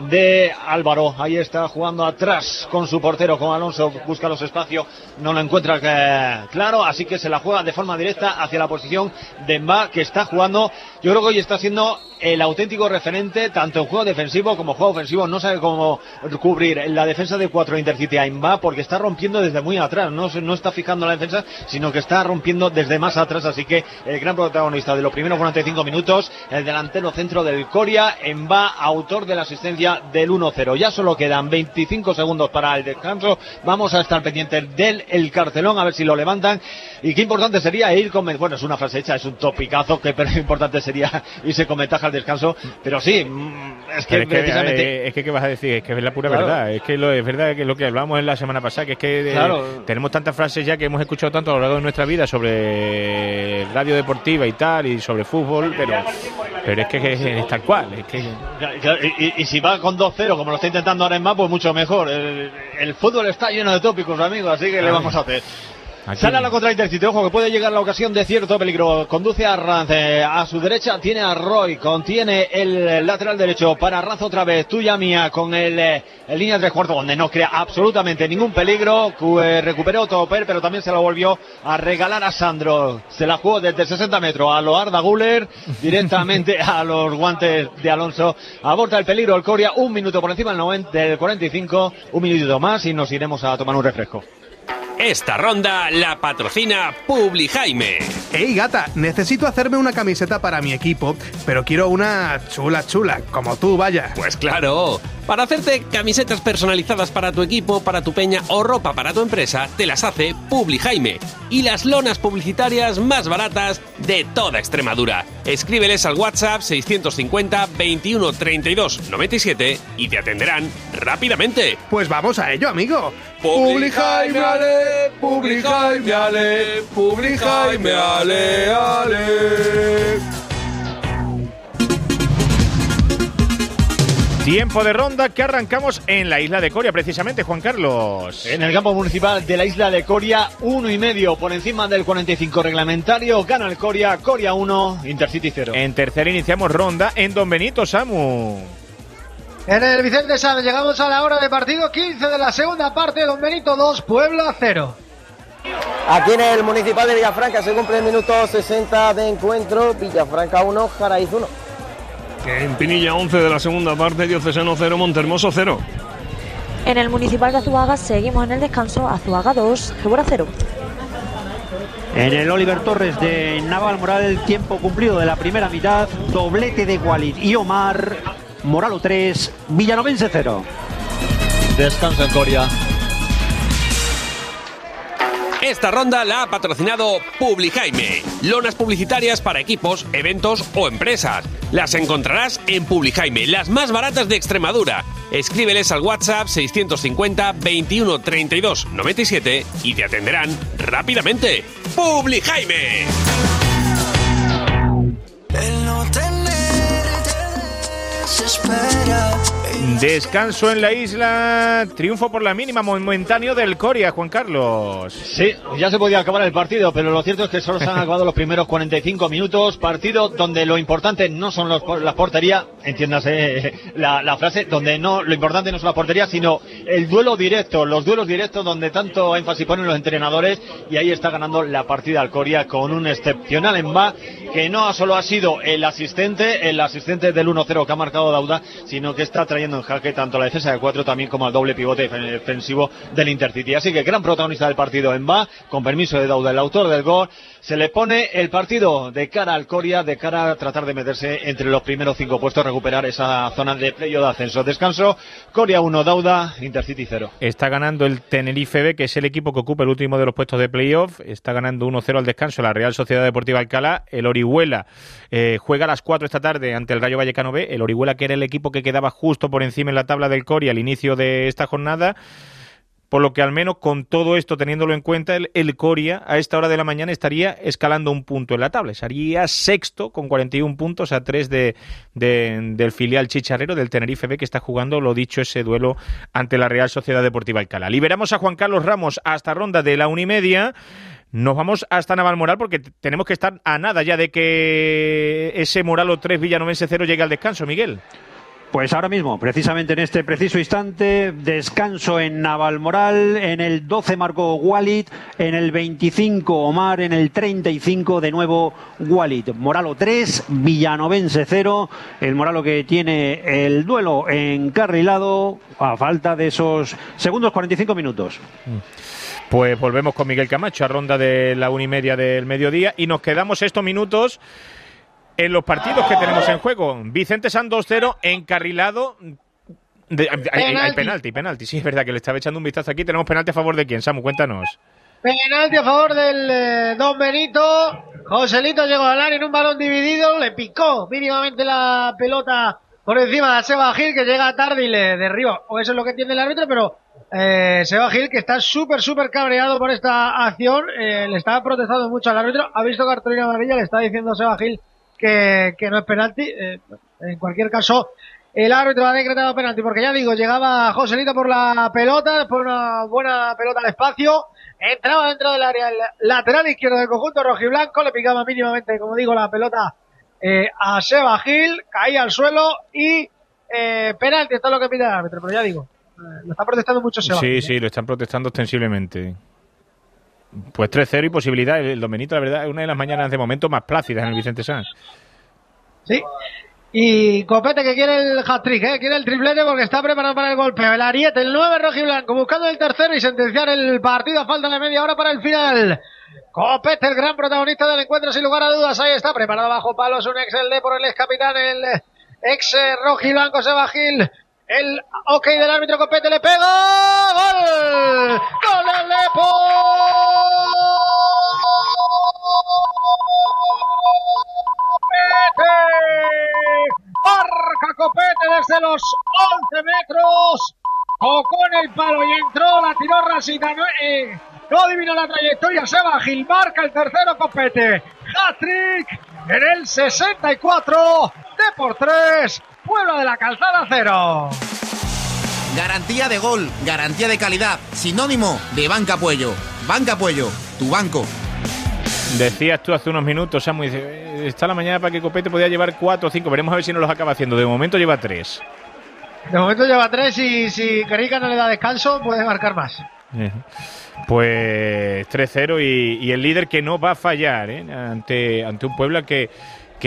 de Álvaro. Ahí está jugando atrás con su portero, con Alonso. Busca los espacios, no lo encuentra que, claro. Así que se la juega de forma directa hacia la posición de Mba, que está jugando. Yo creo que hoy está siendo el auténtico referente tanto en juego defensivo como juego ofensivo. No sabe cómo cubrir la defensa de cuatro Intercity a Mba, porque está rompiendo desde muy atrás. No, no está fijando la defensa, sino que está rompiendo desde más atrás. Así que el gran protagonista de los primeros cuarenta y cinco minutos, el delantero centro del Coria, Mba, autor de la asistencia del uno cero. Ya solo quedan veinticinco segundos para el descanso. Vamos a estar pendientes del el cartelón, a ver si lo levantan. Y qué importante sería ir con... Bueno, es una frase hecha, es un topicazo, que pero importante sería irse con ventaja al descanso. Pero sí, es que es precisamente... Que, es que, ¿qué vas a decir? Es que es la pura claro. verdad. Es que lo, es verdad que lo que hablábamos en la semana pasada, que es que claro. eh, tenemos tantas frases ya que hemos escuchado tanto a lo largo de nuestra vida sobre radio deportiva y tal, y sobre fútbol, pero pero es que es, es tal cual. Es que... y, y, y si va con dos cero, como lo está intentando ahora en más, pues mucho mejor. El, el fútbol está lleno de tópicos, amigos, así que Ay. le vamos a hacer. Aquí. Sale a la contra Intercity, ojo que puede llegar la ocasión de cierto peligro. Conduce a Ranz, eh, a su derecha tiene a Roy, contiene el lateral derecho para Ranz otra vez, tuya mía, con el, eh, el línea de tres cuartos, donde no crea absolutamente ningún peligro. Eh, recuperó Topper, pero también se la volvió a regalar a Sandro. Se la jugó desde sesenta metros a lo Arda Güler, directamente a los guantes de Alonso. Aborta el peligro el Coria, un minuto por encima del, noventa, del cuarenta y cinco, un minutito más y nos iremos a tomar un refresco. Esta ronda la patrocina Publijaime. Ey, gata, necesito hacerme una camiseta para mi equipo, pero quiero una chula chula, como tú, vaya. Pues claro, para hacerte camisetas personalizadas para tu equipo, para tu peña o ropa para tu empresa, te las hace Publijaime. Y las lonas publicitarias más baratas de toda Extremadura. Escríbeles al WhatsApp seiscientos cincuenta, veintiuno, treinta y dos, noventa y siete y te atenderán rápidamente. Pues vamos a ello, amigo. Publijaime, ale, Publijaime, ale, Publijaime, ale, ale. Tiempo de ronda que arrancamos en la isla de Coria, precisamente, Juan Carlos. En el campo municipal de la isla de Coria, uno y medio por encima del cuarenta y cinco reglamentario. Gana el Coria, Coria uno, Intercity cero. En tercera iniciamos ronda en Don Benito, Samu. En el Vicente Sáenz llegamos a la hora de partido, quince de la segunda parte, Don Benito dos, Puebla cero. Aquí en el municipal de Villafranca se cumple el minuto sesenta de encuentro. Villafranca uno, Jaraíz uno. En Pinilla once de la segunda parte, Diocesano cero, Montermoso cero. En el municipal de Azuaga seguimos en el descanso, Azuaga dos, Gebura cero. En el Oliver Torres de Naval Moral, tiempo cumplido de la primera mitad, doblete de Walid y Omar, Moralo tres, Villanovense cero. Descanso en Coria. Esta ronda la ha patrocinado Publijaime. Lonas publicitarias para equipos, eventos o empresas. Las encontrarás en Publijaime, las más baratas de Extremadura. Escríbeles al WhatsApp seiscientos cincuenta, veintiuno, treinta y dos, noventa y siete y te atenderán rápidamente. Publijaime. El no tenerte desespera. Descanso en la isla, triunfo por la mínima momentáneo del Coria, Juan Carlos. Sí, ya se podía acabar el partido, pero lo cierto es que solo se han acabado los primeros cuarenta y cinco minutos, partido donde lo importante no son los, la portería, entiéndase la, la frase, donde no lo importante no es la portería, sino el duelo directo, los duelos directos donde tanto énfasis ponen los entrenadores, y ahí está ganando la partida al Coria con un excepcional Mba, que no solo ha sido el asistente, el asistente del uno cero que ha marcado Dauda, sino que está trayendo en jaque tanto la defensa de cuatro también como al doble pivote defensivo del Intercity. Así que gran protagonista del partido Mba, con permiso de Dauda, el autor del gol. Se le pone el partido de cara al Coria, de cara a tratar de meterse entre los primeros cinco puestos, recuperar esa zona de playoff de ascenso. Descanso, Coria uno, Dauda, Intercity cero. Está ganando el Tenerife B, que es el equipo que ocupa el último de los puestos de playoff. Está ganando uno cero al descanso la Real Sociedad Deportiva Alcalá. El Orihuela eh, juega a las cuatro esta tarde ante el Rayo Vallecano B. El Orihuela, que era el equipo que quedaba justo por encima en la tabla del Coria al inicio de esta jornada. Por lo que al menos con todo esto, teniéndolo en cuenta, el, el Coria a esta hora de la mañana estaría escalando un punto en la tabla. Sería sexto con cuarenta y un puntos a tres de, de, del filial chicharrero del Tenerife B, que está jugando, lo dicho, ese duelo ante la Real Sociedad Deportiva Alcalá. Liberamos a Juan Carlos Ramos hasta ronda de la una y media. Nos vamos hasta Navalmoral porque tenemos que estar a nada ya de que ese Moralo tres Villanovense cero llegue al descanso, Miguel. Pues ahora mismo, precisamente en este preciso instante, descanso en Navalmoral, en el doce marcó Walid, en el veinticinco Omar, en el treinta y cinco de nuevo Walid. Moralo tres, Villanovense cero, el Moralo que tiene el duelo encarrilado a falta de esos segundos cuarenta y cinco minutos. Pues volvemos con Miguel Camacho a ronda de la una y media del mediodía y nos quedamos estos minutos en los partidos que tenemos en juego. Vicente San dos cero, encarrilado. De, hay, hay, hay penalti, penalti. Sí, es verdad que le estaba echando un vistazo aquí. Tenemos penalti a favor de quién, Samu, cuéntanos. Penalti a favor del eh, Don Benito. Joselito llegó al área en un balón dividido. Le picó mínimamente la pelota por encima de Seba Gil, que llega tarde y le derriba. O eso es lo que entiende el árbitro, pero eh, Seba Gil, que está súper, súper cabreado por esta acción, eh, le está protestando mucho al árbitro. Ha visto cartulina amarilla, le está diciendo a Seba Gil Que, que no es penalti. Eh, en cualquier caso, el árbitro ha decretado penalti porque, ya digo, llegaba Joselito por la pelota, por una buena pelota al espacio, entraba dentro del área el lateral izquierdo del conjunto rojiblanco, le picaba mínimamente, como digo, la pelota eh, a Seba Gil, caía al suelo y eh, penalti. Esto es lo que pide el árbitro, pero ya digo, eh, lo está protestando mucho Seba Sí, Gil, ¿eh? sí, lo están protestando ostensiblemente. Pues tres cero y posibilidad. El Don Benito, la verdad, es una de las mañanas de momento más plácidas en el Vicente Sanz. Sí. Y Copete, que quiere el hat-trick, ¿eh? Quiere el triplete porque está preparado para el golpeo. El ariete, el nueve rojiblanco, buscando el tercero y sentenciar el partido a falta de media hora para el final. Copete, el gran protagonista del encuentro, sin lugar a dudas. Ahí está, preparado bajo palos, un ex el D por el ex capitán, el ex rojiblanco Seba Gil. El ok del árbitro, Copete le pega. ¡Gol! ¡Gol del Lepo! ¡Copete! Marca Copete desde los once metros. Tocó en el palo y entró, la tiró rasita. No, eh, no adivinó la trayectoria. Seba Gil marca el tercero, Copete. Hat-trick en el sesenta y cuatro. De por tres. Puebla de la Calzada cero. Garantía de gol, garantía de calidad, sinónimo de Banca Puello. Banca Puello, tu banco. Decías tú hace unos minutos, Samu, dice, está la mañana para que Copete podía llevar cuatro o cinco. Veremos a ver si nos los acaba haciendo. De momento lleva tres. De momento lleva tres y si Carica no le da descanso puede marcar más. Eh, pues tres cero y, y el líder que no va a fallar, ¿eh? ante, ante un Puebla que... que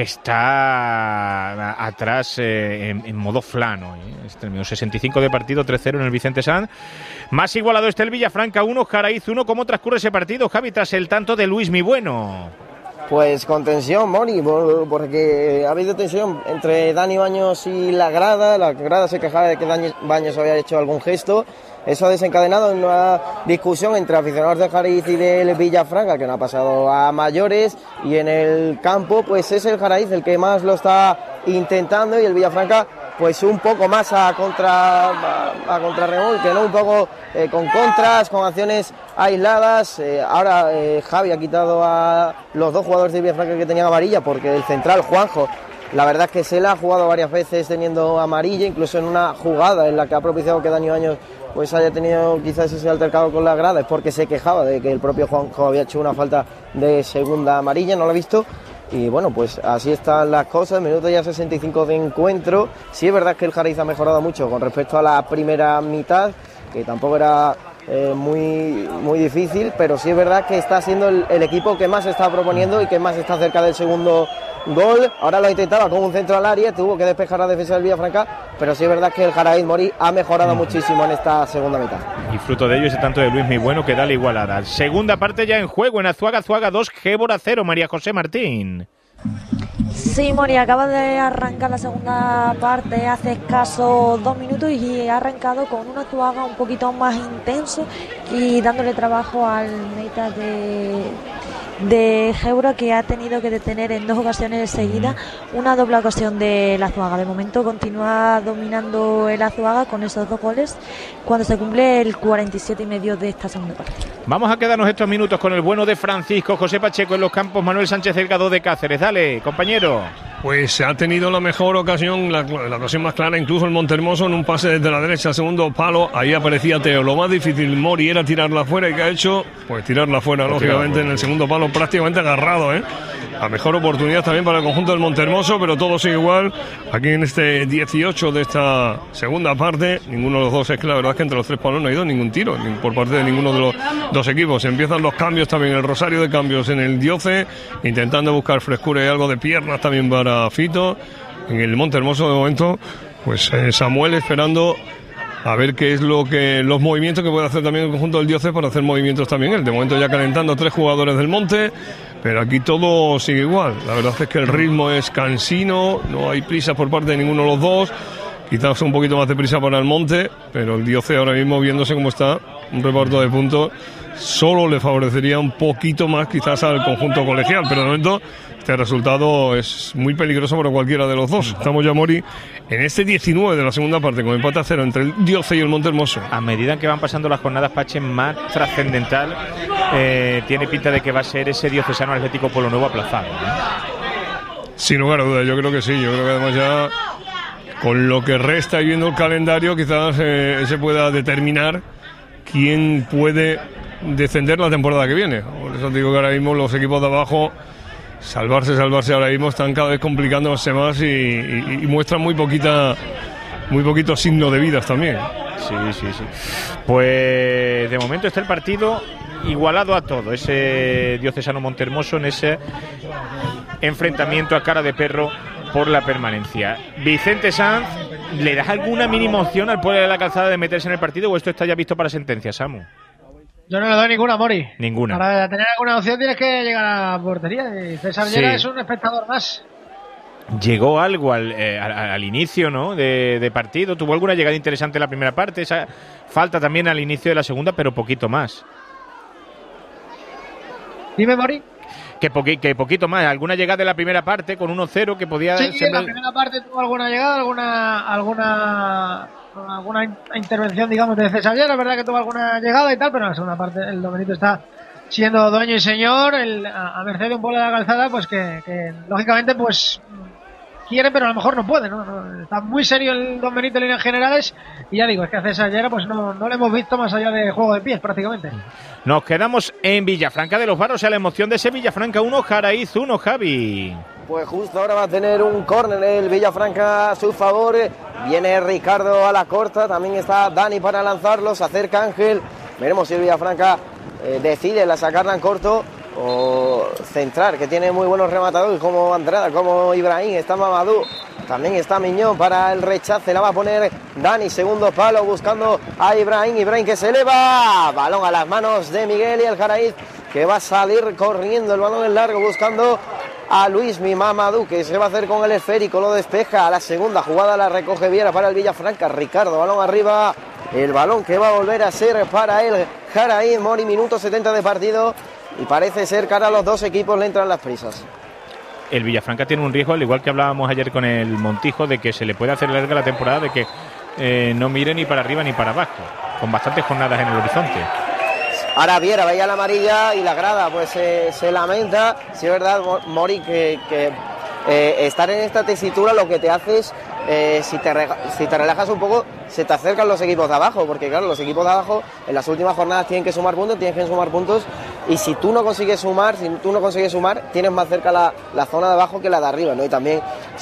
está atrás eh, en, en modo flano. ¿eh? Este, sesenta y cinco de partido, tres cero en el Vicente Sanz. Más igualado está el Villafranca uno, Jaraíz uno. ¿Cómo transcurre ese partido, Javi, tras el tanto de Luis Mi Bueno? Pues con tensión, Moni, porque ha habido tensión entre Dani Baños y la grada. La grada se quejaba de que Dani Baños había hecho algún gesto. Eso ha desencadenado en una discusión entre aficionados de Jaraíz y del Villafranca, que no ha pasado a mayores, y en el campo pues es el Jaraíz el que más lo está intentando y el Villafranca pues un poco más a contra a, a contrarremolque, ¿no? Un poco eh, con contras, con acciones aisladas. Eh, ahora eh, Javi ha quitado a los dos jugadores de Villafranca que tenían amarilla, porque el central, Juanjo, la verdad es que se la ha jugado varias veces teniendo amarilla, incluso en una jugada en la que ha propiciado que Dani Baños pues haya tenido quizás ese altercado con la grada, es porque se quejaba de que el propio Juanjo había hecho una falta de segunda amarilla, no lo ha visto. Y bueno, pues así están las cosas. Minuto ya sesenta y cinco de encuentro. Sí es verdad que el Jaraíz ha mejorado mucho con respecto a la primera mitad, que tampoco era eh, muy, muy difícil, pero sí es verdad que está siendo el, el equipo que más está proponiendo y que más está cerca del segundo gol. Ahora lo intentaba con un centro al área, tuvo que despejar la defensa del Villafranca, pero sí es verdad que el Jaraiz Mori ha mejorado muchísimo en esta segunda mitad. Y fruto de ello ese tanto de Luis muy bueno que da la igualada. Segunda parte ya en juego en Azuaga, Azuaga dos, Gébora cero, María José Martín. Sí, Mori, acaba de arrancar la segunda parte hace escasos dos minutos y ha arrancado con una Azuaga un poquito más intenso y dándole trabajo al meta de, de Gébora, que ha tenido que detener en dos ocasiones seguidas una doble ocasión de la Azuaga. De momento continúa dominando el Azuaga con esos dos goles cuando se cumple el cuarenta y siete y medio de esta segunda parte. Vamos a quedarnos estos minutos con el bueno de Francisco José Pacheco en los campos Manuel Sánchez Delgado de Cáceres. Dale, compañero. Pues ha tenido la mejor ocasión, la, la ocasión más clara, incluso el Montehermoso en un pase desde la derecha, segundo palo, ahí aparecía Teo. Lo más difícil, Mori, era tirarla fuera, y ¿qué ha hecho? Pues tirarla fuera, pues lógicamente, en el segundo palo, prácticamente agarrado, ¿eh? La mejor oportunidad también para el conjunto del Montehermoso, pero todo sigue igual. Aquí en este dieciocho de esta segunda parte, ninguno de los dos, es que la verdad es que entre los tres palos no ha ido ningún tiro, ni por parte de ninguno de los dos equipos. Empiezan los cambios también, el rosario de cambios en el Dioce, intentando buscar frescura y algo de piernas también para Fito. En el Montehermoso de momento, pues eh, Samuel esperando a ver qué es lo que los movimientos que puede hacer también el conjunto del Dioce para hacer movimientos también él. De momento ya calentando tres jugadores del Monte, pero aquí todo sigue igual. La verdad es que el ritmo es cansino, no hay prisa por parte de ninguno de los dos. Quizás un poquito más de prisa para el Monte, pero el Dioce ahora mismo, viéndose cómo está, un reparto de puntos, solo le favorecería un poquito más quizás al conjunto colegial, pero de momento este resultado es muy peligroso para cualquiera de los dos. Estamos ya, Mori, en este diecinueve de la segunda parte, con empate a cero entre el Dioce y el Montehermoso. A medida que van pasando las jornadas, Pache, más trascendental eh, tiene pinta de que va a ser ese diocesano Atlético Pueblo Nuevo aplazado, ¿no? Sin lugar a dudas, yo creo que sí. Yo creo que además ya con lo que resta y viendo el calendario, quizás eh, se pueda determinar quién puede descender la temporada que viene. Por eso digo que ahora mismo los equipos de abajo, salvarse, salvarse ahora mismo, están cada vez complicándose más y, y, y muestran muy poquita, muy poquito signo de vidas también. Sí, sí, sí. Pues de momento está el partido igualado a todo, ese diocesano Montehermoso en ese enfrentamiento a cara de perro por la permanencia. Vicente Sanz, ¿le das alguna mínima opción al Pueblo de la Calzada de meterse en el partido o esto está ya visto para sentencia, Samu? Yo no le doy ninguna, Mori. Ninguna. Para tener alguna opción tienes que llegar a la portería. Y César Llera Sí. es un espectador más. Llegó algo al, eh, al, al inicio, ¿no? De, de partido, tuvo alguna llegada interesante en la primera parte, esa falta también al inicio de la segunda, pero poquito más. Dime, Mori. Que, poqui, que poquito más, alguna llegada en la primera parte con uno cero que podía Sí, ser en la primera parte tuvo alguna llegada, alguna alguna alguna in- intervención, digamos, de César Llera. Es verdad que tuvo alguna llegada y tal, pero en la segunda parte el Domenito está siendo dueño y señor, el, a, a merced de un Pueblo de la Calzada, pues que, que lógicamente pues quiere, pero a lo mejor no puede, ¿no? No, está muy serio el Don Benito en líneas generales y ya digo, es que a César Llera pues no, no le hemos visto más allá de juego de pies prácticamente. Nos quedamos en Villafranca de los Barros, a la emoción de ese Villafranca uno, Jaraiz uno, Javi. Pues justo ahora va a tener un córner el Villafranca a su favor. Viene Ricardo a la corta, también está Dani para lanzarlo, se acerca Ángel. Veremos si el Villafranca eh, decide la sacarla en corto o centrar, que tiene muy buenos rematadores como Andrada, como Ibrahim, está Mamadou, también está Miñón para el rechace, la va a poner Dani, segundo palo, buscando a Ibrahim, Ibrahim que se eleva, balón a las manos de Miguel y el Jaraiz que va a salir corriendo, el balón en largo buscando a Luismi Mamadou, que se va a hacer con el esférico, lo despeja, a la segunda jugada la recoge Viera para el Villafranca, Ricardo, balón arriba, el balón que va a volver a ser para el Jaraiz, Mori, minuto setenta de partido. Y parece ser que ahora los dos equipos le entran las prisas. El Villafranca tiene un riesgo, al igual que hablábamos ayer con el Montijo, de que se le puede hacer larga la temporada, de que eh, no mire ni para arriba ni para abajo, con bastantes jornadas en el horizonte. Ahora Viera veía la amarilla y la grada pues eh, se lamenta. Si es verdad, Mori, que, que eh, estar en esta tesitura lo que te hace es, eh, si, te re, si te relajas un poco, se te acercan los equipos de abajo, porque claro, los equipos de abajo en las últimas jornadas tienen que sumar puntos, tienen que sumar puntos, y si tú no consigues sumar, si tú no consigues sumar, tienes más cerca la, la zona de abajo que la de arriba, ¿no? Y también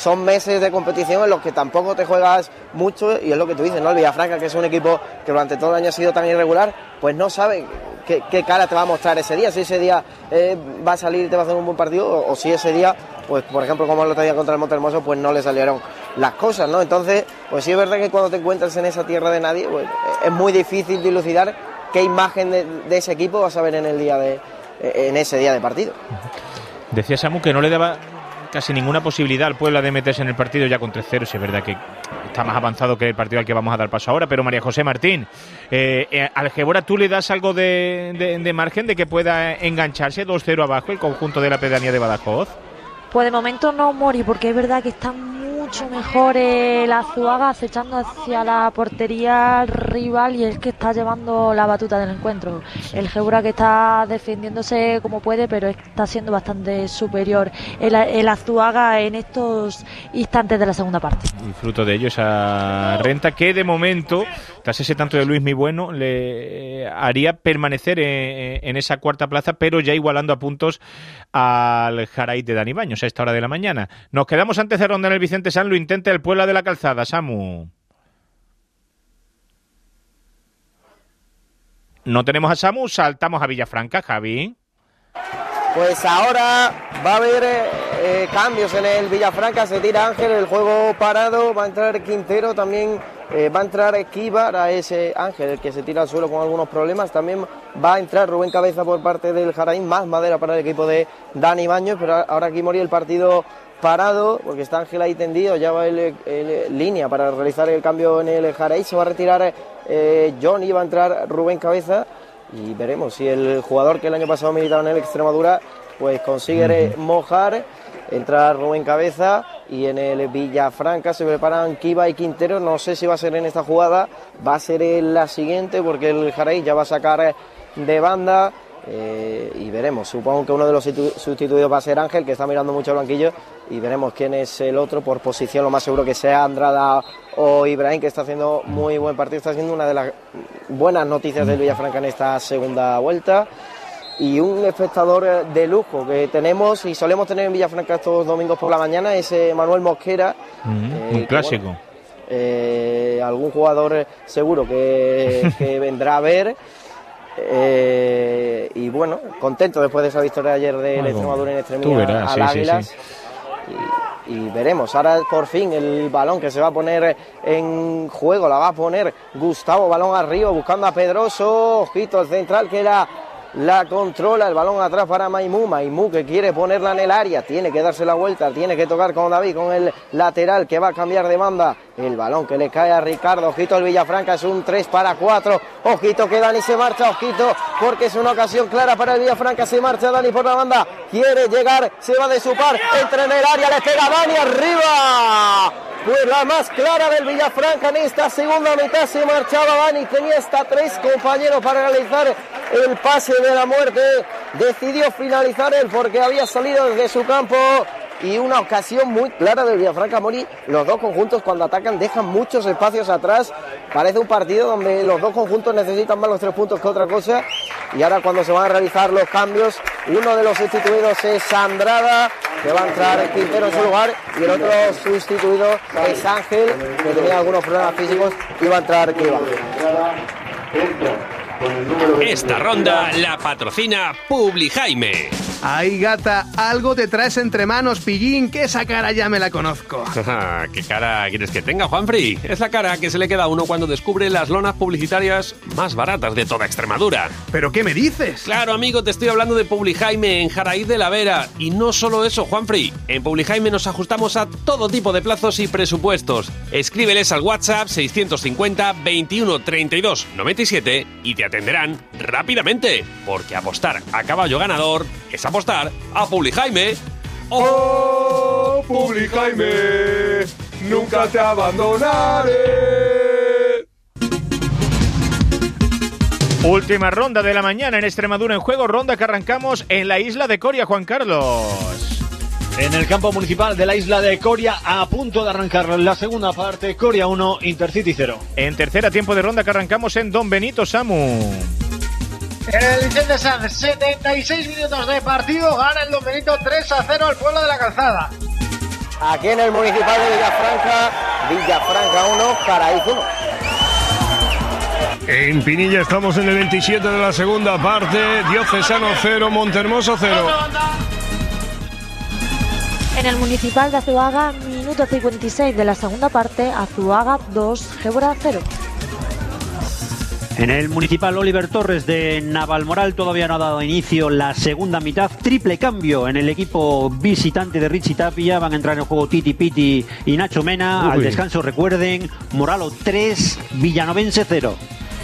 son meses de competición en los que tampoco te juegas mucho, y es lo que tú dices, ¿no? El Villafranca, que es un equipo que durante todo el año ha sido tan irregular, pues no sabe qué, qué cara te va a mostrar ese día, si ese día eh, va a salir y te va a hacer un buen partido, o, o si ese día, pues por ejemplo como el otro día contra el Montehermoso, pues no le salieron las cosas, ¿no? Entonces, pues sí es verdad que cuando te encuentras en esa tierra de nadie, pues es muy difícil dilucidar qué imagen de, de ese equipo vas a ver en el día de en ese día de partido. Decía Samu que no le daba casi ninguna posibilidad al Puebla de meterse en el partido ya con tres cero. Es verdad que está más avanzado que el partido al que vamos a dar paso ahora, pero María José Martín, eh, eh, al Gebora, ¿tú le das algo de, de, de margen de que pueda engancharse dos cero abajo el conjunto de la pedanía de Badajoz? Pues de momento no, Mori, porque es verdad que está mucho mejor el Azuaga acechando hacia la portería rival y es que está llevando la batuta del encuentro. El Gebura que está defendiéndose como puede, pero está siendo bastante superior el, el Azuaga en estos instantes de la segunda parte. Y fruto de ello esa renta que de momento, tras ese tanto de Luis Mi Bueno, le haría permanecer en, en esa cuarta plaza, pero ya igualando a puntos al Jaraíz de Dani Baños a esta hora de la mañana. Nos quedamos antes de ronda en el Vicente San, lo intenta el Puebla de la Calzada. Samu. No tenemos a Samu, saltamos a Villafranca, Javi. Pues ahora va a haber eh, cambios en el Villafranca, se tira Ángel, el juego parado, va a entrar Quintero, también eh, va a entrar Esquivar a ese Ángel, el que se tira al suelo con algunos problemas, también va a entrar Rubén Cabeza por parte del Jaraín, más madera para el equipo de Dani Baños, pero ahora aquí moría el partido parado, porque está Ángel ahí tendido, ya va en línea para realizar el cambio en el Jaraín, se va a retirar eh, Johnny, va a entrar Rubén Cabeza, y veremos si el jugador que el año pasado militaba en el Extremadura pues consigue uh-huh. mojar. Entra Rubén Cabeza y en el Villafranca se preparan Kiva y Quintero. No sé si va a ser en esta jugada, va a ser en la siguiente porque el Jaraíz ya va a sacar de banda. Eh, y veremos, supongo que uno de los sustituidos va a ser Ángel, que está mirando mucho al banquillo, y veremos quién es el otro por posición. Lo más seguro que sea Andrada o Ibrahim, que está haciendo muy buen partido, está haciendo una de las buenas noticias del Villafranca en esta segunda vuelta. Y un espectador de lujo que tenemos y solemos tener en Villafranca estos domingos por la mañana es Manuel Mosquera. Mm-hmm. eh, un clásico. Bueno, eh, algún jugador seguro que, que vendrá a ver. Eh, y bueno, contento después de esa victoria ayer del Extremadura en Extremadura al sí, Águilas. Sí, sí. Y, y veremos, ahora por fin el balón que se va a poner en juego, la va a poner Gustavo, balón arriba buscando a Pedroso, ojito el central que era... La controla, el balón atrás para Maimú, Maimú que quiere ponerla en el área, tiene que darse la vuelta, tiene que tocar con David, con el lateral que va a cambiar de banda, el balón que le cae a Ricardo, ojito el Villafranca, es un tres para cuatro, ojito que Dani se marcha, ojito porque es una ocasión clara para el Villafranca, se marcha Dani por la banda, quiere llegar, se va de su par, entra en el área, le pega Dani arriba. Pues la más clara del Villafranca en esta segunda mitad, se marchaba Dani, tenía hasta tres compañeros para realizar el pase de la muerte, decidió finalizar él porque había salido desde su campo y una ocasión muy clara del Villafranca. Mori, los dos conjuntos cuando atacan dejan muchos espacios atrás, parece un partido donde los dos conjuntos necesitan más los tres puntos que otra cosa, y ahora cuando se van a realizar los cambios, uno de los sustituidos es Andrada, que va a entrar Quintero en su lugar, y el otro sustituido es Ángel, que tenía algunos problemas físicos, y va a entrar Kiva. Esta ronda la patrocina Publijaime. Ay, gata, algo te traes entre manos, pillín, que esa cara ya me la conozco. ¿Qué cara quieres que tenga, Juanfri? Es la cara que se le queda a uno cuando descubre las lonas publicitarias más baratas de toda Extremadura. ¿Pero qué me dices? Claro, amigo, te estoy hablando de Publijaime en Jaraíz de la Vera. Y no solo eso, Juanfri. En Publijaime nos ajustamos a todo tipo de plazos y presupuestos. Escríbeles al WhatsApp seiscientos cincuenta veintiuno treinta y dos noventa y siete y te atenderán rápidamente. Porque apostar a caballo ganador es apostar a Publijaime. ¡Oh, Publijaime! ¡Nunca te abandonaré! Última ronda de la mañana en Extremadura en juego, ronda que arrancamos en la isla de Coria, Juan Carlos. En el campo municipal de la isla de Coria, a punto de arrancar la segunda parte, Coria uno, Intercity cero. En tercera tiempo de ronda que arrancamos en Don Benito, Samu. En el Vicente Sanz, setenta y seis minutos de partido, gana el Don Benito tres a cero al Puebla de la Calzada. aquí en el Municipal de Villafranca. Villafranca uno, Jaraíz uno. En Pinilla estamos en el veintisiete de la segunda parte. Diocesano cero, Montehermoso cero. En el Municipal de Azuaga, minuto cincuenta y seis de la segunda parte, Azuaga dos, Gébora cero. En el Municipal Oliver Torres de Navalmoral todavía no ha dado inicio la segunda mitad. Triple cambio en el equipo visitante de Richie Tapia. Van a entrar en el juego Titi Piti y Nacho Mena. Uy. Al descanso, recuerden, Moralo tres, Villanovense cero.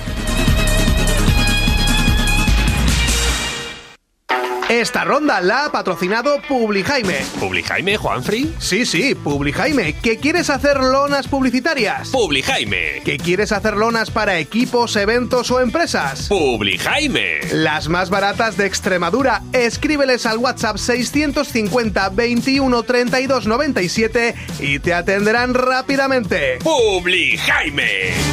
Esta ronda la ha patrocinado Publijaime. ¿Publijaime, Juanfri? Sí, sí, Publijaime. ¿Que quieres hacer lonas publicitarias? Publijaime. ¿Que quieres hacer lonas para equipos, eventos o empresas? Publijaime. Las más baratas de Extremadura. Escríbeles al WhatsApp seiscientos cincuenta, veintiuno, treinta y dos, noventa y siete y te atenderán rápidamente. Publijaime.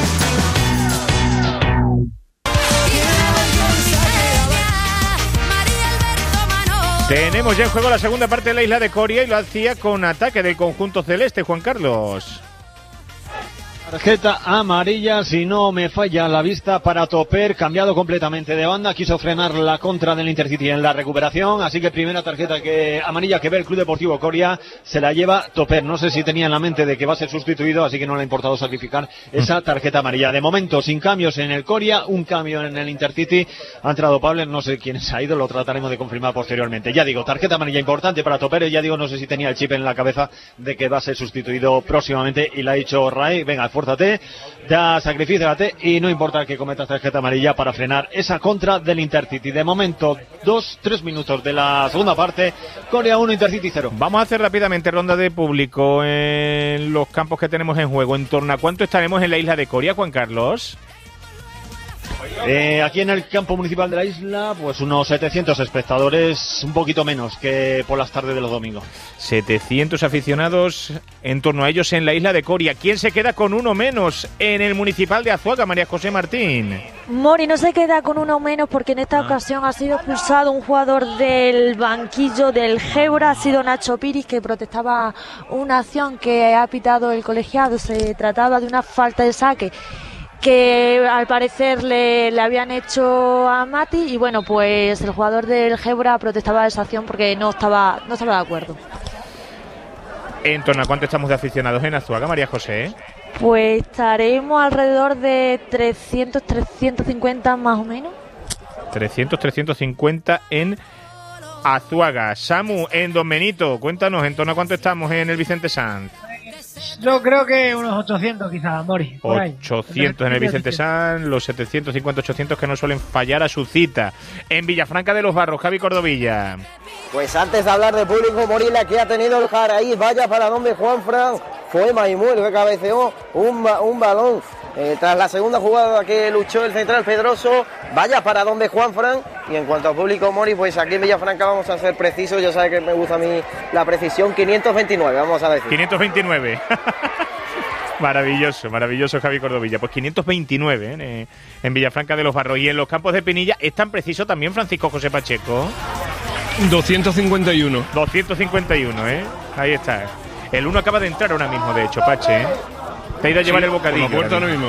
Tenemos ya en juego la segunda parte de la isla de Coria y lo hacía con ataque del conjunto celeste, Juan Carlos. Tarjeta amarilla, si no me falla la vista, para Toper, cambiado completamente de banda, quiso frenar la contra del Intercity en la recuperación, así que primera tarjeta que amarilla que ve el Club Deportivo Coria, se la lleva Toper. No sé si tenía en la mente de que va a ser sustituido, así que no le ha importado sacrificar esa tarjeta amarilla. De momento, sin cambios en el Coria, un cambio en el Intercity, ha entrado Pablo, no sé quién se ha ido, lo trataremos de confirmar posteriormente. Ya digo, tarjeta amarilla importante para Toper, ya digo, no sé si tenía el chip en la cabeza de que va a ser sustituido próximamente, y le ha dicho Ray, venga, esfuérzate, ya sacrifícate y no importa que cometas tarjeta amarilla para frenar esa contra del Intercity. De momento, dos, tres minutos de la segunda parte, Coria uno, Intercity cero. Vamos a hacer rápidamente ronda de público en los campos que tenemos en juego. ¿En torno a cuánto estaremos en la isla de Coria, Juan Carlos? Eh, aquí en el campo municipal de la isla, pues unos setecientos espectadores, un poquito menos que por las tardes de los domingos. setecientos aficionados en torno a ellos en la isla de Coria. ¿Quién se queda con uno menos en el municipal de Azuaga, María José Martín? Mori no se queda con uno menos porque en esta ah. ocasión ha sido expulsado un jugador del banquillo del Gébora, ha sido Nacho Piris, que protestaba una acción que ha pitado el colegiado. Se trataba de una falta de saque que al parecer le, le habían hecho a Mati, y bueno, pues el jugador del Gébora protestaba esa acción porque no estaba, no estaba de acuerdo. ¿En torno a cuánto estamos de aficionados en Azuaga, María José? Pues estaremos alrededor de trescientos, trescientos cincuenta más o menos. trescientos, trescientos cincuenta en Azuaga. Samu, en Don Benito, cuéntanos, ¿en torno a cuánto estamos en el Vicente Sanz? Yo creo que unos ochocientos quizás, Mori. Por ochocientos ahí. En el Vicente Sanz, los setecientos cincuenta, ochocientos que no suelen fallar a su cita. En Villafranca de los Barros, Javi Cordovilla. Pues antes de hablar de público, Mori, la que ha tenido el Jaraíz, vaya para donde Juanfran, fue Maimú el que cabeceó un, ba un balón. Eh, tras la segunda jugada que luchó el central Pedroso, vaya para donde Juanfran. Y en cuanto a público, Mori, pues aquí en Villafranca vamos a ser precisos, ya sabe que me gusta a mí la precisión, quinientos veintinueve, vamos a decir. quinientos veintinueve. Maravilloso, maravilloso Javi Cordovilla. Pues quinientos veintinueve ¿eh? en Villafranca de los Barros. Y en los campos de Pinilla es tan preciso también Francisco José Pacheco. doscientos cincuenta y uno. doscientos cincuenta y uno, ¿eh? Ahí está. El uno acaba de entrar ahora mismo, de hecho, Pache, ¿eh? Te ha ido a llevar sí, el bocadillo. Por la puerta ahora mismo.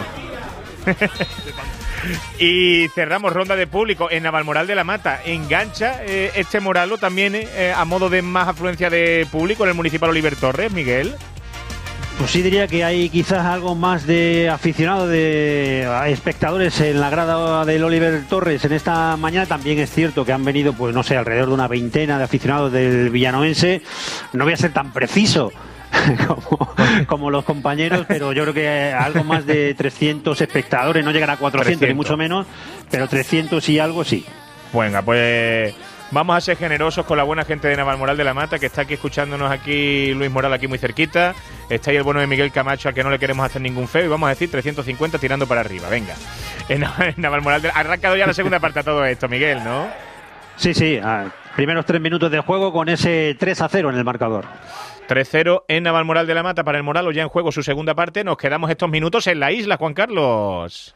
Y cerramos ronda de público en Navalmoral de la Mata. Engancha eh, este Moralo también eh, a modo de más afluencia de público en el municipal Oliver Torres, Miguel. Pues sí, diría que hay quizás algo más de aficionados, de espectadores en la grada del Oliver Torres en esta mañana. También es cierto que han venido, pues no sé, alrededor de una veintena de aficionados del villanovense. No voy a ser tan preciso como, como los compañeros, pero yo creo que algo más de trescientos espectadores, no llegan a cuatrocientos trescientos. Ni mucho menos, pero trescientos y algo sí. Venga, pues vamos a ser generosos con la buena gente de Navalmoral de la Mata, que está aquí escuchándonos, aquí Luis Moral, aquí muy cerquita. Está ahí el bueno de Miguel Camacho, al que no le queremos hacer ningún feo, y vamos a decir trescientos cincuenta tirando para arriba. Venga, en Navalmoral de la... Ha arrancado ya la segunda parte a todo esto, Miguel, ¿no? Sí, sí, ah, primeros tres minutos de juego con ese tres a cero en el marcador. tres cero en Navalmoral de la Mata para el Moralo, ya en juego su segunda parte. Nos quedamos estos minutos en la isla, Juan Carlos.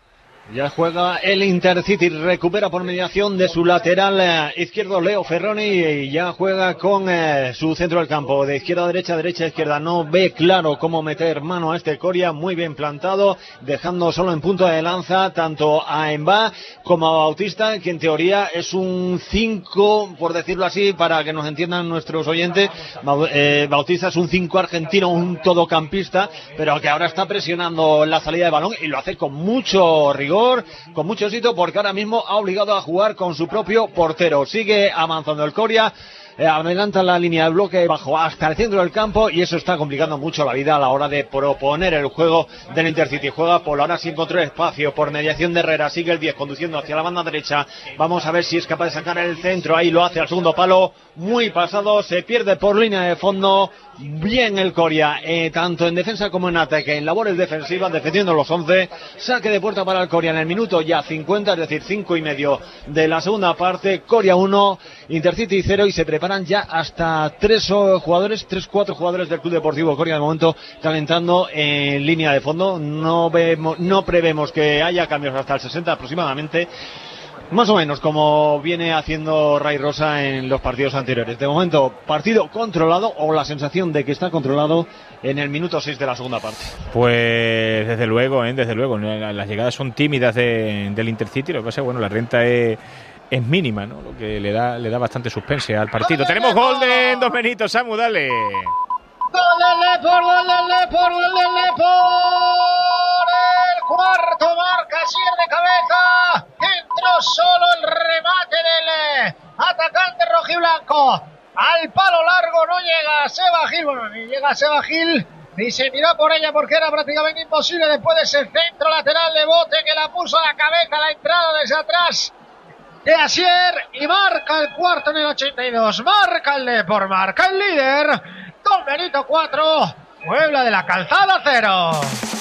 Ya juega el Intercity, recupera por mediación de su lateral eh, izquierdo Leo Ferroni y ya juega con eh, su centro del campo, de izquierda a derecha, derecha a izquierda. No ve claro cómo meter mano a este Coria, muy bien plantado, dejando solo en punto de lanza tanto a Embá como a Bautista, que en teoría es un cinco, por decirlo así, para que nos entiendan nuestros oyentes. Eh, Bautista es un cinco argentino, un todocampista, pero que ahora está presionando la salida de balón y lo hace con mucho rigor, con mucho éxito, porque ahora mismo ha obligado a jugar con su propio portero. Sigue avanzando el Coria, eh, adelanta la línea de bloque bajo hasta el centro del campo, y eso está complicando mucho la vida a la hora de proponer el juego del Intercity. Juega por ahora sin encontró espacio, por mediación de Herrera, sigue el diez conduciendo hacia la banda derecha. Vamos a ver si es capaz de sacar el centro, ahí lo hace al segundo palo, muy pasado, se pierde por línea de fondo. Bien el Coria, eh, tanto en defensa como en ataque, en labores defensivas, defendiendo los once. Saque de puerta para el Coria en el minuto ya cincuenta, es decir, cinco y medio de la segunda parte. Coria uno, Intercity cero, y se preparan ya hasta tres oh, jugadores, tres, cuatro jugadores del Club Deportivo Coria de momento calentando en línea de fondo. No vemos, no prevemos que haya cambios hasta el sesenta aproximadamente. Más o menos como viene haciendo Ray Rosa en los partidos anteriores. De momento, partido controlado, o la sensación de que está controlado en el minuto seis de la segunda parte. Pues desde luego, ¿eh? desde luego. Las llegadas son tímidas de, del Intercity. Lo que pasa es que bueno, la renta es, es mínima, ¿no? Lo que le da, le da bastante suspense al partido. ¡Tenemos gol de Dos Benitos! Samu, dale. Gol del Depor, gol del Depor, gol del Depor. El cuarto marca Asier de cabeza. Entró solo el remate del atacante rojiblanco. Al palo largo no llega Seba Gil. Bueno, ni llega Seba Gil, ni se miró por ella porque era prácticamente imposible después de ese centro lateral de bote que la puso a la cabeza, la entrada desde atrás de Asier, y marca el cuarto en el ochenta y dos. Marca el Depor, marca el líder. Don Benito cuatro, Puebla de la Calzada cero.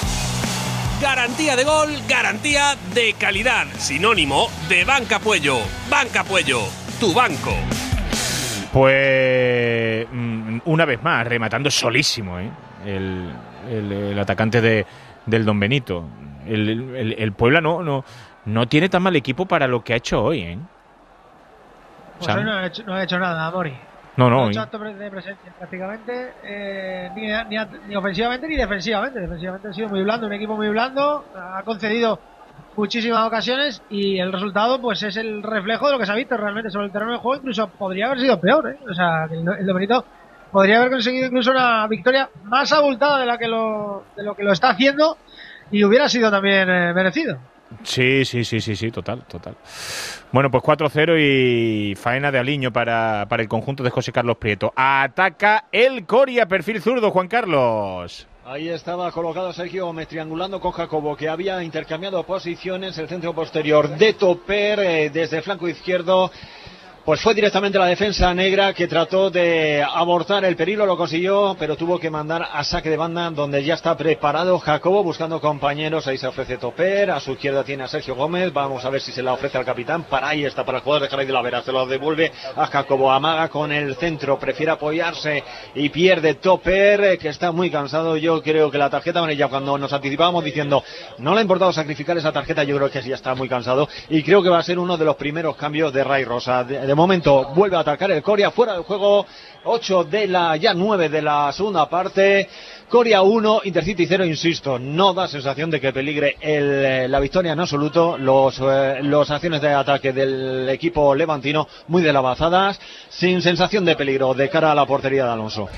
Garantía de gol, garantía de calidad. Sinónimo de Banca Puello. Banca Puello, tu banco. Pues una vez más, rematando solísimo, ¿eh? el, el, el atacante de, del Don Benito. El, el, el Puebla no, no, no tiene tan mal equipo para lo que ha hecho hoy, ¿eh? Pues hoy no ha hecho, no ha hecho nada, Mori. No, no. No ha hecho acto de presencia prácticamente, eh, ni, ni, ni ofensivamente ni defensivamente. Defensivamente ha sido muy blando, un equipo muy blando, ha concedido muchísimas ocasiones y el resultado pues es el reflejo de lo que se ha visto realmente sobre el terreno de juego. Incluso podría haber sido peor, ¿eh? O sea, el, el Don Benito podría haber conseguido incluso una victoria más abultada de la que lo, de lo que lo está haciendo, y hubiera sido también eh, merecido. Sí, sí, sí, sí, sí, total, total. Bueno, pues cuatro cero y faena de aliño para, para el conjunto de José Carlos Prieto. Ataca el Coria, perfil zurdo, Juan Carlos. Ahí estaba colocado Sergio Gómez triangulando con Jacobo, que había intercambiado posiciones. El centro posterior de Toper eh, desde el flanco izquierdo. Pues fue directamente la defensa negra que trató de abortar el peligro, lo consiguió, pero tuvo que mandar a saque de banda, donde ya está preparado Jacobo buscando compañeros. Ahí se ofrece Toper, a su izquierda tiene a Sergio Gómez, vamos a ver si se la ofrece al capitán. Para ahí está, para el jugador de Jaray de la Vera, se lo devuelve a Jacobo, amaga con el centro, prefiere apoyarse y pierde Toper, que está muy cansado. Yo creo que la tarjeta amarilla, cuando nos anticipábamos diciendo no le ha importado sacrificar esa tarjeta, yo creo que sí, ya está muy cansado, y creo que va a ser uno de los primeros cambios de Ray Rosa. De, de momento vuelve a atacar el Coria, fuera del juego, ocho de la, ya nueve de la segunda parte. Coria uno, Intercity cero, insisto, no da sensación de que peligre el, la victoria en absoluto. Los, eh, los acciones de ataque del equipo levantino muy deslizadas, sin sensación de peligro de cara a la portería de Alonso.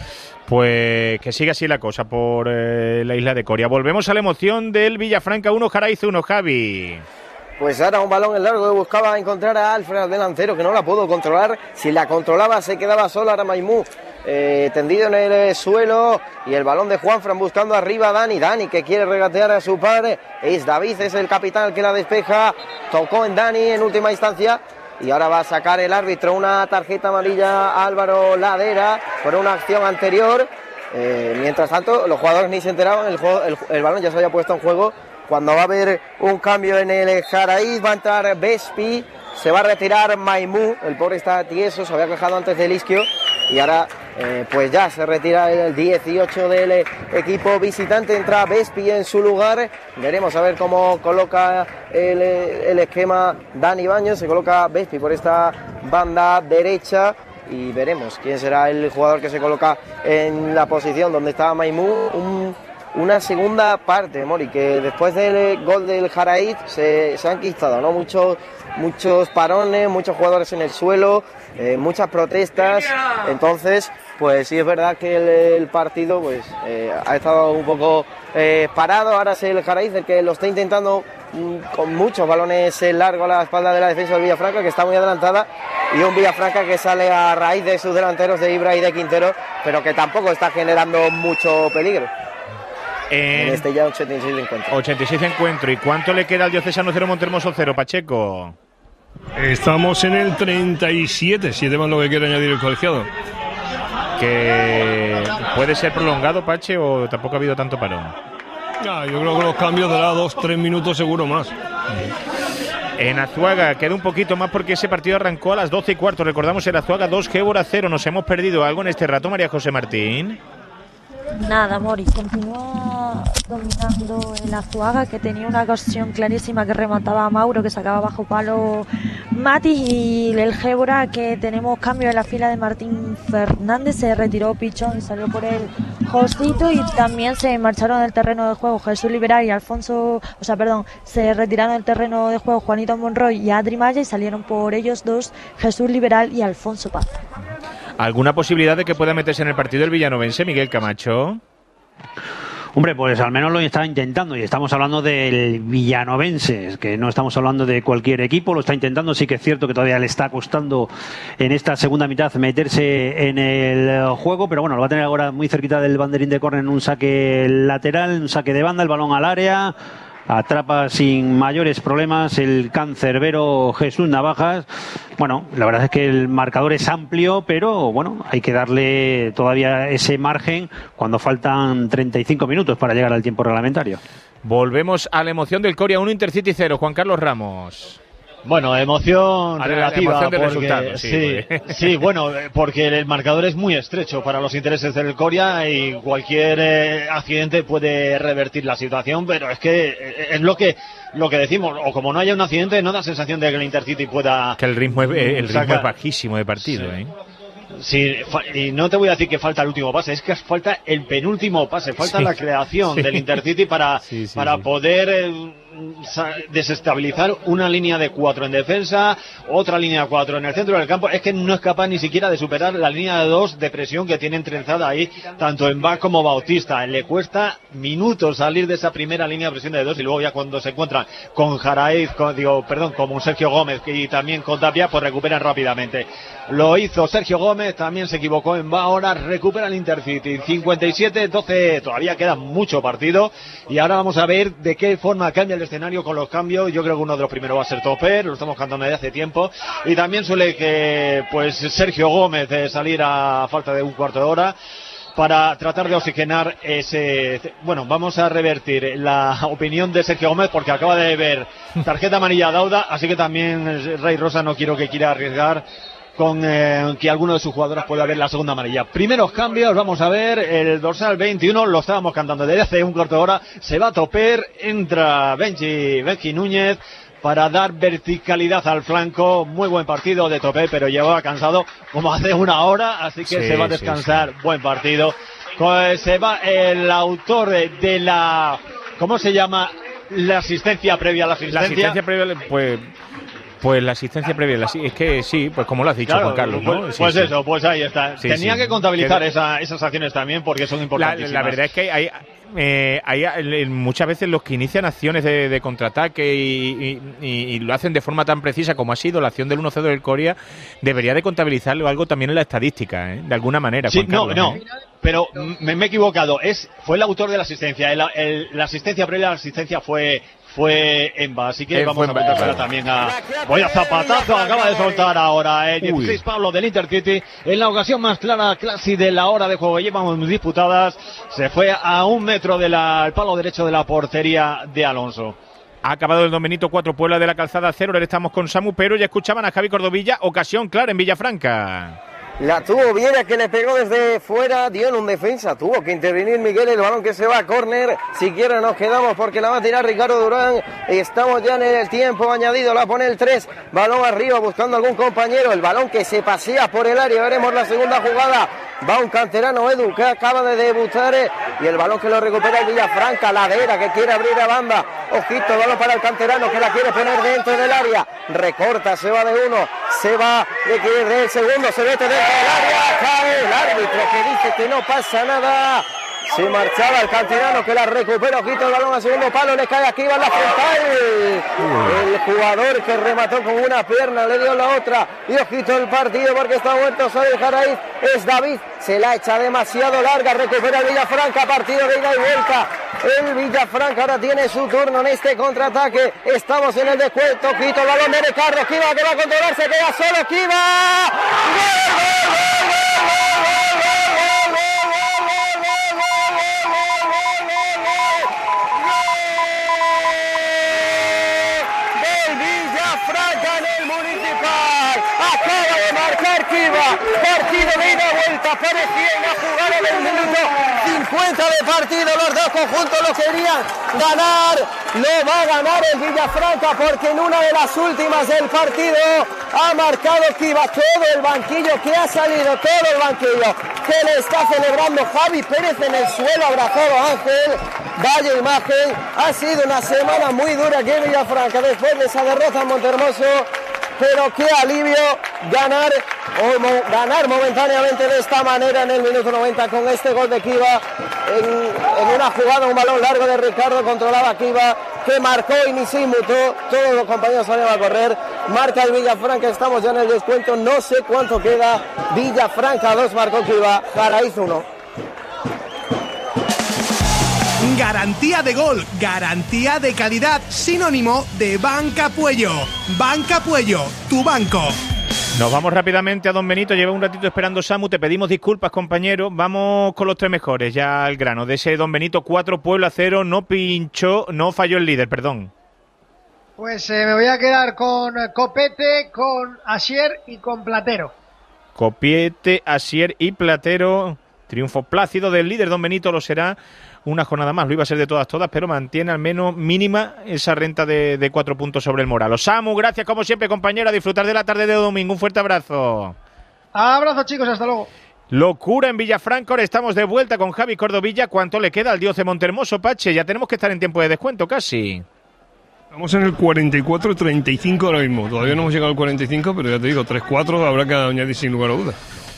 Pues que siga así la cosa por eh, la isla de Coria. Volvemos a la emoción del Villafranca uno, Jaraiz uno, Javi. Pues ahora un balón en largo que buscaba encontrar a Alfred, al delantero, que no la pudo controlar. Si la controlaba se quedaba sola. Ahora Maimú eh, tendido en el suelo, y el balón de Juanfran buscando arriba a Dani. Dani que quiere regatear a su padre. Es David, es el capitán el que la despeja. Tocó en Dani en última instancia. Y ahora va a sacar el árbitro una tarjeta amarilla a Álvaro Ladera por una acción anterior. Eh, mientras tanto, los jugadores ni se enteraban, el, juego, el, el balón ya se había puesto en juego. Cuando va a haber un cambio en el Jaraiz, va a entrar Vespi, se va a retirar Maimú, el pobre está tieso, se había quejado antes del isquio, y ahora eh, pues ya se retira el dieciocho del equipo visitante, entra Vespi en su lugar. Veremos a ver cómo coloca el, el esquema Dani Baños, se coloca Vespi por esta banda derecha y veremos quién será el jugador que se coloca en la posición donde estaba Maimú. Un, una segunda parte, Mori, que después del gol del Jaraiz se, se han quitado, ¿no? Muchos, muchos parones, muchos jugadores en el suelo, eh, muchas protestas. Entonces, pues sí es verdad que el, el partido pues eh, ha estado un poco eh, parado. Ahora es el Jaraiz el que lo está intentando mm, con muchos balones largos a la espalda de la defensa del Villafranca, que está muy adelantada, y un Villafranca que sale a raíz de sus delanteros de Ibra y de Quintero, pero que tampoco está generando mucho peligro. En, en este ya ochenta y seis de encuentro. ochenta y seis de encuentro. ¿Y cuánto le queda al Diocesano cero, Montermoso cero, Pacheco? Estamos en el treinta y siete, siete más lo que quiere añadir el colegiado. ¿Que puede ser prolongado, Pache, o tampoco ha habido tanto parón? Ah, yo creo que los cambios dará dos, tres minutos seguro más. En Azuaga queda un poquito más porque ese partido arrancó a las doce y cuarto. Recordamos el Azuaga dos, Gébora cero. ¿Nos hemos perdido algo en este rato, María José Martín? Nada, Mori, continúa dominando el Azuaga, que tenía una ocasión clarísima que remataba a Mauro, que sacaba bajo palo Matis, y el Gébora, que tenemos cambio en la fila de Martín Fernández, se retiró Pichón y salió por él Josito, y también se marcharon del terreno de juego Jesús Liberal y Alfonso, o sea, perdón, se retiraron del terreno de juego Juanito Monroy y Adri Maya, y salieron por ellos dos Jesús Liberal y Alfonso Paz. ¿Alguna posibilidad de que pueda meterse en el partido el villanovense, Miguel Camacho? Hombre, pues al menos lo está intentando, y estamos hablando del villanovense, es que no estamos hablando de cualquier equipo, lo está intentando. Sí que es cierto que todavía le está costando en esta segunda mitad meterse en el juego, pero bueno, lo va a tener ahora muy cerquita del banderín de córner en un saque lateral, un saque de banda, el balón al área. Atrapa sin mayores problemas el cancerbero Jesús Navajas. Bueno, la verdad es que el marcador es amplio, pero bueno, hay que darle todavía ese margen cuando faltan treinta y cinco minutos para llegar al tiempo reglamentario. Volvemos a la emoción del Coria uno, Intercity cero. Juan Carlos Ramos. Bueno, emoción relativa, emoción de porque, resultado, sí, sí, pues. sí, bueno, porque el marcador es muy estrecho para los intereses del Coria y cualquier eh, accidente puede revertir la situación, pero es que eh, es lo que lo que decimos, o como no haya un accidente, no da sensación de que el Intercity pueda... Que el ritmo es, el ritmo sacar. es bajísimo de partido, sí. ¿eh? Sí, y no te voy a decir que falta el último pase, es que falta el penúltimo pase, falta sí. la creación sí. del Intercity para, sí, sí, para sí. poder eh, desestabilizar una línea de cuatro en defensa, otra línea de cuatro en el centro del campo. Es que no es capaz ni siquiera de superar la línea de dos de presión que tienen trenzada ahí, tanto en Bach como Bautista. Le cuesta minutos salir de esa primera línea de presión de dos, y luego ya cuando se encuentran con Jaraiz, con, digo, perdón, como Sergio Gómez y también con Tapia, pues recuperan rápidamente. Lo hizo Sergio Gómez, también se equivocó en Bach, ahora recupera el Intercity. cincuenta y siete doce, todavía queda mucho partido, y ahora vamos a ver de qué forma cambia el escenario con los cambios. Yo creo que uno de los primeros va a ser Toper, lo estamos cantando desde hace tiempo, y también suele que pues Sergio Gómez de salir a falta de un cuarto de hora para tratar de oxigenar ese... Bueno, vamos a revertir la opinión de Sergio Gómez porque acaba de ver tarjeta amarilla a Dauda, así que también Rey Rosa no quiero que quiera arriesgar con eh, que alguno de sus jugadores pueda ver la segunda amarilla. Primeros cambios, vamos a ver, el dorsal veintiuno, lo estábamos cantando desde hace un cuarto de hora, se va a Toper, entra Benji, Benji Núñez para dar verticalidad al flanco. Muy buen partido de Toper, pero llevaba cansado como hace una hora, así que sí, se va a descansar. Sí, sí. Buen partido. Pues se va el autor de la... ¿Cómo se llama? La asistencia previa a la asistencia. La asistencia previa, pues... Pues la asistencia previa, la, es que sí, pues como lo has dicho, claro, Juan Carlos, ¿no? Pues, sí, pues sí. eso, pues ahí está. Sí, Tenía sí. que contabilizar que... esa, esas acciones también porque son importantísimas. La, la verdad es que hay, eh, hay, hay muchas veces los que inician acciones de, de contraataque y, y, y lo hacen de forma tan precisa como ha sido la acción del uno cero del Coria, debería de contabilizarlo algo también en la estadística, ¿eh? De alguna manera, sí, Juan Carlos, no, no. ¿eh? Pero me, me he equivocado. Es Fue el autor de la asistencia. El, el, la asistencia previa a la asistencia fue... Fue Emba, así que eh, vamos a meter también a... Voy a zapatazo, acaba de soltar ahora el eh, dieciséis Pablo del Intercity, en la ocasión más clara casi de la hora de juego, llevamos disputadas, se fue a un metro del palo derecho de la portería de Alonso. Ha acabado el Don Benito cuatro, Puebla de la Calzada cero, ahora estamos con Samu, pero ya escuchaban a Javi Cordovilla, ocasión clara en Villafranca. La tuvo Viera, que le pegó desde fuera, dio en un defensa, tuvo que intervenir Miguel, el balón que se va a córner. Si quiere nos quedamos porque la va a tirar Ricardo Durán. Estamos ya en el tiempo añadido, la pone el tres, balón arriba buscando algún compañero, el balón que se pasea por el área. Veremos la segunda jugada. Va un canterano, Edu, que acaba de debutar, eh, y el balón que lo recupera el Villafranca. Ladera, que quiere abrir la banda. Ojito, balón para el canterano, que la quiere poner dentro del área. Recorta, se va de uno, se va de que del segundo, se mete dentro del área. Cae el árbitro, que dice que no pasa nada. Se marchaba el canterano, que la recupera. Ojito, el balón a segundo palo, le cae aquí, va la frontal. El jugador que remató con una pierna, le dio la otra. Y ojito el partido, porque está muerto. Sale el Jaraíz, es David. Se la echa demasiado larga, recupera el Villafranca. Partido de ida y vuelta. El Villafranca ahora tiene su turno en este contraataque. Estamos en el descuento. Ojito el balón de Ricardo. Kiva, que va a controlar, se queda solo. Kiva. ¡Gol, gol, gol, gol, gol, gol! Acaba de marcar Kiva, partido de ida y vuelta, parecía una jugada del minuto cincuenta de partido, los dos conjuntos lo querían ganar, lo va a ganar el Villafranca porque en una de las últimas del partido ha marcado Kiva. Todo el banquillo que ha salido, todo el banquillo que le está celebrando Javi Pérez en el suelo, abrazado a Ángel. Vaya imagen, ha sido una semana muy dura aquí en Villafranca después de esa derrota en Montermoso. Pero qué alivio ganar, o mo, ganar momentáneamente de esta manera en el minuto noventa con este gol de Kiva. En, en una jugada, un balón largo de Ricardo, controlaba Kiva, que marcó y ni se inmutó. Todos los compañeros salieron a correr. Marca el Villafranca, estamos ya en el descuento. No sé cuánto queda. Villafranca dos, marcó Kiva. Jaraíz uno. Garantía de gol, garantía de calidad, sinónimo de Banca Puello. Banca Puello, tu banco. Nos vamos rápidamente a Don Benito, lleva un ratito esperando Samu, te pedimos disculpas, compañero. Vamos con los tres mejores, ya al grano. De ese Don Benito, cuatro, Puebla cero, no pinchó, no falló el líder, perdón. Pues eh, me voy a quedar con Copete, con Asier y con Platero. Copiete, Asier y Platero. Triunfo plácido del líder, Don Benito, lo será una jornada más. Lo iba a ser de todas, todas, pero mantiene al menos mínima esa renta de, de cuatro puntos sobre el Moralo. Samu, gracias como siempre, compañero, a disfrutar de la tarde de domingo. Un fuerte abrazo. Abrazo, chicos, hasta luego. Locura en Villafranca, ahora estamos de vuelta con Javi Cordovilla. ¿Cuánto le queda al Dios de Montermoso, Pache? Ya tenemos que estar en tiempo de descuento casi. Estamos en el cuarenta y cuatro treinta y cinco ahora mismo. Todavía no hemos llegado al cuarenta y cinco, pero ya te digo, tres cuatro habrá que añadir sin lugar a dudas.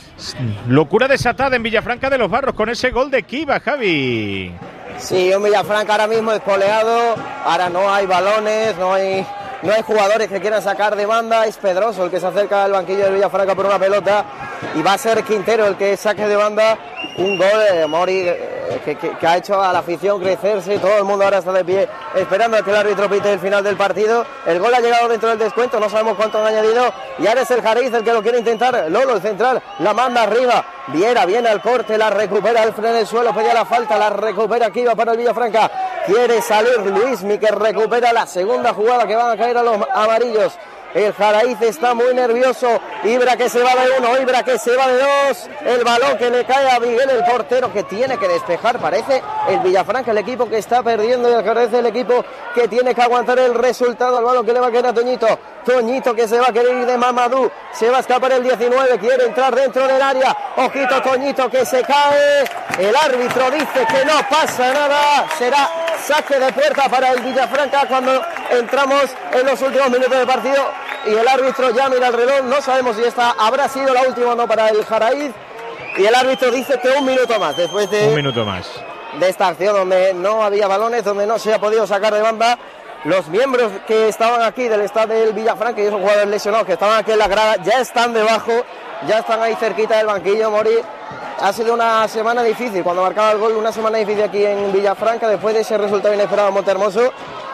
Locura desatada en Villafranca de los Barros con ese gol de Kiva, Javi. Sí, un Villafranca ahora mismo espoleado, ahora no hay balones, no hay, no hay jugadores que quieran sacar de banda. Es Pedroso el que se acerca al banquillo del Villafranca por una pelota y va a ser Quintero el que saque de banda. Un gol de Mori eh, que, que, que ha hecho a la afición crecerse. Todo el mundo ahora está de pie esperando a que el árbitro pite el final del partido. El gol ha llegado dentro del descuento, no sabemos cuánto han añadido. Y ahora es el Jaraíz el que lo quiere intentar. Lolo, el central, la manda arriba. Viera, viene al corte, la recupera el freno del suelo, pedía la falta, la recupera aquí, va para el Villafranca. Quiere salir Luismi, que recupera la segunda jugada, que van a caer a los amarillos. El Jaraíz está muy nervioso. Ibra que se va de uno, Ibra que se va de dos. El balón que le cae a Miguel, el portero, que tiene que despejar. Parece el Villafranca el equipo que está perdiendo y el Jaraíz el equipo que tiene que aguantar el resultado. El balón que le va a caer a Toñito. Toñito que se va a querer ir de Mamadou. Se va a escapar el diecinueve, quiere entrar dentro del área. Ojito Toñito que se cae. El árbitro dice que no pasa nada. Será saque de puerta para el Villafranca cuando entramos en los últimos minutos del partido. Y el árbitro ya mira el reloj, no sabemos si esta habrá sido la última o no para el Jaraíz. Y el árbitro dice que un minuto más después de, un minuto más. de esta acción donde no había balones, donde no se ha podido sacar de banda. Los miembros que estaban aquí del estadio del Villafranca y esos jugadores lesionados que estaban aquí en la grada ya están debajo, ya están ahí cerquita del banquillo. Mori, ha sido una semana difícil cuando marcaba el gol, una semana difícil aquí en Villafranca después de ese resultado inesperado en Montermoso.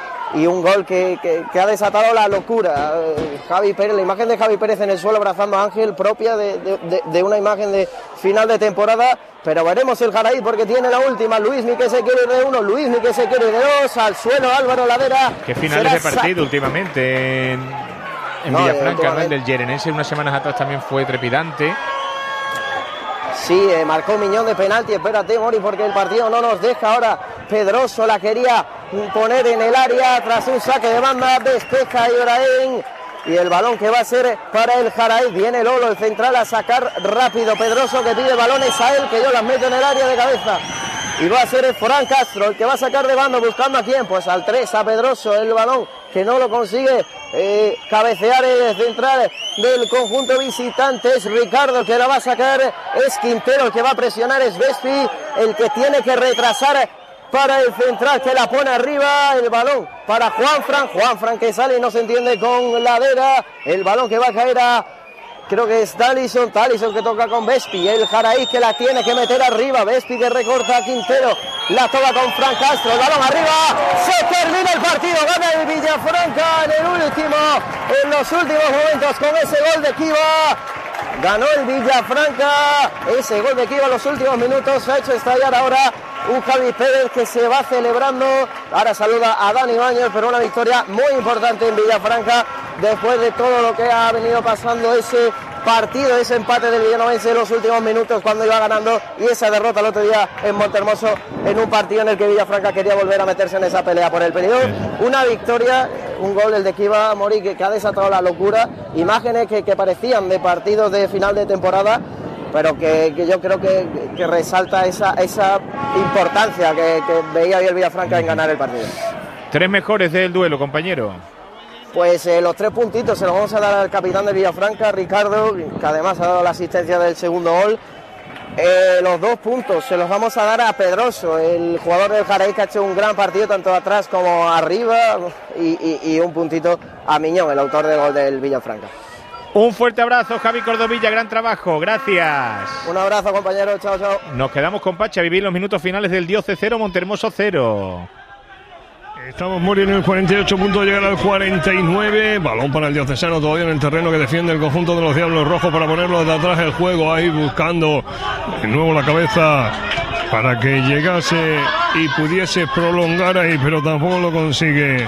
Y un gol que, que, que ha desatado la locura. Javi Pérez, la imagen de Javi Pérez en el suelo abrazando a Ángel, propia de, de, de, de una imagen de final de temporada. Pero veremos el Jaraíz porque tiene la última. Luismi que se quiere de uno, Luismi que se quiere de dos. Al suelo Álvaro Ladera. Qué finales de partido últimamente en, en no, Villafranca, ¿no? El del Yerenense unas semanas atrás también fue trepidante. Sí, eh, marcó Miñón de penalti. Espérate, Mori, porque el partido no nos deja ahora. Pedroso la quería poner en el área tras un saque de banda. Despeja Ibrahim. Y el balón que va a ser para el Jaraíz. Viene Lolo, el central, a sacar rápido. Pedroso que pide balones a él, que yo las meto en el área de cabeza. Y va a ser el Fran Castro el que va a sacar de banda, buscando a quién, pues al tres, a Pedroso, el balón que no lo consigue eh, cabecear el central del conjunto visitante. Es Ricardo el que la va a sacar, es Quintero el que va a presionar, es Vespi el que tiene que retrasar para el central que la pone arriba, el balón para Juanfran, Juanfran que sale y no se entiende con Ladera, el balón que va a caer a... Creo que es Talison, Talison que toca con Vespi, el Jaraíz que la tiene que meter arriba, Vespi que recorta a Quintero, la toca con Fran Castro, el balón arriba, se termina el partido, gana el Villafranca en el último, en los últimos momentos con ese gol de Kiva, ganó el Villafranca, ese gol de Kiva en los últimos minutos ha hecho estallar ahora un Javi Pérez que se va celebrando, ahora saluda a Dani Baños, pero una victoria muy importante en Villafranca después de todo lo que ha venido pasando ese partido, ese empate del villanovense en los últimos minutos cuando iba ganando y esa derrota el otro día en Montehermoso en un partido en el que Villafranca quería volver a meterse en esa pelea por el periodo. Una victoria, un gol el de Kiva Mori que, que ha desatado la locura, imágenes que, que parecían de partidos de final de temporada, pero que, que yo creo que, que resalta esa, esa importancia que, que veía bien el Villafranca en ganar el partido. Tres mejores del duelo, compañero. Pues eh, los tres puntitos se los vamos a dar al capitán de Villafranca, Ricardo, que además ha dado la asistencia del segundo gol. Eh, los dos puntos se los vamos a dar a Pedroso, el jugador del Jaraíz que ha hecho un gran partido tanto atrás como arriba, y, y, y un puntito a Miñón, el autor del gol del Villafranca. Un fuerte abrazo, Javi Cordovilla, gran trabajo, gracias. Un abrazo, compañero, chao, chao. Nos quedamos con Pachi a vivir los minutos finales del Dioce cero, Montehermoso cero. Estamos Mori en el cuarenta y ocho, punto de llegar al cuarenta y nueve. Balón para el diocesano todavía en el terreno que defiende el conjunto de los Diablos Rojos para ponerlo de atrás el juego. Ahí buscando de nuevo la cabeza para que llegase y pudiese prolongar ahí, pero tampoco lo consigue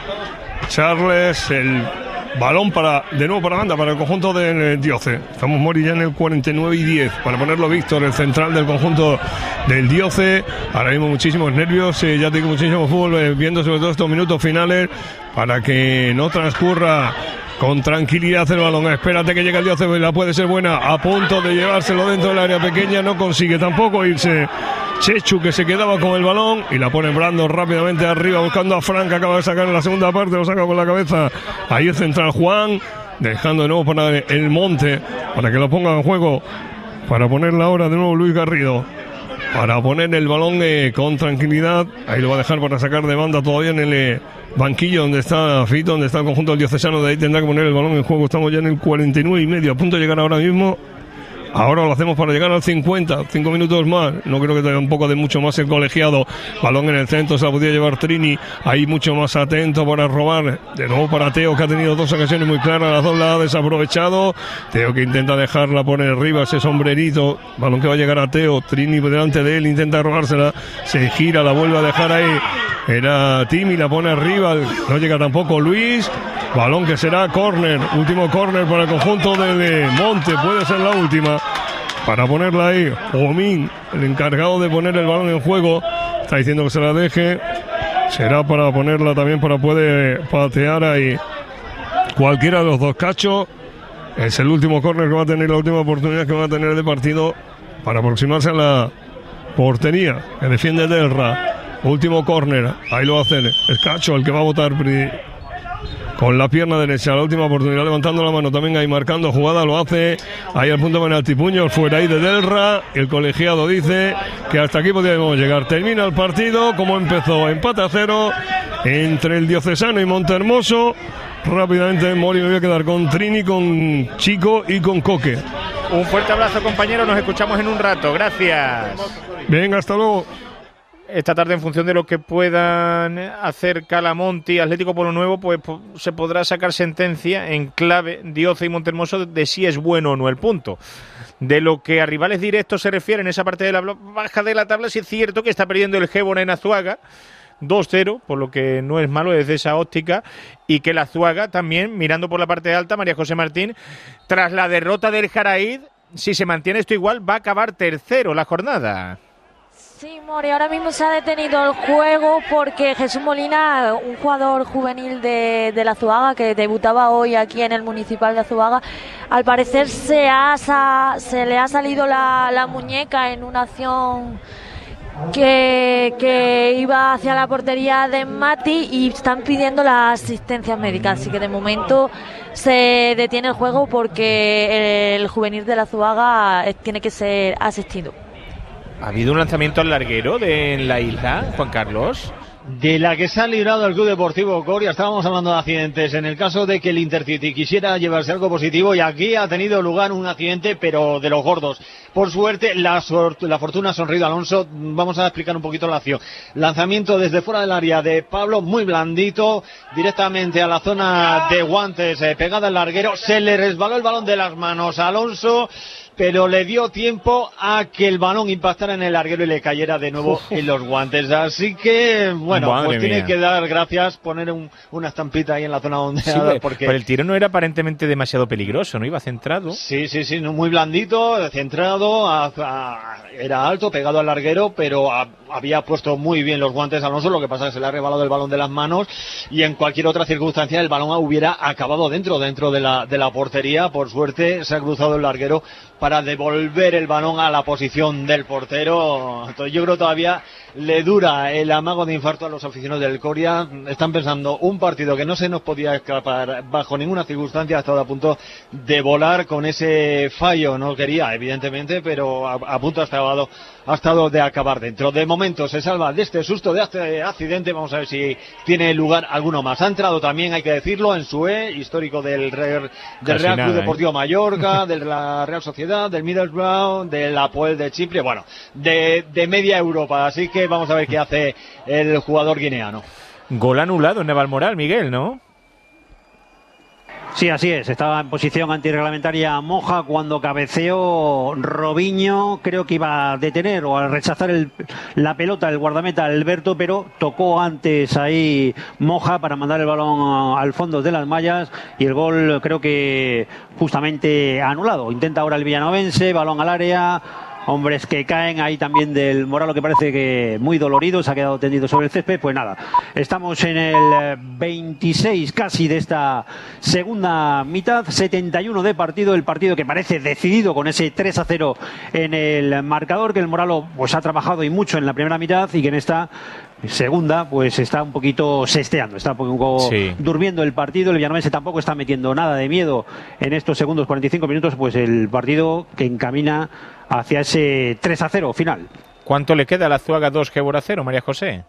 Charles. El balón para de nuevo para banda para el conjunto del Dioce. Estamos Mori ya en el cuarenta y nueve y diez para ponerlo Víctor, el central del conjunto del Dioce. Ahora mismo muchísimos nervios, eh, ya tengo muchísimo fútbol eh, viendo sobre todo estos minutos finales para que no transcurra con tranquilidad el balón. Espérate que llegue el Dioce, la puede ser buena, a punto de llevárselo dentro del área pequeña, no consigue tampoco irse Chechu, que se quedaba con el balón y la pone Brando rápidamente arriba buscando a Fran, que acaba de sacar en la segunda parte, lo saca con la cabeza ahí el central Juan, dejando de nuevo para el Monte para que lo ponga en juego, para ponerla ahora de nuevo Luis Garrido, para poner el balón eh, con tranquilidad. Ahí lo va a dejar para sacar de banda todavía en el eh, banquillo donde está Fito, donde está el conjunto del diocesano. De ahí tendrá que poner el balón en juego. Estamos ya en el cuarenta y nueve y medio, a punto de llegar ahora mismo. Ahora lo hacemos para llegar al cincuenta, cinco minutos más. No creo que tenga un poco de mucho más el colegiado. Balón en el centro, se la podía llevar Trini. Ahí mucho más atento para robar. De nuevo para Teo, que ha tenido dos ocasiones muy claras. Las dos la ha desaprovechado. Teo que intenta dejarla por arriba, ese sombrerito. Balón que va a llegar a Teo. Trini delante de él, intenta robársela. Se gira, la vuelve a dejar ahí. Era Timi, la pone arriba. No llega tampoco Luis. Balón que será córner, último córner para el conjunto de Monte, puede ser la última, para ponerla ahí. Omín, el encargado de poner el balón en juego, está diciendo que se la deje, será para ponerla también, para poder patear ahí cualquiera de los dos. Cacho, es el último córner que va a tener, la última oportunidad que va a tener de partido para aproximarse a la portería que defiende Delra. Último córner, ahí lo va a hacer, es Cacho el que va a votar con la pierna derecha, la última oportunidad, levantando la mano también ahí, marcando jugada, lo hace ahí al punto penalti, puño fuera ahí de Delra. El colegiado dice que hasta aquí podríamos llegar. Termina el partido como empezó, empate a cero entre el diocesano y Montehermoso. Rápidamente Mori, me voy a quedar con Trini, con Chico y con Coque. Un fuerte abrazo, compañero, nos escuchamos en un rato, gracias. Venga, hasta luego. Esta tarde, en función de lo que puedan hacer Calamonte y Atlético Polo Nuevo, pues se podrá sacar sentencia en clave Dioce y Montehermoso de si es bueno o no el punto. De lo que a rivales directos se refiere en esa parte de la baja de la tabla, sí es cierto que está perdiendo el Gébona en Azuaga dos cero, por lo que no es malo desde esa óptica, y que la Azuaga también, mirando por la parte alta, María José Martín, tras la derrota del Jaraíz, si se mantiene esto igual, va a acabar tercero la jornada. Sí, Mori, ahora mismo se ha detenido el juego porque Jesús Molina, un jugador juvenil de, de la Azuaga que debutaba hoy aquí en el Municipal de Azuaga, al parecer se, ha, se le ha salido la, la muñeca en una acción que, que iba hacia la portería de Mati y están pidiendo las asistencias médicas, así que de momento se detiene el juego porque el juvenil de la Azuaga tiene que ser asistido. ¿Ha habido un lanzamiento al larguero de en la isla, Juan Carlos? De la que se ha librado el Club Deportivo Coria. Estábamos hablando de accidentes en el caso de que el Intercity quisiera llevarse algo positivo, y aquí ha tenido lugar un accidente, pero de los gordos. Por suerte, la, la fortuna ha sonreído a Alonso. Vamos a explicar un poquito la acción. Lanzamiento desde fuera del área de Pablo, muy blandito, directamente a la zona de guantes, eh, pegada al larguero. Se le resbaló el balón de las manos a Alonso, pero le dio tiempo a que el balón impactara en el larguero y le cayera de nuevo uf, uf. en los guantes. Así que, bueno, Madre pues tiene mía. que dar gracias, poner un, una estampita ahí en la zona donde sí, ha, porque pero el tiro no era aparentemente demasiado peligroso, ¿no? Iba centrado. Sí, sí, sí, muy blandito, centrado, a, a, era alto, pegado al larguero, pero a, había puesto muy bien los guantes a Alonso. Lo que pasa es que se le ha rebalado el balón de las manos, y en cualquier otra circunstancia el balón hubiera acabado dentro, dentro de la, de la portería. Por suerte se ha cruzado el larguero para devolver el balón a la posición del portero. Entonces, yo creo que todavía le dura el amago de infarto a los aficionados del Coria. Están pensando un partido que no se nos podía escapar bajo ninguna circunstancia, ha estado a punto de volar con ese fallo. No quería, evidentemente, pero a, a punto ha estado, ha estado de acabar dentro. De momento se salva de este susto, de este accidente. Vamos a ver si tiene lugar alguno más. Ha entrado también, hay que decirlo, en Sue, histórico del, del Real Club Deportivo ¿eh? Mallorca, de la Real Sociedad, del Middlesbrough, del Apoel de Chipre, bueno, de, de media Europa. Así que vamos a ver qué hace el jugador guineano. Gol anulado en Navalmoral, Miguel, ¿no? Sí, así es. Estaba en posición antirreglamentaria Moja cuando cabeceó Robinho. Creo que iba a detener o a rechazar el, la pelota el guardameta Alberto, pero tocó antes ahí Moja para mandar el balón al fondo de las mallas, y el gol creo que justamente anulado. Intenta ahora el villanovense, balón al área. Hombres que caen ahí también del Moralo, que parece que muy dolorido, se ha quedado tendido sobre el césped. Pues nada, estamos en el veintiséis casi de esta segunda mitad, setenta y uno de partido, el partido que parece decidido con ese tres a cero en el marcador, que el Moralo pues ha trabajado y mucho en la primera mitad, y que en esta segunda pues está un poquito sesteando, está un poco sí. durmiendo el partido. El Villanovense tampoco está metiendo nada de miedo en estos segundos cuarenta y cinco minutos, pues el partido que encamina hacia ese tres a cero final. ¿Cuánto le queda a la Azuaga dos, Gébora cero, María José?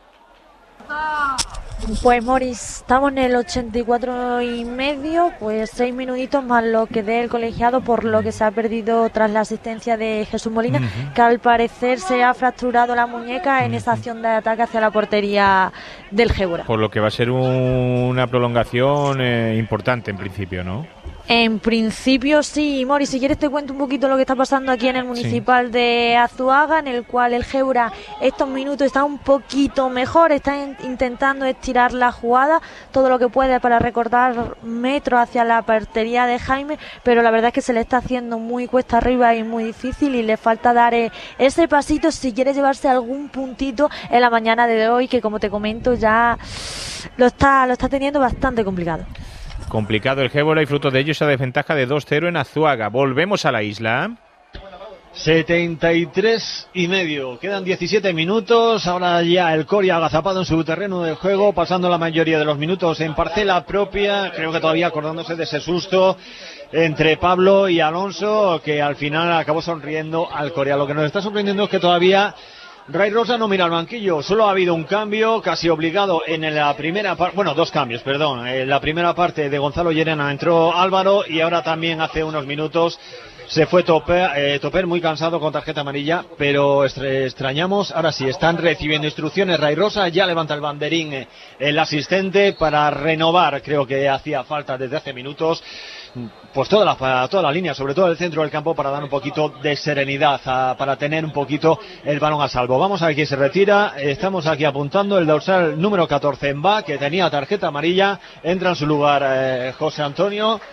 Pues Moris, estamos en el ochenta y cuatro y medio, pues seis minutitos más lo que dé el colegiado por lo que se ha perdido tras la asistencia de Jesús Molina, uh-huh. que al parecer se ha fracturado la muñeca en uh-huh. esa acción de ataque hacia la portería del Gébora. Por lo que va a ser un, una prolongación eh, importante en principio, ¿no? En principio sí, Mori, si quieres te cuento un poquito lo que está pasando aquí en el Municipal sí. de Azuaga, en el cual el Gébora estos minutos está un poquito mejor, está in- intentando estirar la jugada todo lo que puede para recortar metros hacia la portería de Jaime, pero la verdad es que se le está haciendo muy cuesta arriba y muy difícil, y le falta dar eh, ese pasito si quiere llevarse algún puntito en la mañana de hoy, que como te comento ya lo está, lo está teniendo bastante complicado. Complicado el Gébora, y fruto de ello esa desventaja de dos cero en Azuaga. Volvemos a la isla. setenta y tres y medio, quedan diecisiete minutos. Ahora ya el Coria agazapado en su terreno de juego, pasando la mayoría de los minutos en parcela propia. Creo que todavía acordándose de ese susto entre Pablo y Alonso, que al final acabó sonriendo al Coria. Lo que nos está sorprendiendo es que todavía Ray Rosa no mira al banquillo. Solo ha habido un cambio casi obligado en la primera parte, bueno, dos cambios, perdón. En la primera parte de Gonzalo Llerena entró Álvaro, y ahora también hace unos minutos se fue Toper, eh, Toper muy cansado con tarjeta amarilla, pero extrañamos. Ahora sí, están recibiendo instrucciones Ray Rosa, ya levanta el banderín eh, el asistente para renovar, creo que hacía falta desde hace minutos, pues toda la, toda la línea, sobre todo el centro del campo, para dar un poquito de serenidad, a, para tener un poquito el balón a salvo. Vamos a ver quién se retira. Estamos aquí apuntando el dorsal número catorce en va, que tenía tarjeta amarilla. Entra en su lugar eh, José Antonio.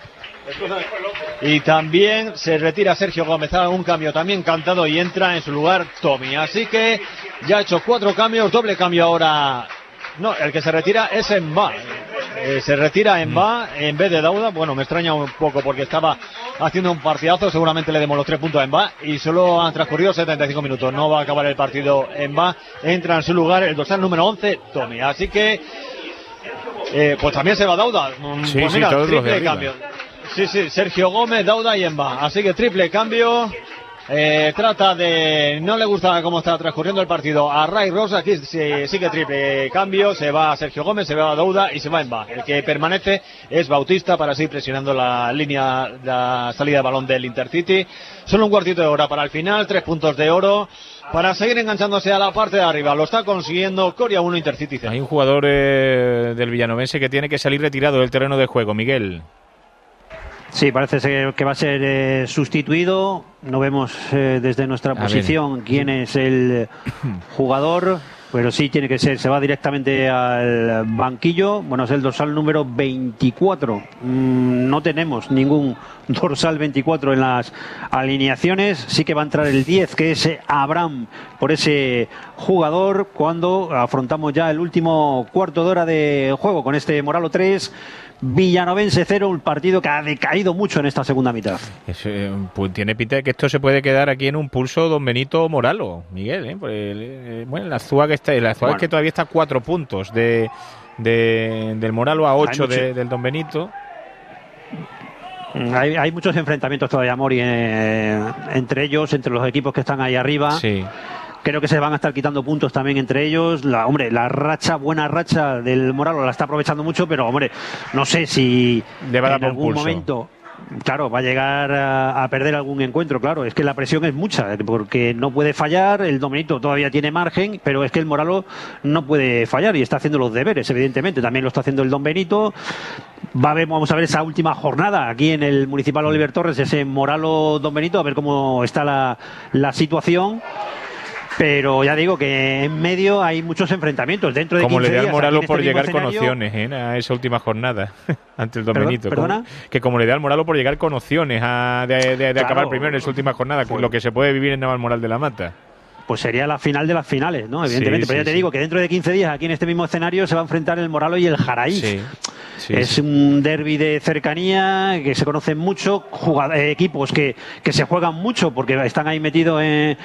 Y también se retira Sergio Gómez, haga un cambio también cantado y entra en su lugar Tommy. Así que ya ha hecho cuatro cambios, doble cambio ahora. No, el que se retira es Emba. Eh, se retira Emba en vez de Dauda. Bueno, me extraña un poco porque estaba haciendo un partidazo. Seguramente le demos los tres puntos a Emba. Y solo han transcurrido setenta y cinco minutos. No va a acabar el partido Emba. Entra en su lugar el dorsal número once, Tommy. Así que, eh, pues también se va Dauda. Sí, pues sí, mira, todos los de triple arriba. cambio. Sí, sí, Sergio Gómez, Dauda y Emba. Así que triple cambio. Eh, trata de... No le gusta cómo está transcurriendo el partido a Ray Rosa. Aquí sí, sigue triple cambio. Se va Sergio Gómez, se va a Dauda y se va Emba. El que permanece es Bautista para seguir presionando la línea, la salida de balón del Intercity. Solo un cuartito de hora para el final. Tres puntos de oro para seguir enganchándose a la parte de arriba. Lo está consiguiendo Coria uno, Intercity cero. Hay un jugador eh, del villanovense que tiene que salir retirado del terreno de juego, Miguel. Sí, parece ser que va a ser eh, sustituido. No vemos eh, desde nuestra A posición ver. quién es el jugador, pero sí tiene que ser. Se va directamente al banquillo. Bueno, es el dorsal número veinticuatro. Mm, no tenemos ningún dorsal veinticuatro en las alineaciones. Sí que va a entrar el diez, que es Abraham, por ese jugador, cuando afrontamos ya el último cuarto de hora de juego con este Moralo tres, Villanovense cero, un partido que ha decaído mucho en esta segunda mitad. Es, eh, pues tiene pinta de que esto se puede quedar aquí en un pulso Don Benito Moralo, Miguel. ¿eh? Porque, eh, bueno, la Azúa está, la Azúa Bueno. es que todavía está a cuatro puntos de, de del Moralo a ocho mucho- de, del Don Benito. Hay, hay muchos enfrentamientos todavía, Mori, eh, entre ellos, entre los equipos que están ahí arriba. Sí. Creo que se van a estar quitando puntos también entre ellos. La, hombre, la racha, buena racha del Moralo la está aprovechando mucho, pero hombre, no sé si Le va a dar en por algún pulso. momento, claro, va a llegar a, a perder algún encuentro. Claro, es que la presión es mucha, porque no puede fallar. El Domenito todavía tiene margen, pero es que el Moralo no puede fallar y está haciendo los deberes, evidentemente. También lo está haciendo el Don Benito. Va a ver, vamos a ver esa última jornada aquí en el Municipal Oliver Torres, ese Moralo Don Benito, a ver cómo está la, la situación. Pero ya digo que en medio hay muchos enfrentamientos. Dentro de Como quince le da al días, Moralo aquí en este por mismo llegar con escenario- opciones ¿eh? a esa última jornada ante el Don Perdón, Benito. ¿perdona? Como- que como le da al Moralo por llegar con opciones a, de, de- de Claro. acabar primero en esa última jornada, Pues- lo que se puede vivir en Navalmoral de la Mata. Pues sería la final de las finales, ¿no? Evidentemente. Sí, pero ya sí, te sí. digo que dentro de quince días, aquí en este mismo escenario, se va a enfrentar el Moralo y el Jaraíz. Sí, sí, es sí. un derbi de cercanía, que se conocen mucho, jugad- eh, equipos que, que se juegan mucho porque están ahí metidos en,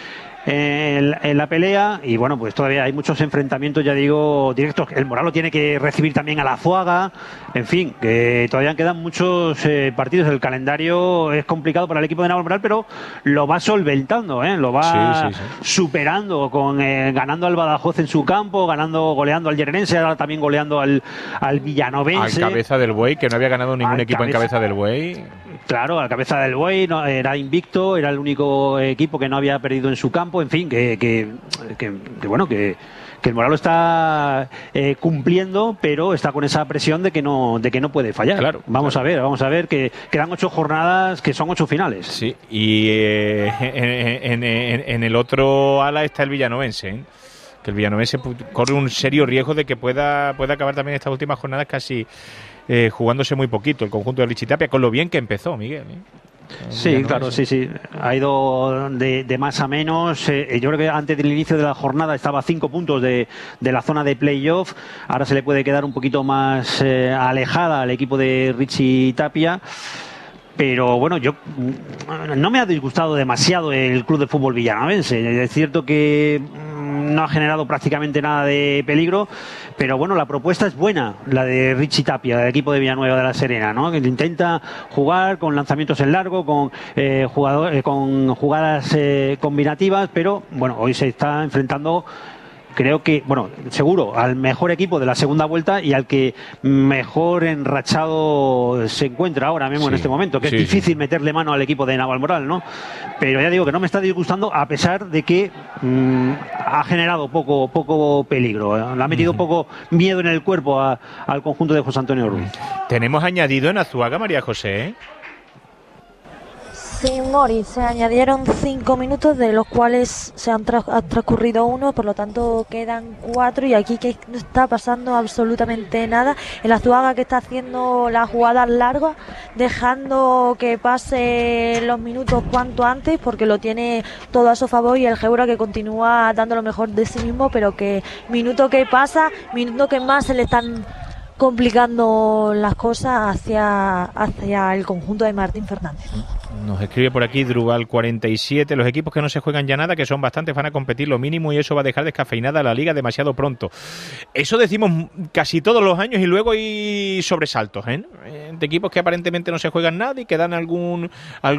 en, en la pelea, y bueno, pues todavía hay muchos enfrentamientos, ya digo, directos. El Moralo tiene que recibir también a la Zuaga, en fin, que todavía quedan muchos eh, partidos. El calendario es complicado para el equipo de Navalmoral, pero lo va solventando, ¿eh? Lo va Sí, sí, superando, con eh, ganando al Badajoz en su campo, ganando, goleando al Llerenense, ahora también goleando al, al Al Villanovense. cabeza del Buey, que no había ganado ningún Al equipo en cabeza- cabeza del Buey. Claro, a la cabeza del Buey, no, era invicto, era el único equipo que no había perdido en su campo, en fin, que, que, que, que bueno, que, que el Moralo está eh, cumpliendo, pero está con esa presión de que no, de que no puede fallar. Claro, vamos claro. a ver, vamos a ver, que quedan ocho jornadas, que son ocho finales. Sí, y eh, en, en- en- en el otro ala está el Villanovense, ¿eh? Que el Villanovense pu- corre un serio riesgo de que pueda, pueda acabar también estas últimas jornadas casi eh, jugándose muy poquito el conjunto de Richie Tapia, con lo bien que empezó, Miguel. ¿eh? El Sí, Villanovense. claro, sí, sí. Ha ido de, de más a menos. Eh, yo creo que antes del inicio de la jornada estaba a cinco puntos de, de la zona de playoff. Ahora se le puede quedar un poquito más eh, alejada al equipo de Richie Tapia. Pero bueno, yo mm, no me ha disgustado demasiado el Club de Fútbol Villanovense. Es cierto que mm, no ha generado prácticamente nada de peligro, pero bueno, la propuesta es buena, la de Richie Tapia, del equipo de Villanueva de la Serena, ¿no? Que intenta jugar con lanzamientos en largo, con, eh, jugador, eh, con jugadas eh, combinativas, pero bueno, hoy se está enfrentando, creo que, bueno, seguro, al mejor equipo de la segunda vuelta y al que mejor enrachado se encuentra ahora mismo Sí, en este momento, que sí, es sí. difícil meterle mano al equipo de Navalmoral, ¿no? Pero ya digo que no me está disgustando, a pesar de que mm, ha generado poco poco peligro, ¿eh? Le ha metido poco miedo en el cuerpo a- al conjunto de José Antonio Ruiz. Tenemos añadido en Azuaga, María José, ¿eh? Sí, Mori, se añadieron cinco minutos, de los cuales se han tra- ha transcurrido uno, por lo tanto quedan cuatro, y aquí que no está pasando absolutamente nada. El Azuaga que está haciendo las jugadas largas, dejando que pase los minutos cuanto antes, porque lo tiene todo a su favor, y el Geura que continúa dando lo mejor de sí mismo, pero que minuto que pasa, minuto que más se le están complicando las cosas hacia, hacia el conjunto de Martín Fernández. Nos escribe por aquí Drugal cuarenta y siete, los equipos que no se juegan ya nada, que son bastantes, van a competir lo mínimo y eso va a dejar descafeinada la liga demasiado pronto. Eso decimos casi todos los años y luego hay sobresaltos, ¿eh? De equipos que aparentemente no se juegan nada y que dan algún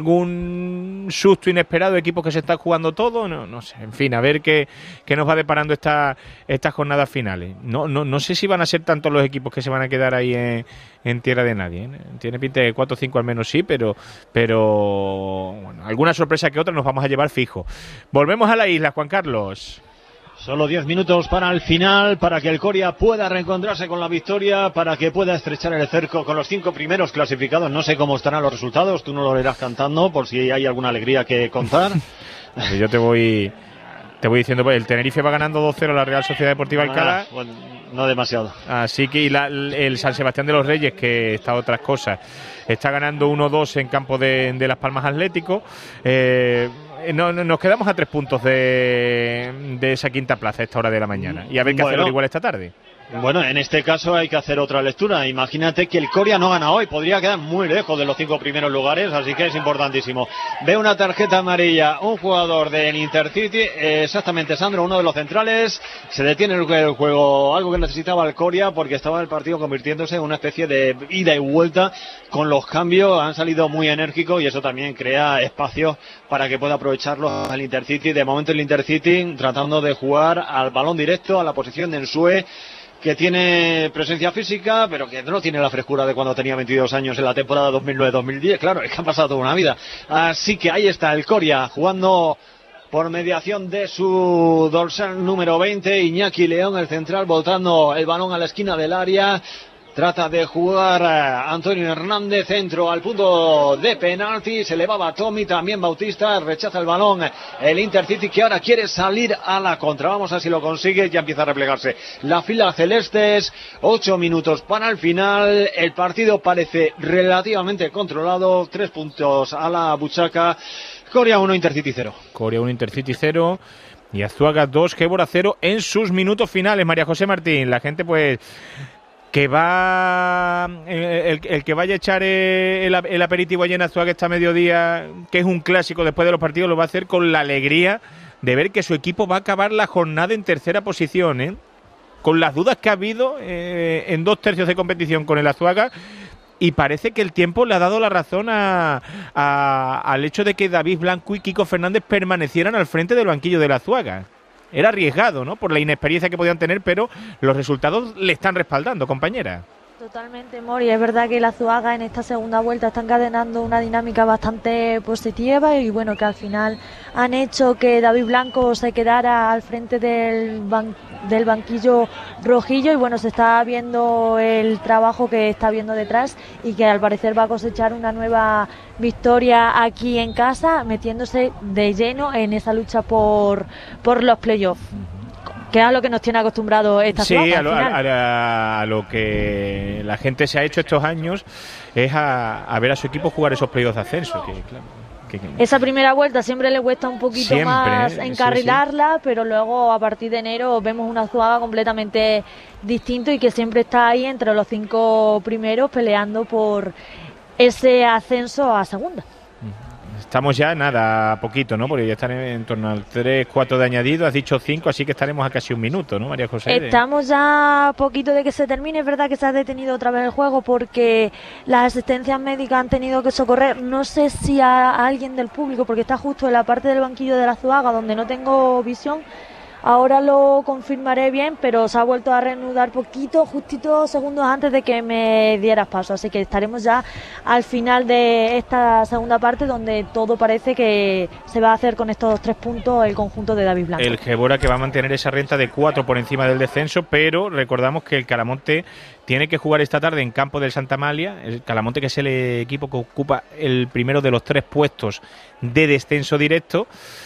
algún susto inesperado, equipos que se están jugando todo, no, no sé, en fin, a ver qué, qué nos va deparando esta, estas jornadas finales. No, no, no sé si van a ser tantos los equipos que se van a quedar ahí en, en tierra de nadie, ¿eh? Tiene pinta de cuatro o cinco al menos sí, pero pero bueno, alguna sorpresa que otra nos vamos a llevar fijo. Volvemos a la isla, Juan Carlos. Solo diez minutos para el final, para que el Coria pueda reencontrarse con la victoria, para que pueda estrechar el cerco con los cinco primeros clasificados. No sé cómo estarán los resultados, tú no lo irás cantando por si hay alguna alegría que contar. Yo te voy te voy diciendo, pues el Tenerife va ganando dos cero a la Real Sociedad Deportiva Alcalá. Ah, bueno, no demasiado. Así que y la, el San Sebastián de los Reyes, que está otras cosas, está ganando uno dos en campo de, de Las Palmas Atlético. Eh, no, no, nos quedamos a tres puntos de, de esa quinta plaza a esta hora de la mañana. Y a ver qué Bueno. hacerlo igual esta tarde. Bueno, en este caso hay que hacer otra lectura. Imagínate que el Coria no gana hoy, podría quedar muy lejos de los cinco primeros lugares, así que es importantísimo. Ve una tarjeta amarilla, un jugador del Intercity, eh, exactamente Sandro, uno de los centrales, se detiene el, el juego, algo que necesitaba el Coria porque estaba el partido convirtiéndose en una especie de ida y vuelta con los cambios, han salido muy enérgicos y eso también crea espacio para que pueda aprovecharlo el Intercity. De momento el Intercity tratando de jugar al balón directo, a la posición de Ensue, que tiene presencia física, pero que no tiene la frescura de cuando tenía veintidós años en la temporada dos mil nueve dos mil diez. Claro, es que ha pasado toda una vida. Así que ahí está el Coria, jugando por mediación de su dorsal número veinte, Iñaki León, el central, botando el balón a la esquina del área. Trata de jugar Antonio Hernández, centro al punto de penalti, se elevaba Tommy, también Bautista, rechaza el balón el Intercity, que ahora quiere salir a la contra. Vamos a ver si lo consigue, ya empieza a replegarse la fila celestes. Ocho minutos para el final, el partido parece relativamente controlado, tres puntos a la buchaca. Coria uno, Intercity cero. Coria uno, Intercity cero. Y Azuaga dos, Gébora cero en sus minutos finales. María José Martín, la gente pues que va el, el que vaya a echar el, el aperitivo allí en Azuaga esta mediodía, que es un clásico después de los partidos, lo va a hacer con la alegría de ver que su equipo va a acabar la jornada en tercera posición, ¿eh? Con las dudas que ha habido eh, en dos tercios de competición con el Azuaga, y parece que el tiempo le ha dado la razón a, a, al hecho de que David Blanco y Kiko Fernández permanecieran al frente del banquillo del Azuaga. Era arriesgado, ¿no?, por la inexperiencia que podían tener, pero los resultados le están respaldando, compañera. Totalmente, Mori. Es verdad que la Azuaga en esta segunda vuelta está encadenando una dinámica bastante positiva y bueno, que al final han hecho que David Blanco se quedara al frente del, ban del banquillo rojillo, y bueno, se está viendo el trabajo que está viendo detrás y que al parecer va a cosechar una nueva victoria aquí en casa, metiéndose de lleno en esa lucha por, por los playoffs, que es a lo que nos tiene acostumbrado esta Sí, Azuaga, a lo, al final. a, a, a lo que la gente se ha hecho estos años es a, a ver a su equipo jugar esos playoffs de ascenso. Que, claro, que, que... Esa primera vuelta siempre le cuesta un poquito Siempre, más ¿eh? encarrilarla, sí, sí. Pero luego a partir de enero vemos una Azuaga completamente distinto y que siempre está ahí entre los cinco primeros peleando por ese ascenso a segunda. Estamos ya, nada, a poquito, ¿no? Porque ya están en, en torno al tres, cuatro de añadido, has dicho cinco, así que estaremos a casi un minuto, ¿no, María José? Estamos ya a poquito de que se termine. Es verdad que se ha detenido otra vez el juego porque las asistencias médicas han tenido que socorrer, no sé si a, a alguien del público, porque está justo en la parte del banquillo de la Azuaga donde no tengo visión. Ahora lo confirmaré bien, pero se ha vuelto a reanudar poquito, justito segundos antes de que me dieras paso. Así que estaremos ya al final de esta segunda parte, donde todo parece que se va a hacer con estos tres puntos el conjunto de David Blanco. El Gébora, que va a mantener esa renta de cuatro por encima del descenso, pero recordamos que el Caramonte tiene que jugar esta tarde en campo del Santa Amalia, el Calamonte, que es el equipo que ocupa el primero de los tres puestos de descenso directo,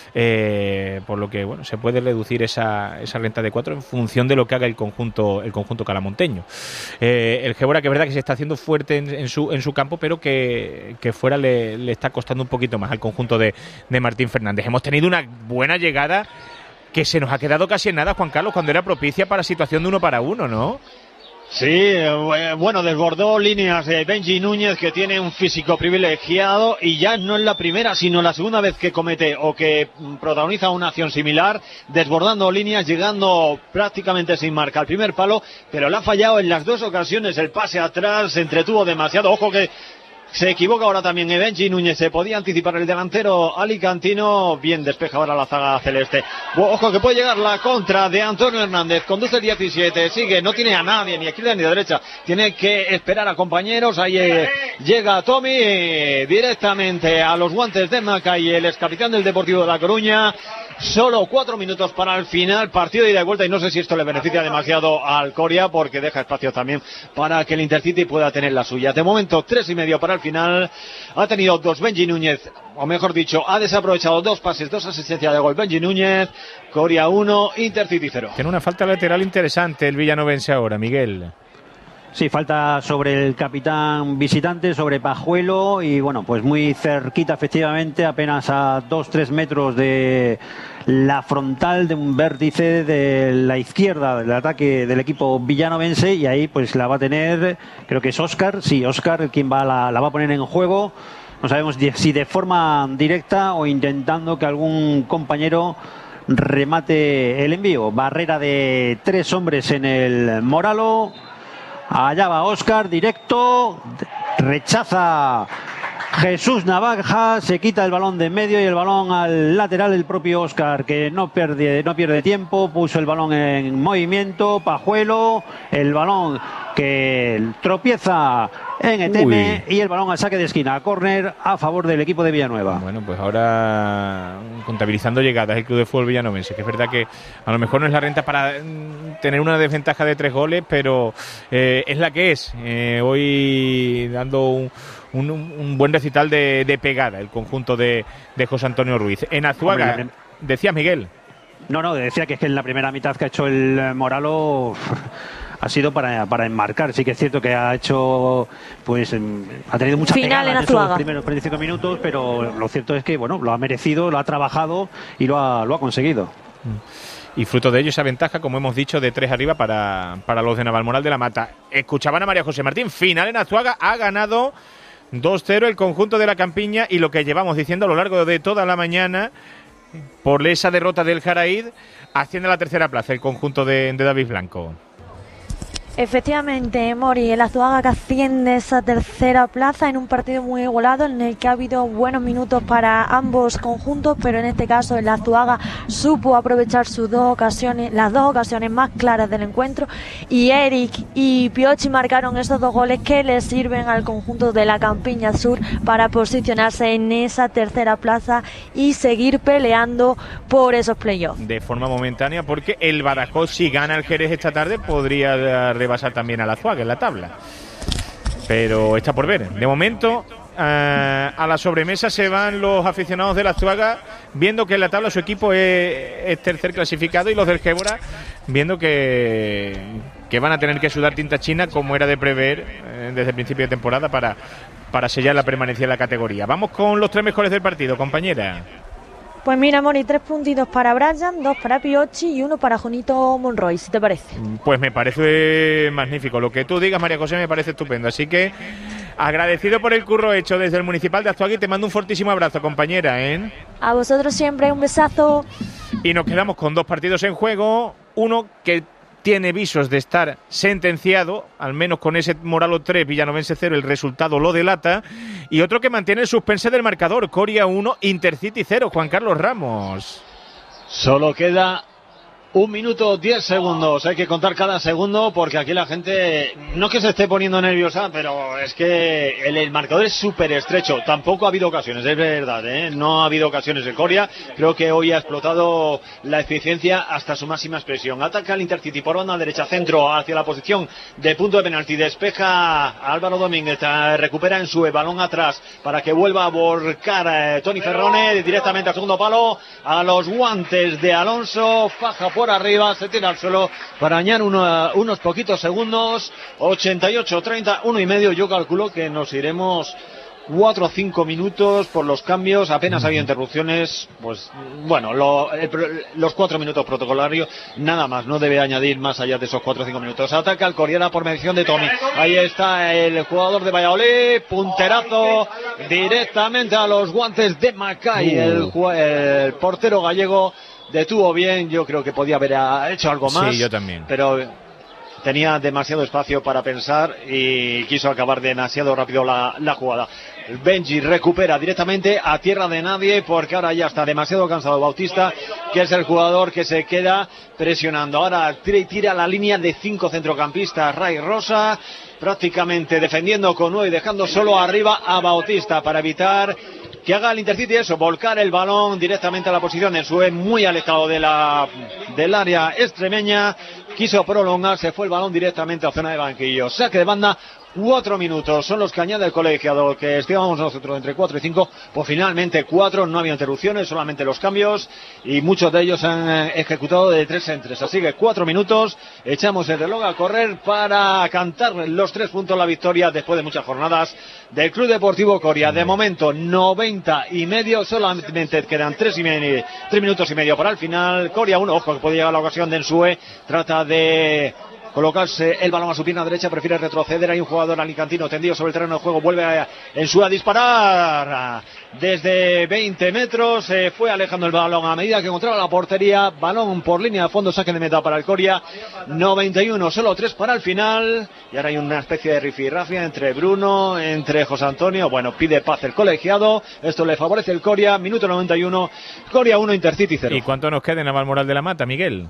eh, por lo que bueno, se puede reducir esa, esa renta de cuatro en función de lo que haga el conjunto el conjunto calamonteño. Eh, el Gébora, que es verdad que se está haciendo fuerte en, en, su, en su campo, pero que, que fuera le, le está costando un poquito más al conjunto de, de Martín Fernández. Hemos tenido una buena llegada que se nos ha quedado casi en nada, Juan Carlos, cuando era propicia para situación de uno para uno, ¿no? Sí, eh, bueno, desbordó líneas de Benji Núñez, que tiene un físico privilegiado, y ya no es la primera, sino la segunda vez que comete o que protagoniza una acción similar, desbordando líneas, llegando prácticamente sin marca al primer palo, pero le ha fallado en las dos ocasiones el pase atrás, se entretuvo demasiado. Ojo que se equivoca ahora también Benji Núñez, se podía anticipar el delantero alicantino, bien despeja ahora la zaga celeste. Ojo que puede llegar la contra de Antonio Hernández, conduce el diecisiete, sigue, no tiene a nadie, ni a izquierda ni a derecha, tiene que esperar a compañeros, ahí eh, llega Tommy eh, directamente a los guantes de Macay, el excapitán del Deportivo de La Coruña. Solo cuatro minutos para el final, partido de ida y vuelta, y no sé si esto le beneficia demasiado al Coria, porque deja espacio también para que el Intercity pueda tener la suya. De momento, tres y medio para el final. Ha tenido dos Benji Núñez, o mejor dicho, ha desaprovechado dos pases, dos asistencias de gol Benji Núñez. Coria uno, Intercity cero. Tiene una falta lateral interesante el villanovense ahora, Miguel. Sí, falta sobre el capitán visitante, sobre Pajuelo, y bueno, pues muy cerquita efectivamente, apenas a dos tres metros de la frontal de un vértice de la izquierda del ataque del equipo villanovense, y ahí pues la va a tener, creo que es Óscar, sí, Óscar quien va la, la va a poner en juego. No sabemos si de forma directa o intentando que algún compañero remate el envío. Barrera de tres hombres en el Moralo. Allá va Óscar, directo, rechaza Jesús Navaja, se quita el balón de en medio y el balón al lateral el propio Óscar, que no pierde, no pierde tiempo, puso el balón en movimiento, Pajuelo, el balón que tropieza en Eteme. Uy. Y el balón al saque de esquina, córner a favor del equipo de Villanueva. Bueno, pues ahora contabilizando llegadas el Club de Fútbol Villanovense, que es verdad que a lo mejor no es la renta para tener una desventaja de tres goles, pero eh, es la que es. Eh, hoy dando un, un, un buen recital de, de pegada el conjunto de, de José Antonio Ruiz. En Azuaga, Hombre, decías, Miguel. No, no, decía que es que en la primera mitad que ha hecho el Moralo ha sido para, para enmarcar. Sí que es cierto que ha hecho, pues, ha tenido mucha Final pegada en esos primeros cuarenta y cinco minutos, pero lo cierto es que, bueno, lo ha merecido, lo ha trabajado y lo ha, lo ha conseguido. Y fruto de ello esa ventaja, como hemos dicho, de tres arriba para, para los de Navalmoral de la Mata. Escuchaban a María José Martín, final en Azuaga, ha ganado dos cero el conjunto de la Campiña, y lo que llevamos diciendo a lo largo de toda la mañana, por esa derrota del Jaraíz, asciende a la tercera plaza el conjunto de, de David Blanco. Efectivamente, Mori, el Azuaga que asciende esa tercera plaza en un partido muy igualado en el que ha habido buenos minutos para ambos conjuntos, pero en este caso el Azuaga supo aprovechar sus dos ocasiones, las dos ocasiones más claras del encuentro, y Eric y Piochi marcaron esos dos goles que le sirven al conjunto de la Campiña Sur para posicionarse en esa tercera plaza y seguir peleando por esos playoffs. De forma momentánea, porque el Badajoz, si gana el Jerez esta tarde, podría rebasar también a la Azuaga en la tabla, pero está por ver. De momento, eh, a la sobremesa se van los aficionados de la Azuaga, viendo que en la tabla su equipo es, es tercer clasificado, y los del Gébora viendo que, que van a tener que sudar tinta china, como era de prever eh, desde el principio de temporada, para, para sellar la permanencia en la categoría. Vamos con los tres mejores del partido, compañera. Pues mira, Mori, tres puntitos para Brian, dos para Piochi y uno para Jonito Monroy, si te parece. Pues me parece magnífico. Lo que tú digas, María José, me parece estupendo. Así que agradecido por el curro hecho desde el Municipal de Azuaga, y te mando un fortísimo abrazo, compañera, ¿eh? A vosotros siempre, un besazo. Y nos quedamos con dos partidos en juego. Uno que tiene visos de estar sentenciado, al menos con ese Moralo tres, Villanovense cero, el resultado lo delata, y otro que mantiene el suspense del marcador, Coria uno, Intercity cero, Juan Carlos Ramos. Solo queda Un minuto, diez segundos. Hay que contar cada segundo porque aquí la gente, no que se esté poniendo nerviosa, pero es que el, el marcador es súper estrecho. Tampoco ha habido ocasiones, es verdad, ¿eh? No ha habido ocasiones en Coria. Creo que hoy ha explotado la eficiencia hasta su máxima expresión. Ataca el Intercity por banda derecha, centro, hacia la posición de punto de penalti. Despeja Álvaro Domínguez, recupera en su balón atrás para que vuelva a volcar eh, Tony Ferrone directamente al segundo palo. A los guantes de Alonso, faja por arriba, se tira al suelo para añadir uno, unos poquitos segundos. Ochenta y ocho treinta, uno y medio. Yo calculo que nos iremos cuatro o cinco minutos por los cambios. Apenas había interrupciones. Pues bueno, lo, el, los cuatro minutos protocolarios, nada más, no debe añadir más allá de esos cuatro o cinco minutos. Ataca el Coriana por medición de Tommy. Ahí está el jugador de Valladolid, punterazo directamente a los guantes de Macay. El, el portero gallego detuvo bien. Yo creo que podía haber hecho algo más. Sí, yo también. Pero tenía demasiado espacio para pensar y quiso acabar demasiado rápido la, la jugada. Benji recupera directamente a tierra de nadie porque ahora ya está demasiado cansado Bautista, que es el jugador que se queda presionando. Ahora tira la línea de cinco centrocampistas. Ray Rosa prácticamente defendiendo con nueve y dejando solo arriba a Bautista para evitar que haga el Intercity eso, volcar el balón directamente a la posición de Sue, muy alejado de la del área extremeña. Quiso prolongar, se fue el balón directamente a zona de banquillo. Saque de banda. Cuatro minutos son los que añade el colegiado, que estábamos nosotros entre cuatro y cinco, pues finalmente cuatro, no había interrupciones, solamente los cambios, y muchos de ellos han ejecutado de tres en tres, así que cuatro minutos, echamos el reloj a correr para cantar los tres puntos la victoria después de muchas jornadas del Club Deportivo Coria. De momento noventa y medio, solamente quedan tres, y medio, tres minutos y medio para el final. Coria uno, ojo que puede llegar la ocasión de Ensue, trata de colocarse el balón a su pierna derecha, prefiere retroceder. Hay un jugador alicantino tendido sobre el terreno de juego, vuelve a, en su a disparar desde veinte metros, se fue alejando el balón a medida que encontraba la portería. Balón por línea de fondo, saque de meta para el Coria. Noventa y uno, solo tres para el final, y ahora hay una especie de rifirrafia entre Bruno, entre José Antonio. Bueno, pide paz el colegiado, esto le favorece el Coria. Minuto noventa y uno, Coria uno, Intercity cero. ¿Y cuánto nos queda en Navalmoral de la Mata, Miguel?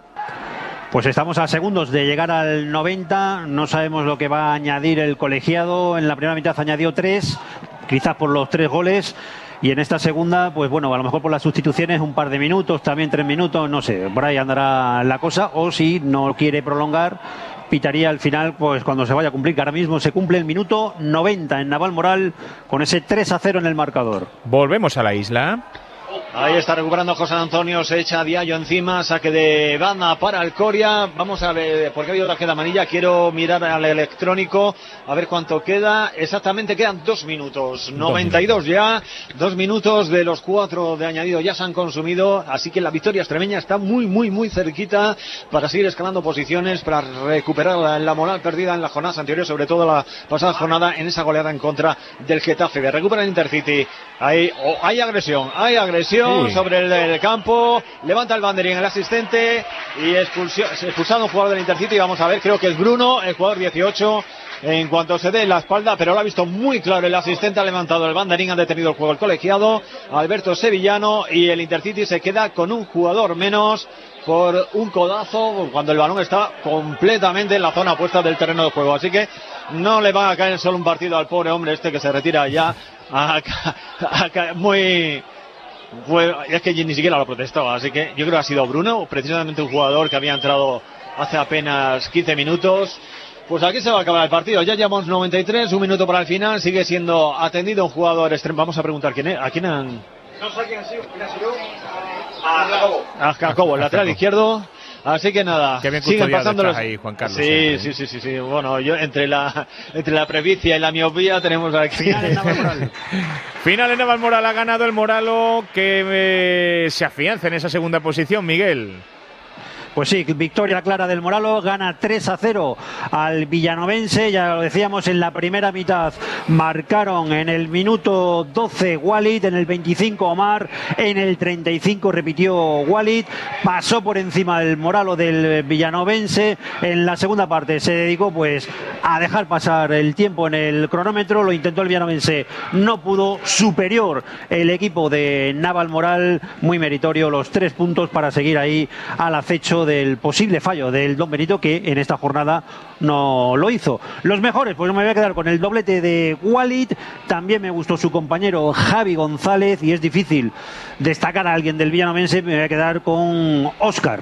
Pues estamos a segundos de llegar al noventa, no sabemos lo que va a añadir el colegiado. En la primera mitad añadió tres, quizás por los tres goles, y en esta segunda, pues bueno, a lo mejor por las sustituciones un par de minutos, también tres minutos, no sé, por ahí andará la cosa, o si no quiere prolongar, pitaría al final, pues cuando se vaya a cumplir, que ahora mismo se cumple el minuto noventa en Navalmoral, con ese tres a cero en el marcador. Volvemos a la isla. Ahí está recuperando José Antonio, se echa Diallo encima, saque de banda para el Coria. Vamos a ver, porque ha habido tarjeta amarilla, quiero mirar al electrónico, a ver cuánto queda. Exactamente quedan dos minutos, noventa y dos ya, dos minutos de los cuatro de añadido ya se han consumido, así que la victoria extremeña está muy, muy, muy cerquita para seguir escalando posiciones, para recuperar la, la moral perdida en las jornadas anteriores, sobre todo la pasada jornada en esa goleada en contra del Getafe. Recupera el Intercity, hay, oh, hay agresión, hay agresión. Sí. Sobre el, el campo, levanta el banderín el asistente y expulsado un jugador del Intercity. Vamos a ver, creo que es Bruno, el jugador dieciocho, en cuanto se dé la espalda, pero lo ha visto muy claro el asistente, ha levantado el banderín, ha detenido el juego el colegiado, Alberto Sevillano, y el Intercity se queda con un jugador menos por un codazo cuando el balón está completamente en la zona opuesta del terreno de juego, así que no le va a caer solo un partido al pobre hombre este que se retira ya a, a, a, muy... Pues es que ni siquiera lo protestaba, así que yo creo que ha sido Bruno, precisamente un jugador que había entrado hace apenas quince minutos. Pues aquí se va a acabar el partido, ya llevamos noventa y tres, un minuto para el final, sigue siendo atendido un jugador extremo. Vamos a preguntar quién es, a quién han... No sé quién ha sido, quién ha sido. A Jacobo. A Jacobo, el lateral izquierdo. Así que nada, Qué bien siguen pasando los... ahí, Juan Carlos. Sí, siempre, sí, sí, sí, sí. Bueno, yo entre la entre la previcia y la miopía tenemos aquí. Final en Navalmoral. Final en Navalmoral, ha ganado el Moralo, que eh, se afianza en esa segunda posición, Miguel. Pues sí, victoria clara del Moralo, gana tres a cero al villanovense, ya lo decíamos en la primera mitad, marcaron en el minuto doce Walid, en el veinticinco Omar, en el treinta y cinco repitió Walid, pasó por encima del Moralo del villanovense, en la segunda parte se dedicó pues a dejar pasar el tiempo en el cronómetro, lo intentó el villanovense, no pudo, superior el equipo de Navalmoral, muy meritorio los tres puntos para seguir ahí al acecho del posible fallo del Don Benito, que en esta jornada no lo hizo. Los mejores, pues me voy a quedar con el doblete de Walid, también me gustó su compañero Javi González, y es difícil destacar a alguien del villanovense, me voy a quedar con Óscar.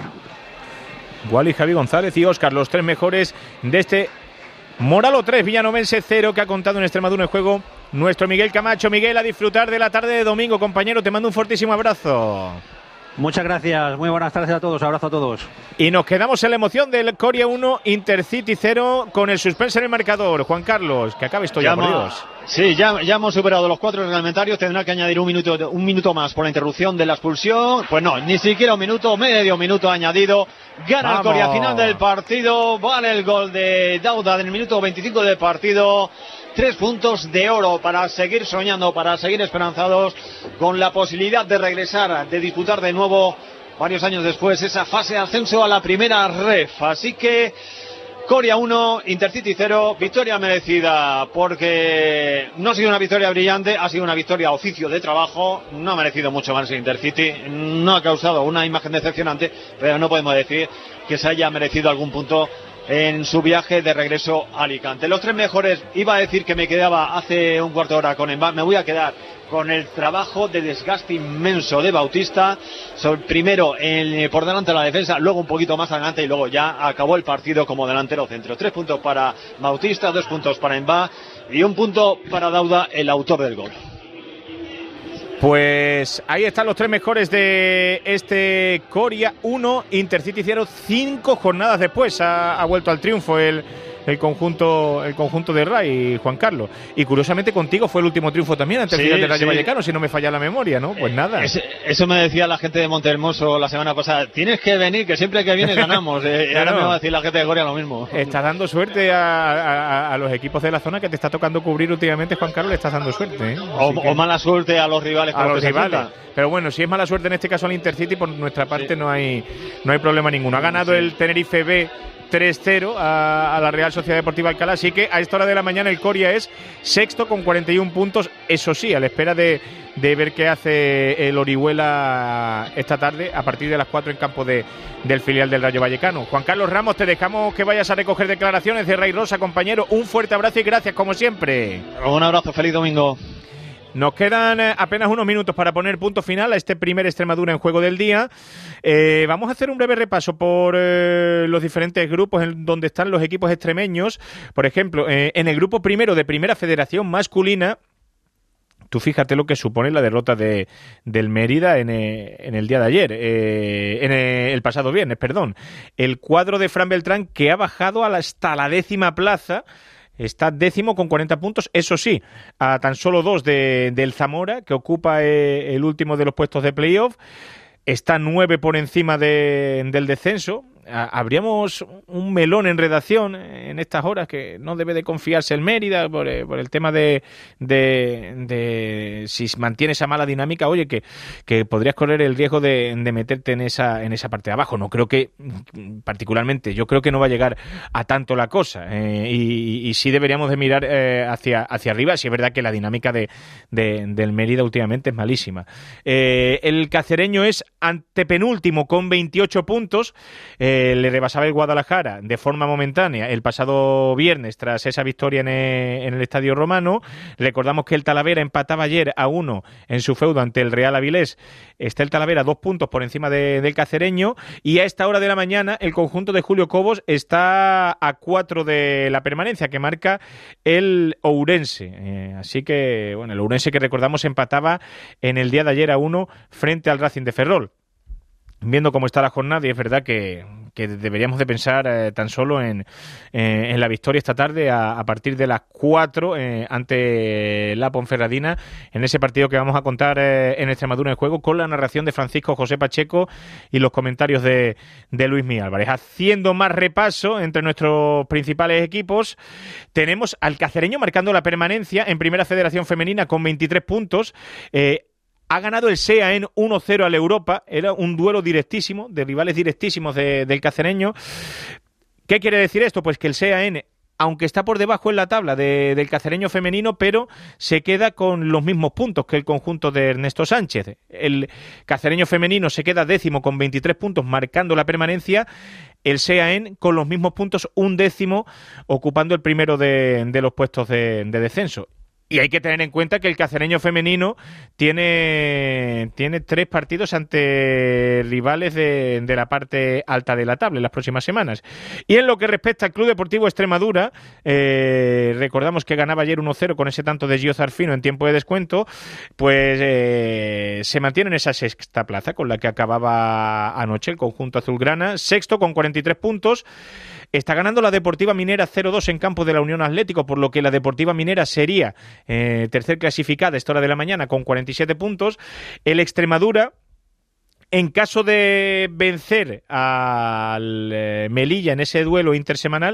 Walid, Javi González y Óscar, los tres mejores de este Moralo tres, villanovense cero, que ha contado en Extremadura en juego nuestro Miguel Camacho. Miguel, a disfrutar de la tarde de domingo, compañero, te mando un fortísimo abrazo. Muchas gracias, muy buenas tardes a todos, abrazo a todos. Y nos quedamos en la emoción del Coria uno, Intercity cero, con el suspense en el marcador. Juan Carlos, que acabe esto ya, por Dios. Sí, ya, ya hemos superado los cuatro reglamentarios, tendrá que añadir un minuto, un minuto más por la interrupción de la expulsión. Pues no, ni siquiera un minuto, medio minuto añadido. Gana Vamos. el Coria, final del partido, vale el gol de Dauda en el minuto veinticinco del partido. Tres puntos de oro para seguir soñando, para seguir esperanzados con la posibilidad de regresar, de disputar de nuevo varios años después esa fase de ascenso a la primera ref. Así que Coria uno, Intercity cero, victoria merecida, porque no ha sido una victoria brillante, ha sido una victoria a oficio de trabajo, no ha merecido mucho más el Intercity, no ha causado una imagen decepcionante, pero no podemos decir que se haya merecido algún punto en su viaje de regreso a Alicante. Los tres mejores, iba a decir que me quedaba hace un cuarto de hora con Emba, me voy a quedar con el trabajo de desgaste inmenso de Bautista, sobre, primero en, por delante de la defensa, luego un poquito más adelante y luego ya acabó el partido como delantero centro. Tres puntos para Bautista, dos puntos para Emba y un punto para Dauda, el autor del gol. Pues ahí están los tres mejores de este Coria uno, Intercity cero, cinco jornadas después ha, ha vuelto al triunfo el, el conjunto el conjunto de Ray, Juan Carlos. Y curiosamente contigo fue el último triunfo también ante el sí, final del Rayo sí. Vallecano, si no me falla la memoria, ¿no? Pues nada. Es, eso me decía la gente de Montehermoso la semana pasada, tienes que venir, que siempre que vienes ganamos. eh, y ahora me va a decir la gente de Coria lo mismo. Estás dando suerte a, a, a los equipos de la zona que te está tocando cubrir últimamente, Juan Carlos, le estás dando suerte. ¿eh? O, que... o mala suerte a los rivales. A los rivales. Pero bueno, si es mala suerte en este caso al Intercity, por nuestra parte sí. no hay no hay problema ninguno. Ha ganado sí. el Tenerife B tres cero a, a la Real Sociedad Deportiva Alcalá, así que a esta hora de la mañana el Coria es sexto con cuarenta y un puntos, eso sí, a la espera de, de ver qué hace el Orihuela esta tarde a partir de las cuatro en campo de, del filial del Rayo Vallecano. Juan Carlos Ramos, te dejamos que vayas a recoger declaraciones de Ray Rosa, compañero, un fuerte abrazo y gracias como siempre. Un abrazo, feliz domingo. Nos quedan apenas unos minutos para poner punto final a este primer Extremadura en juego del día. Eh, vamos a hacer un breve repaso por eh, los diferentes grupos en donde están los equipos extremeños. Por ejemplo, eh, en el grupo primero de Primera Federación Masculina, tú fíjate lo que supone la derrota de del Mérida en, eh, en el día de ayer, eh, en eh, el pasado viernes, perdón. El cuadro de Fran Beltrán, que ha bajado hasta la décima plaza. Está décimo con cuarenta puntos, eso sí, a tan solo dos de, del Zamora, que ocupa eh, el último de los puestos de playoff. Está nueve por encima de, del descenso. Habríamos un melón en redacción en estas horas que no debe de confiarse el Mérida por, por el tema de, de, de si mantiene esa mala dinámica, oye, que, que podrías correr el riesgo de, de meterte en esa, en esa parte de abajo. No creo que, particularmente, yo creo que no va a llegar a tanto la cosa eh, y, y sí deberíamos de mirar eh, hacia, hacia arriba. Sí es verdad que la dinámica de, de, del Mérida últimamente es malísima. Eh, el cacereño es antepenúltimo con veintiocho puntos. Eh, le rebasaba el Guadalajara de forma momentánea el pasado viernes tras esa victoria en el, en el Estadio Romano. Recordamos que el Talavera empataba ayer a uno en su feudo ante el Real Avilés. Está el Talavera dos puntos por encima de, del cacereño y a esta hora de la mañana el conjunto de Julio Cobos está a cuatro de la permanencia que marca el Ourense. Eh, así que, bueno, el Ourense que recordamos empataba en el día de ayer a uno frente al Racing de Ferrol. Viendo cómo está la jornada, y es verdad que, que deberíamos de pensar eh, tan solo en, eh, en la victoria esta tarde a, a partir de las cuatro eh, ante la Ponferradina, en ese partido que vamos a contar eh, en Extremadura en Juego, con la narración de Francisco José Pacheco y los comentarios de, de Luis Mí Álvarez. Haciendo más repaso entre nuestros principales equipos, tenemos al Cacereño marcando la permanencia en Primera Federación Femenina con veintitrés puntos. Eh, Ha ganado el S E A en uno cero al Europa. Era un duelo directísimo, de rivales directísimos de, del Cacereño. ¿Qué quiere decir esto? Pues que el S E A N, aunque está por debajo en la tabla de, del Cacereño femenino, pero se queda con los mismos puntos que el conjunto de Ernesto Sánchez. El Cacereño femenino se queda décimo con veintitrés puntos, marcando la permanencia. El S E A N con los mismos puntos, un décimo, ocupando el primero de, de los puestos de, de descenso. Y hay que tener en cuenta que el Cacereño femenino tiene, tiene tres partidos ante rivales de, de la parte alta de la tabla en las próximas semanas. Y en lo que respecta al Club Deportivo Extremadura, eh, recordamos que ganaba ayer uno cero con ese tanto de Gio Zarfino en tiempo de descuento, pues eh, se mantiene en esa sexta plaza con la que acababa anoche el conjunto azulgrana, sexto con cuarenta y tres puntos. Está ganando la Deportiva Minera cero dos en campo de la Unión Atlético, por lo que la Deportiva Minera sería eh, tercer clasificada a esta hora de la mañana con cuarenta y siete puntos. El Extremadura, en caso de vencer al eh, Melilla en ese duelo intersemanal,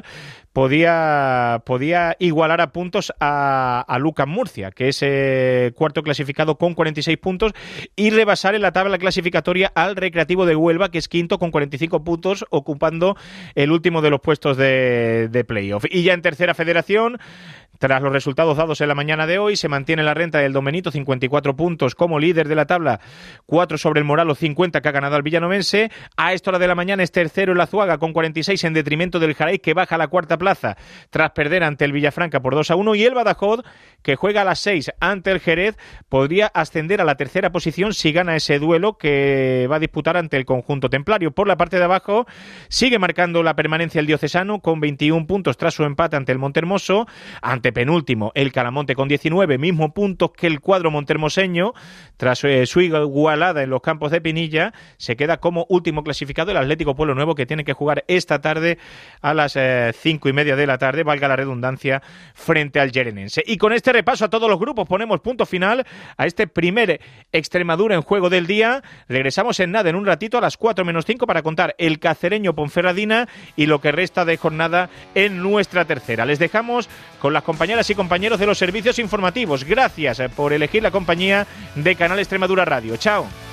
podía, podía igualar a puntos a, a Lucas Murcia, que es eh, cuarto clasificado con cuarenta y seis puntos, y rebasar en la tabla clasificatoria al Recreativo de Huelva, que es quinto con cuarenta y cinco puntos, ocupando el último de los puestos de, de playoff. Y ya en Tercera Federación, tras los resultados dados en la mañana de hoy, se mantiene la renta del Domenito, cincuenta y cuatro puntos como líder de la tabla, cuatro sobre el Moralos, cincuenta que ha ganado al Villanovense. A esta hora de la mañana es tercero el Azuaga con cuarenta y seis en detrimento del Jaraíz, que baja a la cuarta plaza tras perder ante el Villafranca por dos a uno, y el Badajoz, que juega a las seis ante el Jerez, podría ascender a la tercera posición si gana ese duelo que va a disputar ante el conjunto templario. Por la parte de abajo sigue marcando la permanencia el Diocesano con veintiún puntos tras su empate ante el Montermoso. Ante penúltimo el Calamonte con diecinueve, mismos puntos que el cuadro montermoseño. Tras eh, su igualada en los campos de Pinilla, se queda como último clasificado el Atlético Pueblo Nuevo, que tiene que jugar esta tarde a las eh, cinco y media de la tarde, valga la redundancia, frente al Yerenense. Y con este repaso a todos los grupos ponemos punto final a este primer Extremadura en Juego del día. Regresamos en nada, en un ratito, a las cuatro menos cinco, para contar el Cacereño Ponferradina y lo que resta de jornada en nuestra tercera. Les dejamos con las compañeras y compañeros de los servicios informativos. Gracias por elegir la compañía de Canal Extremadura Radio. Chao.